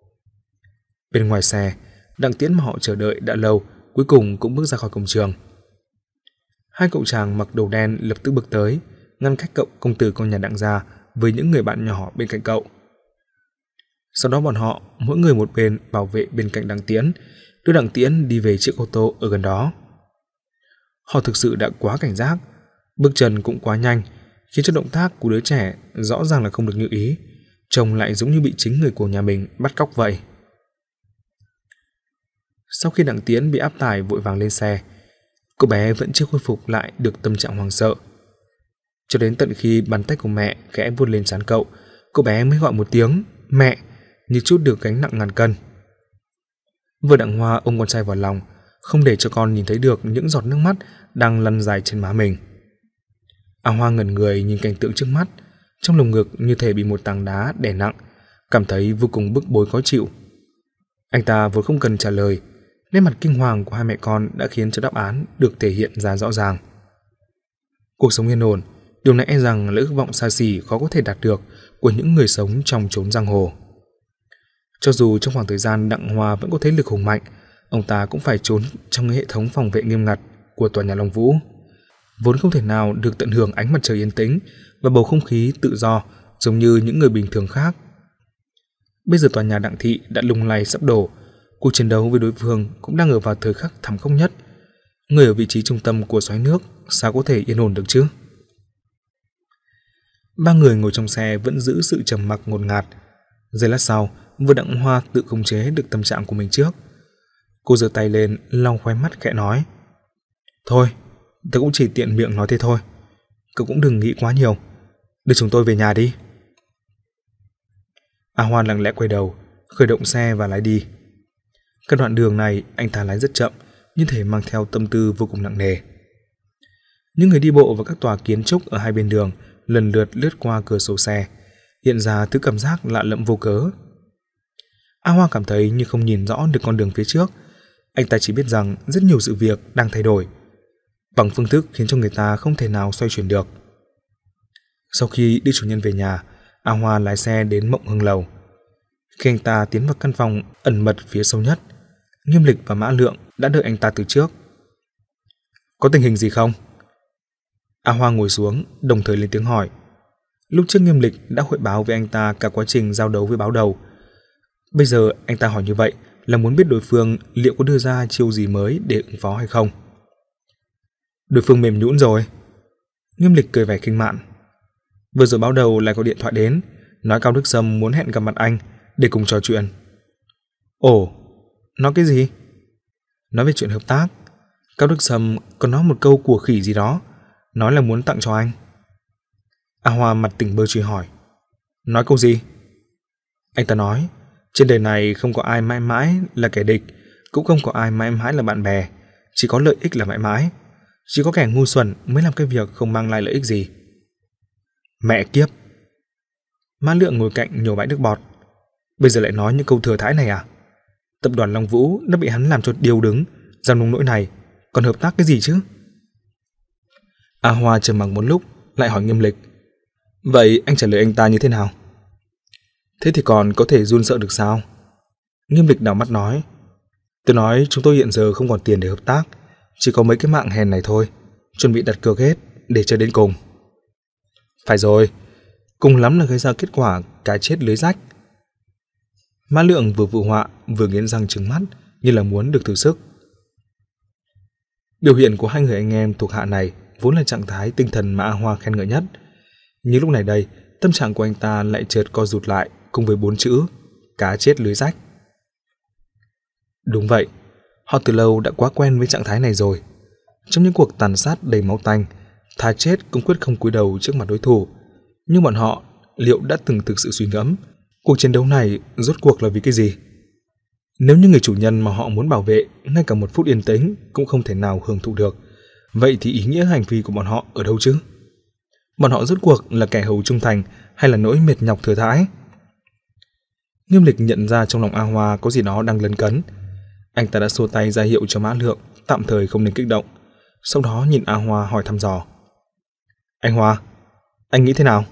Bên ngoài xe, Đặng Tiễn mà họ chờ đợi đã lâu cuối cùng cũng bước ra khỏi cổng trường. Hai cậu chàng mặc đồ đen lập tức bước tới, ngăn cách cậu công tử con nhà Đặng gia với những người bạn nhỏ bên cạnh cậu. Sau đó bọn họ mỗi người một bên bảo vệ bên cạnh Đặng Tiễn, đưa Đặng Tiễn đi về chiếc ô tô ở gần đó. Họ thực sự đã quá cảnh giác, bước chân cũng quá nhanh, khiến cho động tác của đứa trẻ rõ ràng là không được như ý, trông lại giống như bị chính người của nhà mình bắt cóc vậy. Sau khi Đặng Tiễn bị áp tải vội vàng lên xe, cô bé vẫn chưa khôi phục lại được tâm trạng hoảng sợ. Cho đến tận khi bàn tay của mẹ khẽ vuốt lên trán cậu, cô bé mới gọi một tiếng mẹ, như chút được gánh nặng ngàn cân. Vợ Đặng Hoa ôm con trai vào lòng, không để cho con nhìn thấy được những giọt nước mắt đang lăn dài trên má mình. A Hoa ngẩn người nhìn cảnh tượng trước mắt, trong lồng ngực như thể bị một tảng đá đè nặng, cảm thấy vô cùng bức bối khó chịu. Anh ta vốn không cần trả lời, nét mặt kinh hoàng của hai mẹ con đã khiến cho đáp án được thể hiện ra rõ ràng. Cuộc sống yên ổn, điều này e rằng là ước vọng xa xỉ khó có thể đạt được của những người sống trong chốn giang hồ. Cho dù trong khoảng thời gian Đặng Hoa vẫn có thế lực hùng mạnh, ông ta cũng phải trốn trong hệ thống phòng vệ nghiêm ngặt của tòa nhà Long Vũ, vốn không thể nào được tận hưởng ánh mặt trời yên tĩnh và bầu không khí tự do giống như những người bình thường khác. Bây giờ tòa nhà Đặng thị đã lung lay sắp đổ, cuộc chiến đấu với đối phương cũng đang ở vào thời khắc thảm khốc nhất. Người ở vị trí trung tâm của xoáy nước sao có thể yên ổn được chứ? Ba người ngồi trong xe vẫn giữ sự trầm mặc ngột ngạt. Giây lát sau, vừa Đặng Hoa tự khống chế được tâm trạng của mình trước. Cô giơ tay lên, lau khóe mắt khẽ nói: "Thôi, tôi cũng chỉ tiện miệng nói thế thôi. Cậu cũng đừng nghĩ quá nhiều. Đưa chúng tôi về nhà đi." A Hoa lặng lẽ quay đầu, khởi động xe và lái đi. Cả đoạn đường này anh ta lái rất chậm, như thể mang theo tâm tư vô cùng nặng nề. Những người đi bộ và các tòa kiến trúc ở hai bên đường lần lượt lướt qua cửa sổ xe, hiện ra thứ cảm giác lạ lẫm vô cớ. A Hoa cảm thấy như không nhìn rõ được con đường phía trước. Anh ta chỉ biết rằng rất nhiều sự việc đang thay đổi, bằng phương thức khiến cho người ta không thể nào xoay chuyển được. Sau khi đưa chủ nhân về nhà, A Hoa lái xe đến Mộng Hưng Lầu. Khi anh ta tiến vào căn phòng ẩn mật phía sâu nhất, Nghiêm Lịch và Mã Lượng đã đợi anh ta từ trước. "Có tình hình gì không?" A Hoa ngồi xuống, đồng thời lên tiếng hỏi. Lúc trước Nghiêm Lịch đã hội báo với anh ta cả quá trình giao đấu với báo đầu. Bây giờ anh ta hỏi như vậy là muốn biết đối phương liệu có đưa ra chiêu gì mới để ứng phó hay không. Đối phương mềm nhũn rồi. Nghiêm Lịch cười vẻ khinh mạn. Vừa rồi báo đầu lại có điện thoại đến, nói Cao Đức Sâm muốn hẹn gặp mặt anh để cùng trò chuyện. Ồ, nói cái gì? Nói về chuyện hợp tác. Cao Đức Sâm còn nói một câu của khỉ gì đó, nói là muốn tặng cho anh. A Hoa mặt tỉnh bơ truy hỏi. Nói câu gì? Anh ta nói, trên đời này không có ai mãi mãi là kẻ địch, cũng không có ai mãi mãi là bạn bè, chỉ có lợi ích là mãi mãi. Chỉ có kẻ ngu xuẩn mới làm cái việc không mang lại lợi ích gì. Mẹ kiếp! Mã Lượng ngồi cạnh nhổ bãi nước bọt. Bây giờ lại nói những câu thừa thãi này à? Tập đoàn Long Vũ đã bị hắn làm cho điêu đứng, ra nông nỗi này, còn hợp tác cái gì chứ? A Hoa trầm mặc một lúc, lại hỏi Nghiêm Lịch. Vậy anh trả lời anh ta như thế nào? Thế thì còn có thể run sợ được sao? Nghiêm Lịch đảo mắt nói. Tôi nói chúng tôi hiện giờ không còn tiền để hợp tác, chỉ có mấy cái mạng hèn này thôi, chuẩn bị đặt cược hết để chơi đến cùng. Phải rồi, cùng lắm là gây ra kết quả cá chết lưới rách. Mã Lượng vừa vụ họa vừa nghiến răng trừng mắt như là muốn được thử sức. Biểu hiện của hai người anh em thuộc hạ này vốn là trạng thái tinh thần mà A Hoa khen ngợi nhất, nhưng lúc này đây tâm trạng của anh ta lại chợt co rụt lại cùng với bốn chữ cá chết lưới rách. Đúng vậy, họ từ lâu đã quá quen với trạng thái này rồi. Trong những cuộc tàn sát đầy máu tanh, thà chết cũng quyết không cúi đầu trước mặt đối thủ. Nhưng bọn họ liệu đã từng thực sự suy ngẫm cuộc chiến đấu này rốt cuộc là vì cái gì? Nếu như người chủ nhân mà họ muốn bảo vệ ngay cả một phút yên tĩnh cũng không thể nào hưởng thụ được, vậy thì ý nghĩa hành vi của bọn họ ở đâu chứ? Bọn họ rốt cuộc là kẻ hầu trung thành hay là nỗi mệt nhọc thừa thãi? Nghiêm Lịch nhận ra trong lòng A Hoa có gì đó đang lấn cấn. Anh ta đã xua tay ra hiệu cho Mã Lượng tạm thời không nên kích động, sau đó nhìn A Hoa hỏi thăm dò. Anh Hoa, anh nghĩ thế nào?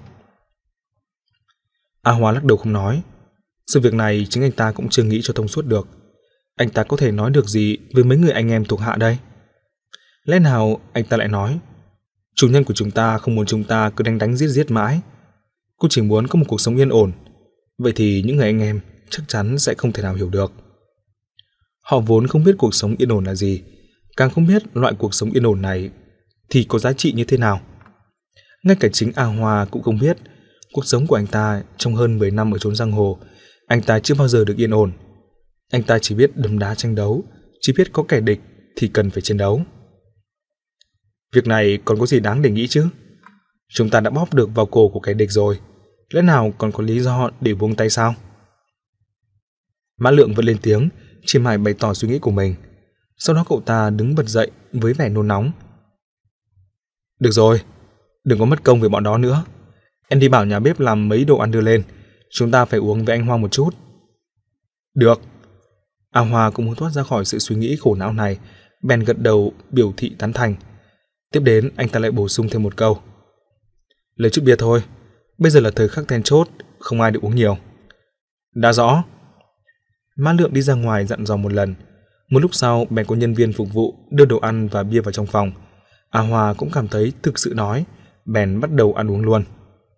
A Hoa lắc đầu không nói. Sự việc này chính anh ta cũng chưa nghĩ cho thông suốt được. Anh ta có thể nói được gì với mấy người anh em thuộc hạ đây? Lẽ nào anh ta lại nói chủ nhân của chúng ta không muốn chúng ta cứ đánh đánh giết giết mãi, cô chỉ muốn có một cuộc sống yên ổn. Vậy thì những người anh em chắc chắn sẽ không thể nào hiểu được. Họ vốn không biết cuộc sống yên ổn là gì, càng không biết loại cuộc sống yên ổn này thì có giá trị như thế nào. Ngay cả chính A Hoa cũng không biết cuộc sống của anh ta trong hơn mười năm ở chốn giang hồ, anh ta chưa bao giờ được yên ổn. Anh ta chỉ biết đấm đá tranh đấu, chỉ biết có kẻ địch thì cần phải chiến đấu. Việc này còn có gì đáng để nghĩ chứ? Chúng ta đã bóp được vào cổ của kẻ địch rồi, lẽ nào còn có lý do để buông tay sao? Mã Lượng vẫn lên tiếng, chỉ mải bày tỏ suy nghĩ của mình. Sau đó cậu ta đứng bật dậy với vẻ nôn nóng. Được rồi, đừng có mất công về bọn đó nữa. Em đi bảo nhà bếp làm mấy đồ ăn đưa lên, chúng ta phải uống với anh Hoa một chút. Được. A Hoa cũng muốn thoát ra khỏi sự suy nghĩ khổ não này, bèn gật đầu biểu thị tán thành. Tiếp đến anh ta lại bổ sung thêm một câu. Lấy chút bia thôi, bây giờ là thời khắc then chốt, không ai được uống nhiều. Đã rõ. Mã Lượng đi ra ngoài dặn dò một lần. Một lúc sau bèn có nhân viên phục vụ đưa đồ ăn và bia vào trong phòng. A Hoa cũng cảm thấy thực sự đói, bèn bắt đầu ăn uống luôn.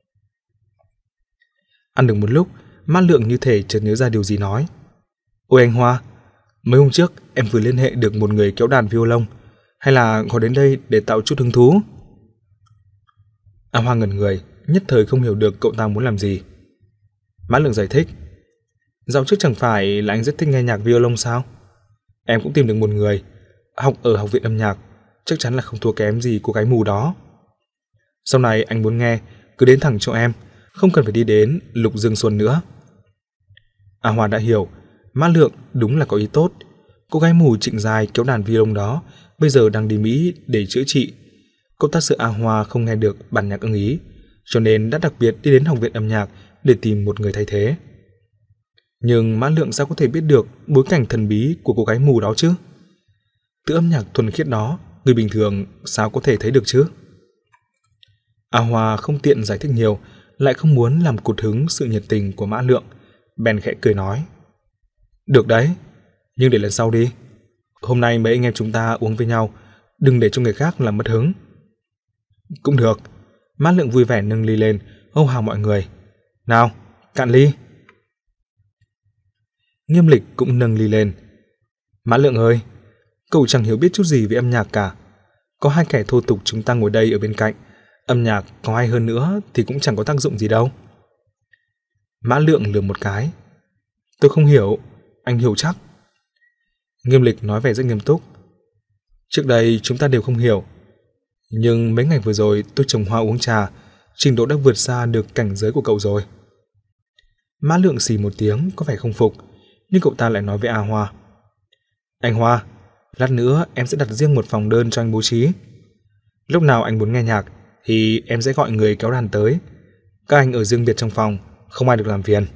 Ăn được một lúc, Mã Lượng như thể chợt nhớ ra điều gì nói. Ôi anh Hoa, mấy hôm trước em vừa liên hệ được một người kéo đàn violon, hay là họ đến đây để tạo chút hứng thú? A Hoa ngẩn người, nhất thời không hiểu được cậu ta muốn làm gì. Mã Lượng giải thích. Dạo trước chẳng phải là anh rất thích nghe nhạc violon sao? Em cũng tìm được một người học ở học viện âm nhạc, chắc chắn là không thua kém gì cô gái mù đó. Sau này anh muốn nghe, cứ đến thẳng chỗ em, không cần phải đi đến Lục Dương Xuân nữa. A Hoa đã hiểu, Mã Lượng đúng là có ý tốt. Cô gái mù Trịnh Giai kéo đàn violon đó bây giờ đang đi Mỹ để chữa trị. Cậu ta sợ A Hoa không nghe được bản nhạc ưng ý, cho nên đã đặc biệt đi đến học viện âm nhạc để tìm một người thay thế. Nhưng Mã Lượng sao có thể biết được bối cảnh thần bí của cô gái mù đó chứ? Từ âm nhạc thuần khiết đó, người bình thường sao có thể thấy được chứ? A Hoa không tiện giải thích nhiều, lại không muốn làm cụt hứng sự nhiệt tình của Mã Lượng, bèn khẽ cười nói. Được đấy, nhưng để lần sau đi. Hôm nay mấy anh em chúng ta uống với nhau, đừng để cho người khác làm mất hứng. Cũng được. Mã Lượng vui vẻ nâng ly lên, hô hào mọi người. Nào, cạn ly. Nghiêm Lịch cũng nâng ly lên. Mã Lượng ơi, cậu chẳng hiểu biết chút gì về âm nhạc cả. Có hai kẻ thô tục chúng ta ngồi đây ở bên cạnh, âm nhạc có hay hơn nữa thì cũng chẳng có tác dụng gì đâu. Mã Lượng lườm một cái. Tôi không hiểu, anh hiểu chắc. Nghiêm Lịch nói vẻ rất nghiêm túc. Trước đây chúng ta đều không hiểu, nhưng mấy ngày vừa rồi tôi trồng hoa uống trà, trình độ đã vượt xa được cảnh giới của cậu rồi. Mã Lượng xì một tiếng có vẻ không phục, nhưng cậu ta lại nói với A Hoa. Anh Hoa, lát nữa em sẽ đặt riêng một phòng đơn cho anh bố trí. Lúc nào anh muốn nghe nhạc thì em sẽ gọi người kéo đàn tới. Các anh ở riêng biệt trong phòng, không ai được làm phiền.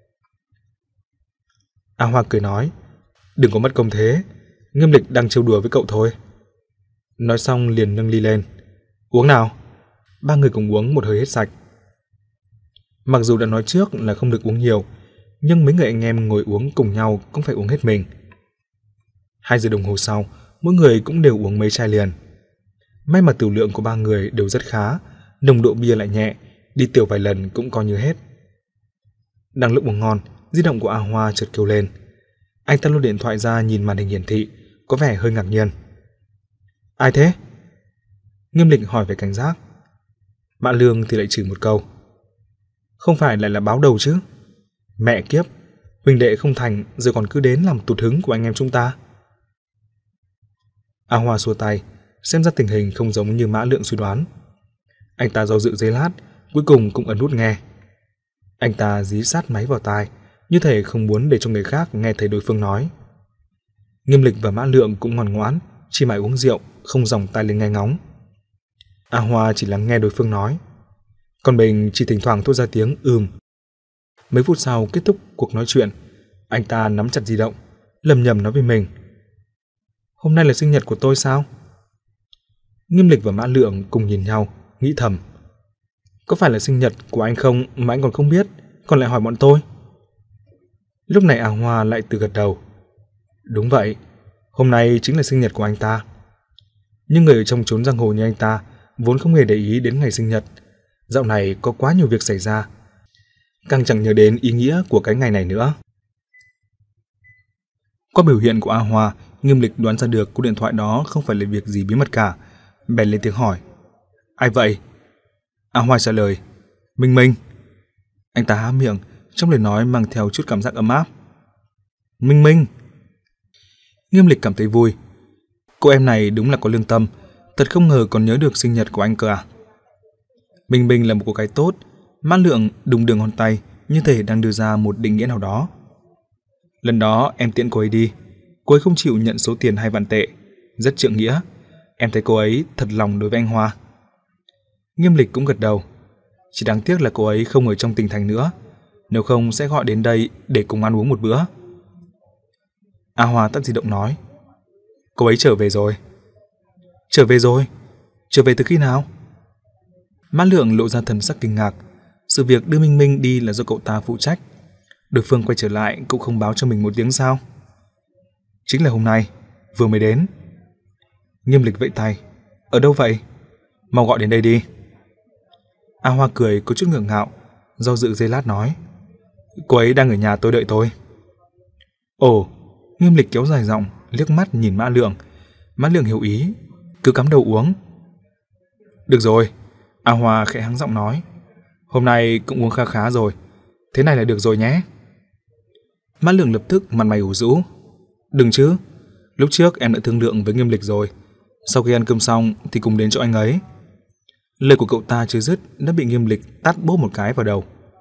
A Hoa cười nói, đừng có mất công thế, Nghiêm Lịch đang trêu đùa với cậu thôi. Nói xong liền nâng ly lên. Uống nào. Ba người cùng uống một hơi hết sạch. Mặc dù đã nói trước là không được uống nhiều, nhưng mấy người anh em ngồi uống cùng nhau cũng phải uống hết mình. Hai giờ đồng hồ sau, mỗi người cũng đều uống mấy chai liền. May mà tiểu lượng của ba người đều rất khá, nồng độ bia lại nhẹ, đi tiểu vài lần cũng coi như hết. Đang lúc uống ngon, di động của A Hoa chợt kêu lên. Anh ta lôi điện thoại ra nhìn màn hình hiển thị, có vẻ hơi ngạc nhiên. Ai thế? Nghiêm Lịch hỏi về cảnh giác. Mã Lương thì lại chửi một câu. Không phải lại là báo đầu chứ? Mẹ kiếp, huynh đệ không thành rồi còn cứ đến làm tụt hứng của anh em chúng ta. A Hoa xua tay, xem ra tình hình không giống như Mã Lượng suy đoán. Anh ta do dự giây lát, cuối cùng cũng ấn nút nghe. Anh ta dí sát máy vào tai, như thể không muốn để cho người khác nghe thấy đối phương nói. Nghiêm Lịch và Mã Lượng cũng ngoan ngoãn, chỉ mãi uống rượu, không dòng tai lên nghe ngóng. A Hoa chỉ lắng nghe đối phương nói, còn mình chỉ thỉnh thoảng thốt ra tiếng ừm. Mấy phút sau kết thúc cuộc nói chuyện, anh ta nắm chặt di động, lầm nhầm nói với mình. Hôm nay là sinh nhật của tôi sao? Nghiêm Lịch và Mã Lượng cùng nhìn nhau, nghĩ thầm. Có phải là sinh nhật của anh không mà anh còn không biết, còn lại hỏi bọn tôi? Lúc này A Hoa lại từ gật đầu. Đúng vậy, hôm nay chính là sinh nhật của anh ta. Nhưng người ở trong chốn giang hồ như anh ta vốn không hề để ý đến ngày sinh nhật. Dạo này có quá nhiều việc xảy ra, càng chẳng nhớ đến ý nghĩa của cái ngày này nữa. Qua biểu hiện của A Hoa, Nghiêm Lịch đoán ra được cuộc điện thoại đó không phải là việc gì bí mật cả, bèn lên tiếng hỏi. Ai vậy? A Hoa trả lời. Minh Minh. Anh ta há miệng, trong lời nói mang theo chút cảm giác ấm áp. Minh Minh. Nghiêm Lịch cảm thấy vui. Cô em này đúng là có lương tâm, thật không ngờ còn nhớ được sinh nhật của anh cơ à. Minh Minh là một cô gái tốt. Mã Lượng đùng đường ngón tay, như thể đang đưa ra một định nghĩa nào đó. Lần đó em tiễn cô ấy đi, cô ấy không chịu nhận số tiền hai vạn tệ, rất trượng nghĩa. Em thấy cô ấy thật lòng đối với anh Hoa. Nghiêm Lịch cũng gật đầu. Chỉ đáng tiếc là cô ấy không ở trong tỉnh thành nữa, nếu không sẽ gọi đến đây để cùng ăn uống một bữa. A Hoa tắt di động nói. Cô ấy trở về rồi. Trở về rồi? Trở về từ khi nào? Mã Lượng lộ ra thần sắc kinh ngạc. Sự việc đưa Minh Minh đi là do cậu ta phụ trách. Đối phương quay trở lại cũng không báo cho mình một tiếng sao? Chính là hôm nay, vừa mới đến. Nghiêm Lịch vẫy tay. Ở đâu vậy? Mau gọi đến đây đi. A Hoa cười có chút ngượng ngạo, do dự giây lát nói. Cô ấy đang ở nhà tôi đợi tôi. Ồ, Nghiêm Lịch kéo dài giọng, liếc mắt nhìn Mã Lượng. Mã Lượng hiểu ý, cứ cắm đầu uống. Được rồi, A Hoa khẽ hắng giọng nói. Hôm nay cũng uống khá khá rồi, thế này là được rồi nhé. Mã Lượng lập tức mặt mày ủ rũ. Đừng chứ, lúc trước em đã thương lượng với Nghiêm Lịch rồi, sau khi ăn cơm xong thì cùng đến chỗ anh ấy. Lời của cậu ta chưa dứt đã bị Nghiêm Lịch tát bốp một cái vào đầu.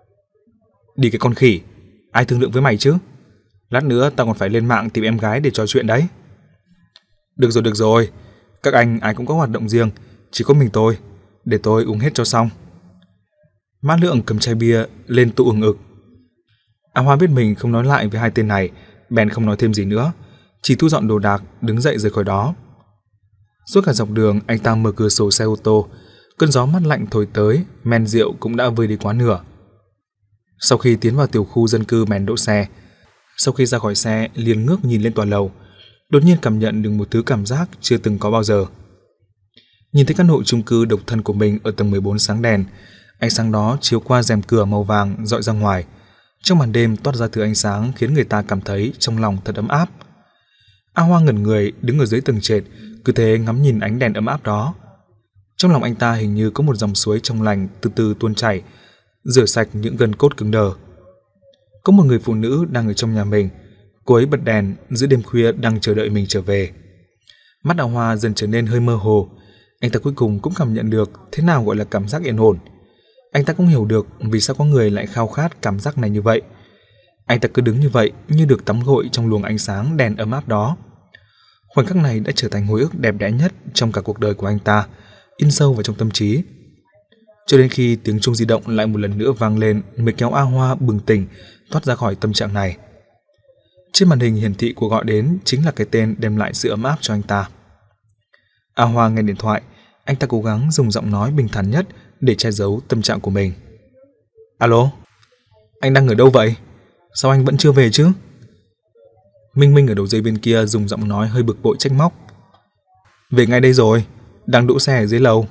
Đi cái con khỉ, ai thương lượng với mày chứ? Lát nữa tao còn phải lên mạng tìm em gái để trò chuyện đấy. Được rồi, được rồi, các anh ai cũng có hoạt động riêng, chỉ có mình tôi, để tôi uống hết cho xong. Mã Lượng cầm chai bia lên tụ ừng ực. A Hoa biết mình không nói lại với hai tên này, bèn không nói thêm gì nữa, chỉ thu dọn đồ đạc đứng dậy rời khỏi đó. Suốt cả dọc đường anh ta mở cửa sổ xe ô tô, cơn gió mát lạnh thổi tới, men rượu cũng đã vơi đi quá nửa. Sau khi tiến vào tiểu khu dân cư bèn đỗ xe. Sau khi ra khỏi xe liền ngước nhìn lên tòa lầu, đột nhiên cảm nhận được một thứ cảm giác chưa từng có bao giờ. Nhìn thấy căn hộ chung cư độc thân của mình ở tầng mười bốn sáng đèn, ánh sáng đó chiếu qua rèm cửa màu vàng rọi ra ngoài, Trong màn đêm toát ra thứ ánh sáng khiến người ta cảm thấy trong lòng thật ấm áp. A Hoa ngẩn người đứng ở dưới tầng trệt, cứ thế ngắm nhìn ánh đèn ấm áp đó. Trong lòng anh ta hình như có một dòng suối trong lành từ từ tuôn chảy, rửa sạch những gân cốt cứng đờ. Có một người phụ nữ đang ở trong nhà mình, cô ấy bật đèn giữa đêm khuya đang chờ đợi mình trở về. Mắt A Hoa dần trở nên hơi mơ hồ, anh ta cuối cùng cũng cảm nhận được thế nào gọi là cảm giác yên ổn. Anh ta cũng hiểu được vì sao có người lại khao khát cảm giác này như vậy. Anh ta cứ đứng như vậy như được tắm gội trong luồng ánh sáng đèn ấm áp đó. Khoảnh khắc này đã trở thành hồi ức đẹp đẽ nhất trong cả cuộc đời của anh ta, in sâu vào trong tâm trí. Cho đến khi tiếng chuông di động lại một lần nữa vang lên mới kéo A Hoa bừng tỉnh, thoát ra khỏi tâm trạng này. Trên màn hình hiển thị cuộc gọi đến chính là cái tên đem lại sự ấm áp cho anh ta. A Hoa nghe điện thoại, anh ta cố gắng dùng giọng nói bình thản nhất để che giấu tâm trạng của mình. Alo, anh đang ở đâu vậy? Sao anh vẫn chưa về chứ? Minh Minh ở đầu dây bên kia dùng giọng nói hơi bực bội trách móc. Về ngay đây rồi, đang đỗ xe ở dưới lầu.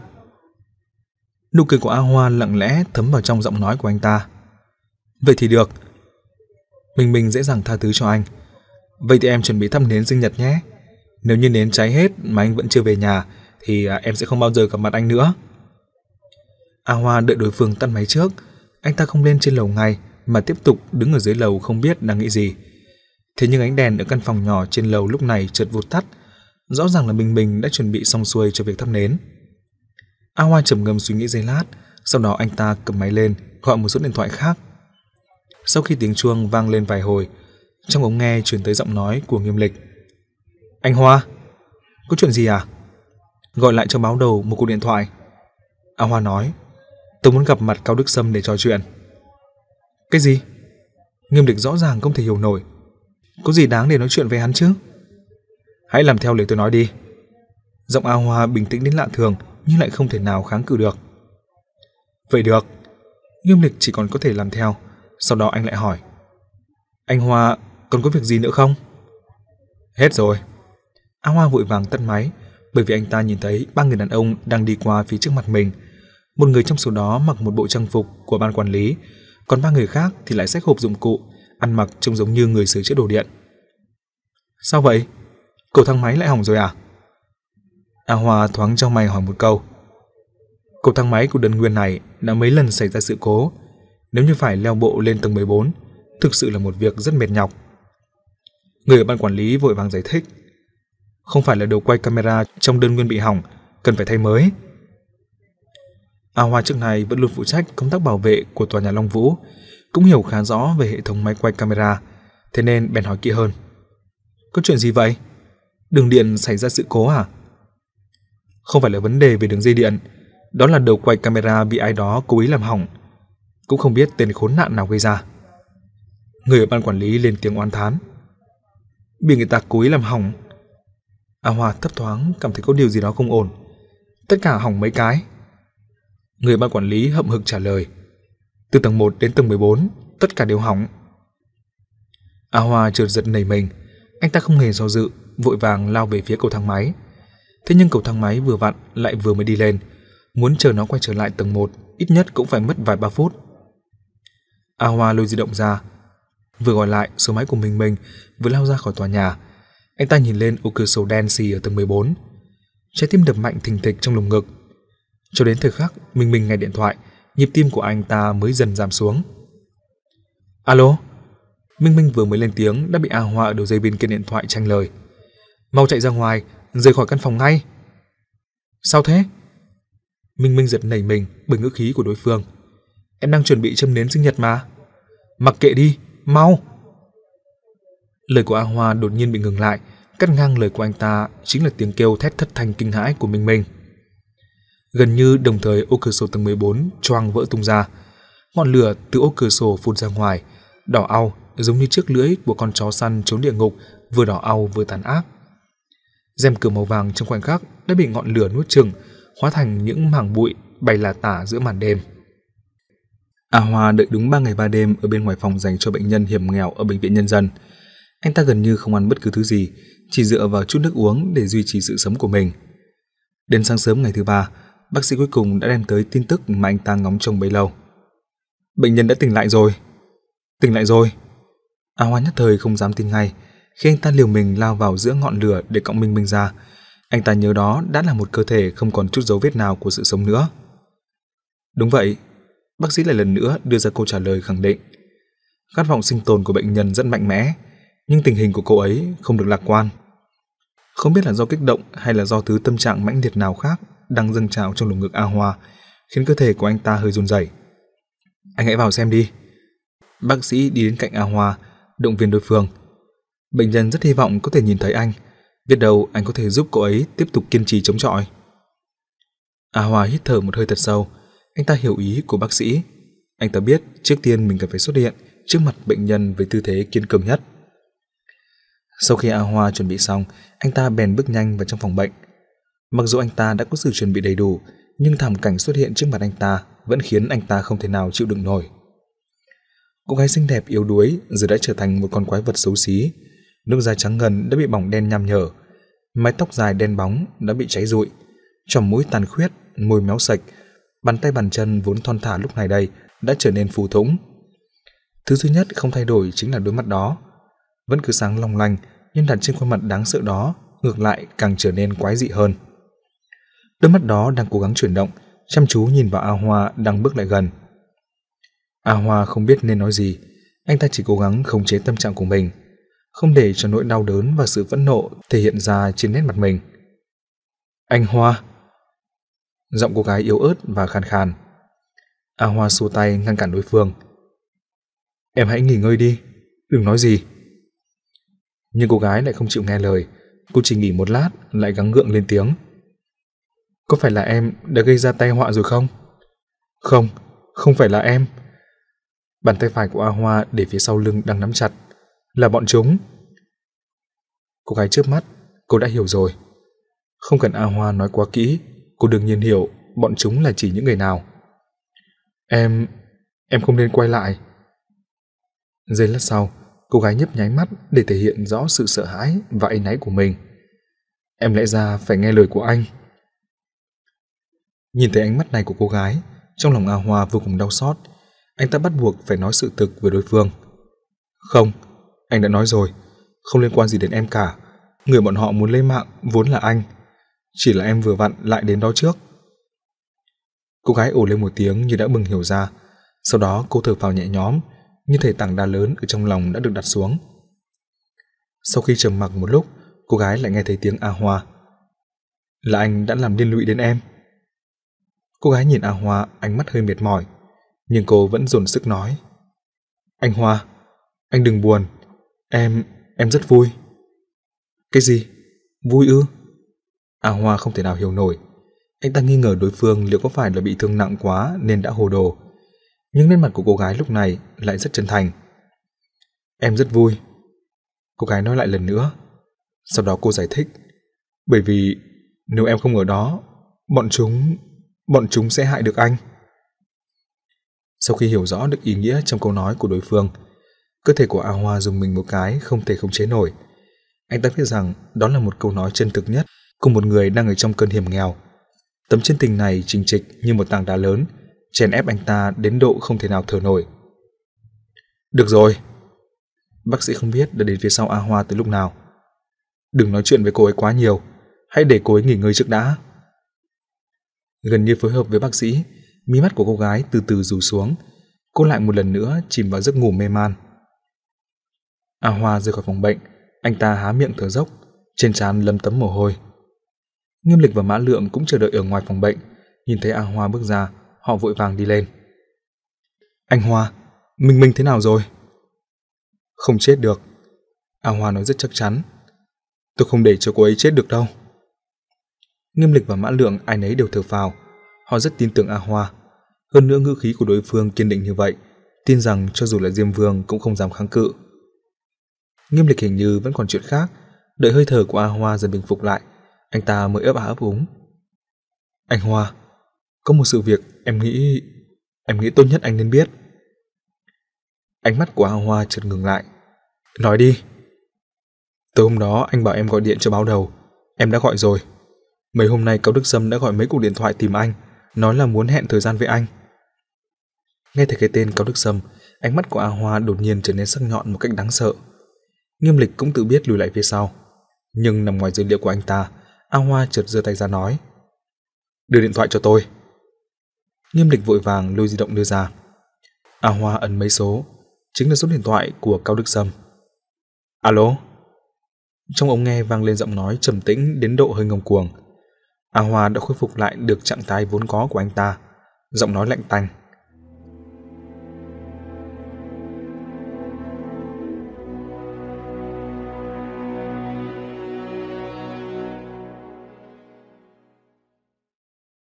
Nụ cười của A Hoa lặng lẽ thấm vào trong giọng nói của anh ta. Vậy thì được. Minh Minh dễ dàng tha thứ cho anh. Vậy thì em chuẩn bị thắp nến sinh nhật nhé. Nếu như nến cháy hết mà anh vẫn chưa về nhà thì em sẽ không bao giờ gặp mặt anh nữa. A Hoa đợi đối phương tắt máy trước. Anh ta không lên trên lầu ngay mà tiếp tục đứng ở dưới lầu không biết đang nghĩ gì. Thế nhưng ánh đèn ở căn phòng nhỏ trên lầu lúc này chợt vụt tắt. Rõ ràng là Minh Minh đã chuẩn bị xong xuôi cho việc thắp nến. A Hoa trầm ngâm suy nghĩ giây lát, sau đó anh ta cầm máy lên gọi một số điện thoại khác. Sau khi tiếng chuông vang lên vài hồi, trong ống nghe truyền tới giọng nói của Nghiêm Lịch. Anh Hoa, có chuyện gì à? Gọi lại cho báo đầu một cuộc điện thoại. A Hoa nói, tôi muốn gặp mặt Cao Đức Sâm để trò chuyện. Cái gì? Nghiêm Lịch rõ ràng không thể hiểu nổi. Có gì đáng để nói chuyện với hắn chứ? Hãy làm theo lời tôi nói đi. Giọng A Hoa bình tĩnh đến lạ thường nhưng lại không thể nào kháng cự được. Vậy được. Nghiêm Lịch chỉ còn có thể làm theo. Sau đó anh lại hỏi, anh Hoa còn có việc gì nữa không? Hết rồi. A Hoa vội vàng tắt máy, bởi vì anh ta nhìn thấy ba người đàn ông đang đi qua phía trước mặt mình. Một người trong số đó mặc một bộ trang phục của ban quản lý, còn ba người khác thì lại xách hộp dụng cụ, ăn mặc trông giống như người sửa chữa đồ điện. Sao vậy? Cầu thang máy lại hỏng rồi à? A Hoa thoáng trong mày hỏi một câu. Cầu thang máy của đơn nguyên này đã mấy lần xảy ra sự cố. Nếu như phải leo bộ lên tầng mười bốn, thực sự là một việc rất mệt nhọc. Người ở ban quản lý vội vàng giải thích. Không phải là đầu quay camera trong đơn nguyên bị hỏng, cần phải thay mới. A Hoa trước này vẫn luôn phụ trách công tác bảo vệ của tòa nhà Long Vũ, cũng hiểu khá rõ về hệ thống máy quay camera, thế nên bèn hỏi kỹ hơn. Có chuyện gì vậy? Đường điện xảy ra sự cố à? Không phải là vấn đề về đường dây điện, đó là đầu quay camera bị ai đó cố ý làm hỏng, cũng không biết tên khốn nạn nào gây ra. Người ở ban quản lý lên tiếng oán thán. Bị người ta cố ý làm hỏng? A Hoa thấp thoáng cảm thấy có điều gì đó không ổn. Tất cả hỏng mấy cái? Người ban quản lý hậm hực trả lời. Từ tầng một đến tầng mười bốn, tất cả đều hỏng. A Hoa chợt giật nảy mình, anh ta không hề do dự, vội vàng lao về phía cầu thang máy. Thế nhưng cầu thang máy vừa vặn lại vừa mới đi lên, muốn chờ nó quay trở lại tầng một, ít nhất cũng phải mất vài ba phút. A Hoa lôi di động ra, vừa gọi lại số máy của Minh Minh, vừa lao ra khỏi tòa nhà. Anh ta nhìn lên ô cửa sổ đen xì ở tầng mười bốn, trái tim đập mạnh thình thịch trong lồng ngực. Cho đến thời khắc Minh Minh nghe điện thoại, nhịp tim của anh ta mới dần giảm xuống. Alo? Minh Minh vừa mới lên tiếng đã bị A Hoa ở đầu dây bên kia điện thoại tranh lời. Mau chạy ra ngoài, rời khỏi căn phòng ngay. Sao thế? Minh Minh giật nảy mình bởi ngữ khí của đối phương. Em đang chuẩn bị châm nến sinh nhật mà. Mặc kệ đi, mau. Lời của A Hoa đột nhiên bị ngừng lại, cắt ngang lời của anh ta chính là tiếng kêu thét thất thanh kinh hãi của Minh Minh. Gần như đồng thời ô cửa sổ tầng mười bốn choang vỡ tung ra, ngọn lửa từ ô cửa sổ phun ra ngoài, đỏ au giống như chiếc lưỡi của con chó săn trốn địa ngục, vừa đỏ au vừa tàn ác. Rèm cửa màu vàng trong khoảnh khắc đã bị ngọn lửa nuốt chửng, hóa thành những mảng bụi bay là tả giữa màn đêm. A Hoa đợi đúng ba ngày ba đêm ở bên ngoài phòng dành cho bệnh nhân hiểm nghèo ở bệnh viện Nhân dân. Anh ta gần như không ăn bất cứ thứ gì, chỉ dựa vào chút nước uống để duy trì sự sống của mình. Đến sáng sớm ngày thứ ba, bác sĩ cuối cùng đã đem tới tin tức mà anh ta ngóng trông bấy lâu. Bệnh nhân đã tỉnh lại rồi. Tỉnh lại rồi. A Hoa nhất thời không dám tin ngay. Khi anh ta liều mình lao vào giữa ngọn lửa để cõng Minh Minh ra, anh ta nhớ đó đã là một cơ thể không còn chút dấu vết nào của sự sống nữa. Đúng vậy, bác sĩ lại lần nữa đưa ra câu trả lời khẳng định. Khát vọng sinh tồn của bệnh nhân rất mạnh mẽ, nhưng tình hình của cô ấy không được lạc quan. Không biết là do kích động hay là do thứ tâm trạng mãnh liệt nào khác đang dâng trào trong lồng ngực A Hoa, khiến cơ thể của anh ta hơi run rẩy. Anh hãy vào xem đi. Bác sĩ đi đến cạnh A Hoa, động viên đối phương. Bệnh nhân rất hy vọng có thể nhìn thấy anh, biết đâu anh có thể giúp cô ấy tiếp tục kiên trì chống chọi. A Hoa hít thở một hơi thật sâu, anh ta hiểu ý của bác sĩ. Anh ta biết trước tiên mình cần phải xuất hiện trước mặt bệnh nhân với tư thế kiên cường nhất. Sau khi A Hoa chuẩn bị xong, anh ta bèn bước nhanh vào trong phòng bệnh. Mặc dù anh ta đã có sự chuẩn bị đầy đủ, nhưng thảm cảnh xuất hiện trước mặt anh ta vẫn khiến anh ta không thể nào chịu đựng nổi. Cô gái xinh đẹp yếu đuối giờ đã trở thành một con quái vật xấu xí. Nước da trắng ngần đã bị bỏng đen nham nhở, mái tóc dài đen bóng đã bị cháy rụi, tròm mũi tàn khuyết, môi méo sạch, bàn tay bàn chân vốn thon thả lúc này đây đã trở nên phù thủng. Thứ duy nhất không thay đổi chính là đôi mắt đó, vẫn cứ sáng long lanh, nhưng đặt trên khuôn mặt đáng sợ đó ngược lại càng trở nên quái dị hơn. Đôi mắt đó đang cố gắng chuyển động, chăm chú nhìn vào A Hoa đang bước lại gần. A Hoa không biết nên nói gì, anh ta chỉ cố gắng khống chế tâm trạng của mình, không để cho nỗi đau đớn và sự phẫn nộ thể hiện ra trên nét mặt mình. Anh Hoa. Giọng cô gái yếu ớt và khàn khàn. A Hoa xua tay ngăn cản đối phương. Em hãy nghỉ ngơi đi, đừng nói gì. Nhưng cô gái lại không chịu nghe lời, cô chỉ nghỉ một lát lại gắng gượng lên tiếng. Có phải là em đã gây ra tai họa rồi không? Không, không phải là em. Bàn tay phải của A Hoa để phía sau lưng đang nắm chặt. Là bọn chúng. Cô gái chớp mắt, cô đã hiểu rồi. Không cần A Hoa nói quá kỹ, cô đương nhiên hiểu bọn chúng là chỉ những người nào. Em... em không nên quay lại. Giây lát sau, cô gái nhấp nháy mắt để thể hiện rõ sự sợ hãi và áy náy của mình. Em lẽ ra phải nghe lời của anh. Nhìn thấy ánh mắt này của cô gái, trong lòng A Hoa vô cùng đau xót. Anh ta bắt buộc phải nói sự thực với đối phương. Không, anh đã nói rồi, không liên quan gì đến em cả. Người bọn họ muốn lấy mạng vốn là anh, chỉ là em vừa vặn lại đến đó trước. Cô gái ồ lên một tiếng như đã mừng hiểu ra. Sau đó cô thở phào nhẹ nhõm, như thể tảng đá lớn ở trong lòng đã được đặt xuống. Sau khi trầm mặc một lúc, cô gái lại nghe thấy tiếng A Hoa. Là anh đã làm liên lụy đến em. Cô gái nhìn A Hoa, ánh mắt hơi mệt mỏi, nhưng cô vẫn dồn sức nói. Anh Hoa, anh đừng buồn, em, em rất vui. Cái gì? Vui ư? A Hoa không thể nào hiểu nổi. Anh ta nghi ngờ đối phương liệu có phải là bị thương nặng quá nên đã hồ đồ. Nhưng nét mặt của cô gái lúc này lại rất chân thành. Em rất vui. Cô gái nói lại lần nữa. Sau đó cô giải thích. Bởi vì nếu em không ở đó, bọn chúng... bọn chúng sẽ hại được anh. Sau khi hiểu rõ được ý nghĩa trong câu nói của đối phương, cơ thể của A Hoa dùng mình một cái không thể khống chế nổi. Anh ta biết rằng đó là một câu nói chân thực nhất của một người đang ở trong cơn hiểm nghèo. Tấm chân tình này chình trịch như một tảng đá lớn, chèn ép anh ta đến độ không thể nào thở nổi. Được rồi. Bác sĩ không biết đã đến phía sau A Hoa từ lúc nào. Đừng nói chuyện với cô ấy quá nhiều, hãy để cô ấy nghỉ ngơi trước đã. Gần như phối hợp với bác sĩ, mí mắt của cô gái từ từ rủ xuống, cô lại một lần nữa chìm vào giấc ngủ mê man. A Hoa rời khỏi phòng bệnh, anh ta há miệng thở dốc, trên trán lấm tấm mồ hôi. Nghiêm Lịch và Mã Lượng cũng chờ đợi ở ngoài phòng bệnh, nhìn thấy A Hoa bước ra, họ vội vàng đi lên. Anh Hoa, Minh Minh thế nào rồi? Không chết được. A Hoa nói rất chắc chắn. Tôi không để cho cô ấy chết được đâu. Nghiêm Lịch và Mã Lượng ai nấy đều thở phào, họ rất tin tưởng A Hoa. Hơn nữa ngữ khí của đối phương kiên định như vậy, tin rằng cho dù là Diêm Vương cũng không dám kháng cự. Nghiêm Lịch hình như vẫn còn chuyện khác, đợi hơi thở của A Hoa dần bình phục lại, anh ta mới ấp ả ấp úng. Anh Hoa, có một sự việc em nghĩ... em nghĩ tốt nhất anh nên biết. Ánh mắt của A Hoa chợt ngừng lại. Nói đi. Tối hôm đó anh bảo em gọi điện cho báo đầu, em đã gọi rồi. Mấy hôm nay Cao Đức Sâm đã gọi mấy cuộc điện thoại tìm anh, nói là muốn hẹn thời gian với anh. Nghe thấy cái tên Cao Đức Sâm, Ánh mắt của A Hoa đột nhiên trở nên sắc nhọn một cách đáng sợ. Nghiêm Lịch cũng tự biết lùi lại phía sau, nhưng nằm ngoài dự liệu của anh ta, A Hoa chợt giơ tay ra nói: "Đưa điện thoại cho tôi." Nghiêm Lịch vội vàng lôi di động đưa ra. A Hoa ấn mấy số, chính là số điện thoại của Cao Đức Sâm. "Alo?" Trong ống nghe vang lên giọng nói trầm tĩnh đến độ hơi ngông cuồng. A Hoa đã khôi phục lại được trạng thái vốn có của anh ta, giọng nói lạnh tanh.